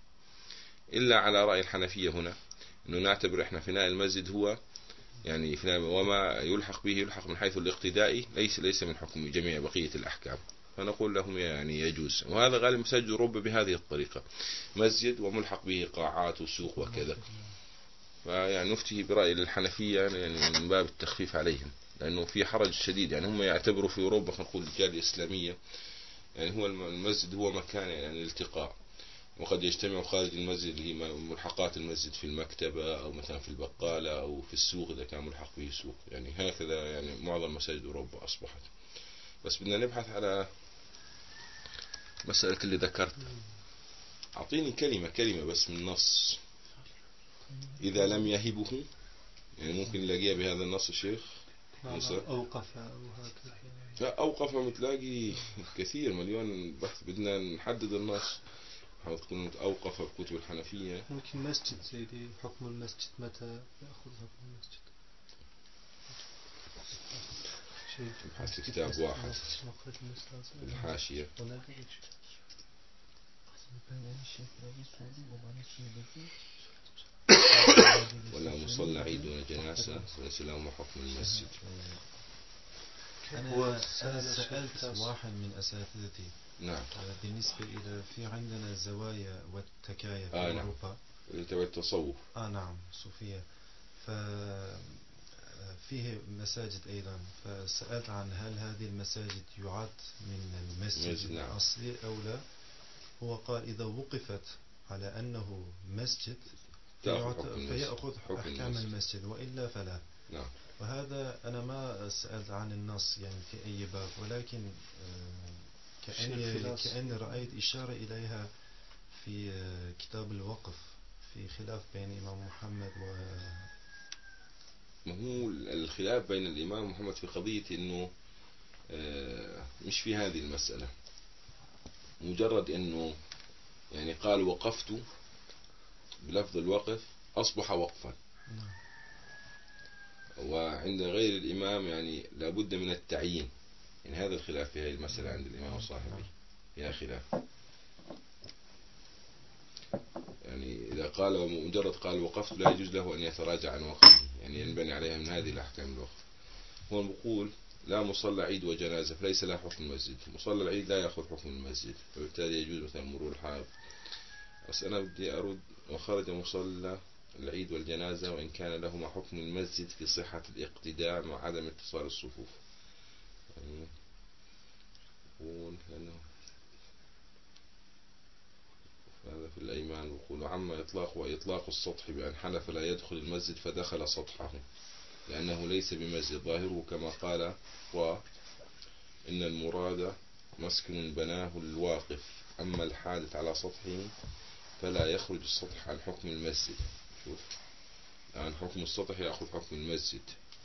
إلا على رأي الحنفية هنا إنه نعتبر إحنا فناء المسجد هو يعني وما يلحق به يلحق من حيث الاقتداء، ليس ليس من حكم جميع بقية الأحكام. فنقول لهم يعني يجوز، وهذا غالب مساجد أوروبا بهذه الطريقة، مسجد وملحق به قاعات وسوق وكذا. فيعني نفتي برأي الحنفية يعني من باب التخفيف عليهم، لأنه في حرج شديد. يعني هم يعتبروا في أوروبا خلينا نقول الجالية الإسلامية يعني هو المسجد هو مكان يعني الالتقاء، وقد يجتمع خارج المسجد اللي هي ملحقات المسجد في المكتبة أو مثلا في البقالة أو في السوق إذا كان ملحق به سوق. يعني هكذا يعني معظم مساجد أوروبا أصبحت. بس بدنا نبحث على مسألة اللي ذكرت. أعطيني كلمة كلمة بس من النص إذا لم يهبه، يعني ممكن نلاقيها بهذا النص الشيخ أوقف أو هكذا. لا أوقف متلاقي كثير مليون بحث، بدنا نحدد النص. حاول تكون أوقف بكتب الحنفية. ممكن مسجد سيدي، حكم المسجد متى يأخذ حكم المسجد؟ نبحث في كتاب واحد الحاشية. ولا مصلى عيد ولا جنازة وليس لهم حكم المسجد. أنا سألت واحد من أساتذتي نعم. بالنسبة إلى في عندنا زوايا والتكايا في آه أوروبا. اللي تبع التصوف. آه نعم صوفية. ففيه مساجد أيضا، فسألت عن هل هذه المساجد يعد من المسجد نعم. الأصلي أو لا. هو قال إذا وقفت على أنه مسجد فيأخذ أحكام المسجد وإلا فلا. نعم. وهذا أنا ما سألت عن النص يعني في أي باب، ولكن كأني, كأني رأيت إشارة إليها في كتاب الوقف في خلاف بين الإمام محمد و ما هو الخلاف بين الإمام محمد في قضية إنه مش في هذه المسألة، مجرد إنه يعني قال وقفت بلفظ الوقف أصبح وقفا. وعند غير الإمام يعني لابد من التعيين، يعني هذا الخلاف في هذه المسألة عند الإمام الصاحبي فيها خلاف. يعني إذا قال مجرد قال وقفت لا يجوز له أن يتراجع عن وقفه، يعني ينبني عليها من هذه الأحكام الوقف. هو بقول لا مصلى عيد وجنازة فليس له حكم المسجد، مصلى العيد لا يأخذ حكم المسجد، فبالتالي يجوز مثلا مرور الحائض. بس أنا بدي أرد وخرج مصلى العيد والجنازة وإن كان لهما حكم المسجد في صحة الاقتداء مع عدم اتصال الصفوف. يعني هذا في الأيمان يقول عما إطلاق وإطلاق السطح بأن حلف لا يدخل المسجد فدخل سطحه لأنه ليس بمسجد، ظاهره كما قال وإن المراد مسكن بناه الواقف، أما الحادث على سطحه فلا يخرج السطح عن حكم المسجد. شوف عن حكم السطح يأخذ حكم المسجد.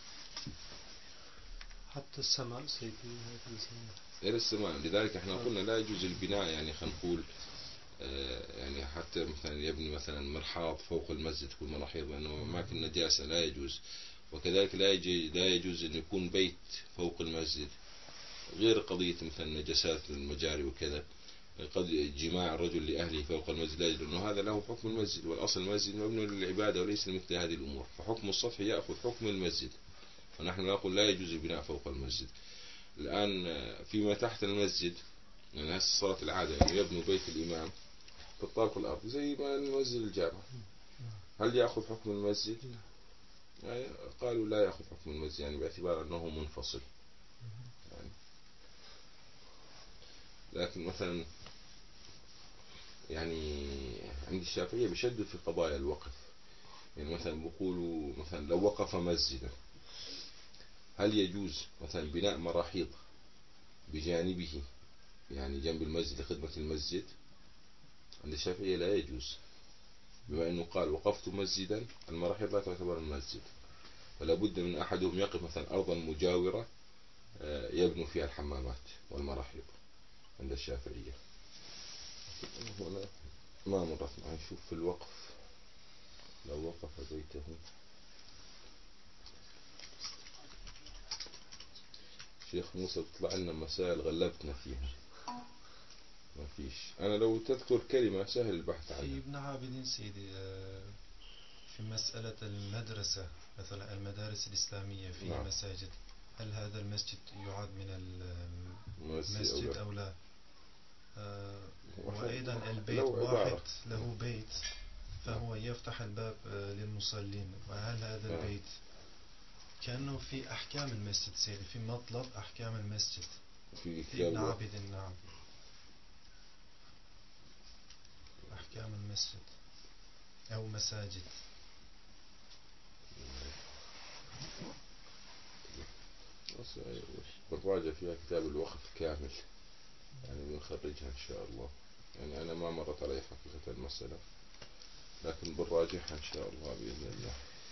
حتى السماء سيدي غير السماء، لذلك احنا قلنا لا يجوز البناء، يعني خلينا نقول يعني حتى مثلا يبني مثلا مرحاض فوق المسجد تكون مراحيض لأنه أماكن نجاسة لا يجوز. وكذلك لا لا يجوز أن يكون بيت فوق المسجد، غير قضية مثلا نجاسات المجاري وكذا، قد جماع الرجل لأهله فوق المسجد لا يجوز، لأنه هذا له حكم المسجد، والأصل المسجد مبني للعبادة وليس لمثل هذه الأمور، فحكم السطح يأخذ حكم المسجد، ونحن نقول لا يجوز البناء فوق المسجد. الآن فيما تحت المسجد يعني هسه صارت العادة يعني يبنوا بيت الإمام في الطابق الأرضي زي ما ننزل الجامع، هل يأخذ حكم المسجد؟ يعني قالوا لا يأخذ حكم المسجد، يعني باعتبار أنه منفصل يعني. لكن مثلا يعني عند الشافعية بيشدوا في قضايا الوقف، يعني مثلا بيقولوا مثلا لو وقف مسجدا هل يجوز مثلا بناء مراحيض بجانبه يعني جنب المسجد لخدمة المسجد؟ عند الشافعية لا يجوز، بما أنه قال وقفت مسجدا، المراحيض لا تعتبر المسجد، فلا بد من أحدهم يقف مثلا أرضا مجاورة يبنوا فيها الحمامات والمراحيض عند الشافعية. هنا ما مرت معي. نشوف في الوقف لو وقف بيته. شيخ موسى تطلع لنا مسائل غلبتنا فيها ما فيش. أنا لو تذكر كلمة سهل البحث عنها. في ابن عابدين سيدي في مسألة المدرسة مثلا المدارس الإسلامية في نعم. مساجد، هل هذا المسجد يعد من المسجد أو لا؟ آه وأيضا البيت واحد له بيت فهو يفتح الباب للمصلين، وهل هذا آه. البيت كأنه في أحكام المسجد سيدي، في مطلب أحكام المسجد في, في ابن عابدين نعم أحكام المسجد أو مساجد. بنراجع فيها كتاب الوقف كامل يعني بنخرجها إن شاء الله، يعني أنا ما مرت علي حقيقة المسألة لكن بنراجعها إن شاء الله بإذن الله.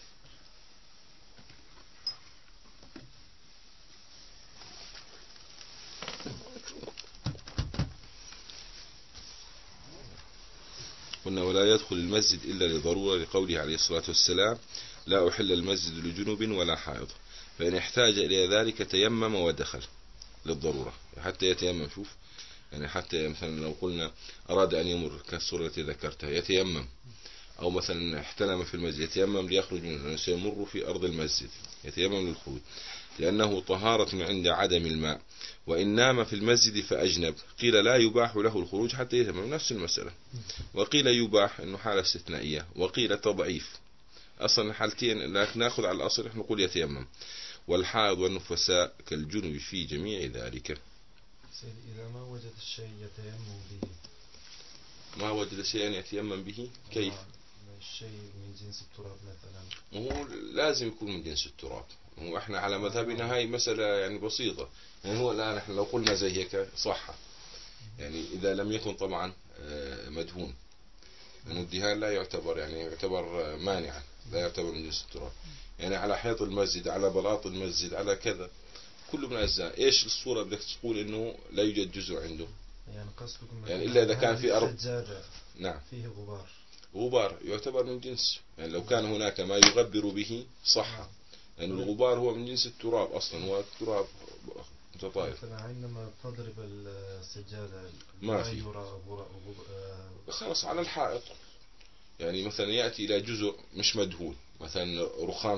قلنا ولا يدخل المسجد إلا لضرورة لقوله عليه الصلاة والسلام لا أحل المسجد لجنوب ولا حائض، فإن احتاج إلى ذلك تيمم ودخل للضرورة حتى يتيمم. شوف يعني حتى مثلا لو قلنا أراد أن يمر كالصورة التي ذكرتها يتيمم، أو مثلا احتلم في المسجد يتيمم ليخرج منه، سيمر في أرض المسجد يتيمم للخروج لأنه طهارة عند عدم الماء. وإن نام في المسجد فأجنب قيل لا يباح له الخروج حتى يتيمم، نفس المسألة. وقيل يباح إنه حالة استثنائية، وقيل تضعيف. أصلا الحالتين لكن نأخذ على الأصل إحنا نقول يتيمم. والحائض والنفساء كالجنب في جميع ذلك. إذا ما وجد الشيء يتيمم به، ما وجد شيئا يتيمم به كيف؟ الشيء من جنس التراب مثلا، هو لازم يكون من جنس التراب. هو احنا على مذهبنا هاي مسألة يعني بسيطة. يعني هو الآن احنا لو قلنا زي هيك صح، يعني إذا لم يكن طبعا مدهون، لأن الدهان لا يعتبر يعني يعتبر مانعا، لا يعتبر من جنس التراب. يعني على حيط المسجد، على بلاط المسجد، على كذا، كله من أجزاء. إيش الصورة بدك تقول إنه لا يوجد جزء عنده؟ يعني قصدكم يعني إلا إذا كان في أرض سجادة نعم فيه غبار، غبار يعتبر من جنس. يعني لو كان هناك ما يغبر به صح، لأن يعني الغبار هو من جنس التراب أصلا، هو التراب متطاير. عندما تضرب السجادة ما في خلاص على الحائط، يعني مثلا يأتي إلى جزء مش مدهون، مثلا رخامة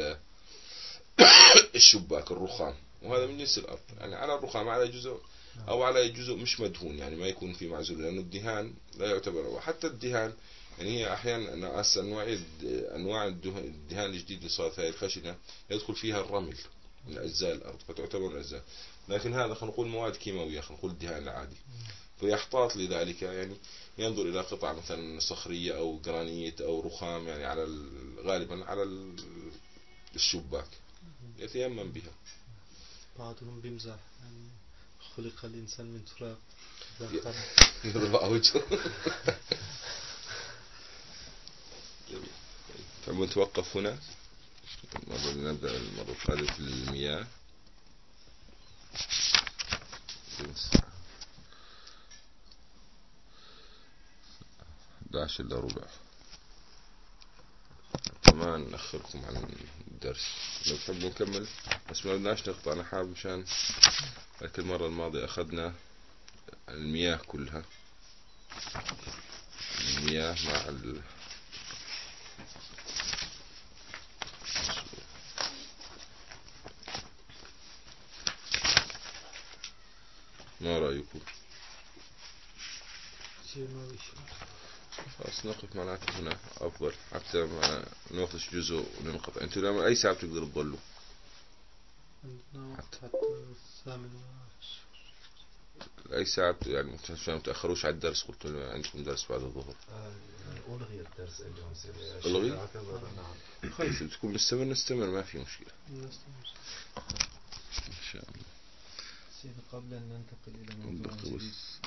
الشباك الرخام، وهذا من جنس الأرض، يعني على الرخام على جزء أو على جزء مش مدهون، يعني ما يكون في معزول، لأنه الدهان لا يعتبر. وحتى الدهان يعني هي أحيانا أنواع أنواع الدهان الجديد اللي صارت هاي الخشنة يدخل فيها الرمل من أجزاء الأرض فتعتبر من أجزاء، لكن هذا خلينا نقول مواد كيماوية، خلينا نقول الدهان العادي. فيحتاط لذلك، يعني ينظر إلى قطع مثلا صخرية أو جرانيت أو رخام، يعني على غالبا على الشباك يتيمم بها. بعضهم بيمزح يعني خلق الإنسان من تراب يضرب وجهه. فمتوقف هنا، نبدأ المرة القادمة في المياه. أحد عشر إلا ربع، كمان نأخركم عن الدرس. لو تحبوا نكمل بس ما بدناش نقطع، أنا حاب مشان لكن المرة الماضية أخذنا المياه كلها، المياه مع ال ما رأيكم؟ خلاص نقف معناته هنا أفضل حتى ما ناخذش جزء وننقطع. أنتوا لما أي ساعة بتقدروا تضلوا؟ حتى الثامن أي ساعة يعني ما تأخروش على الدرس؟ قلت له عندكم درس بعد الظهر. ألغي الدرس اليوم سيدي. ألغي؟ نعم. خلاص بتكون نستمر نستمر ما في مشكلة. نستمر إن شاء الله. سيدي قبل أن ننتقل إلى موضوع جديد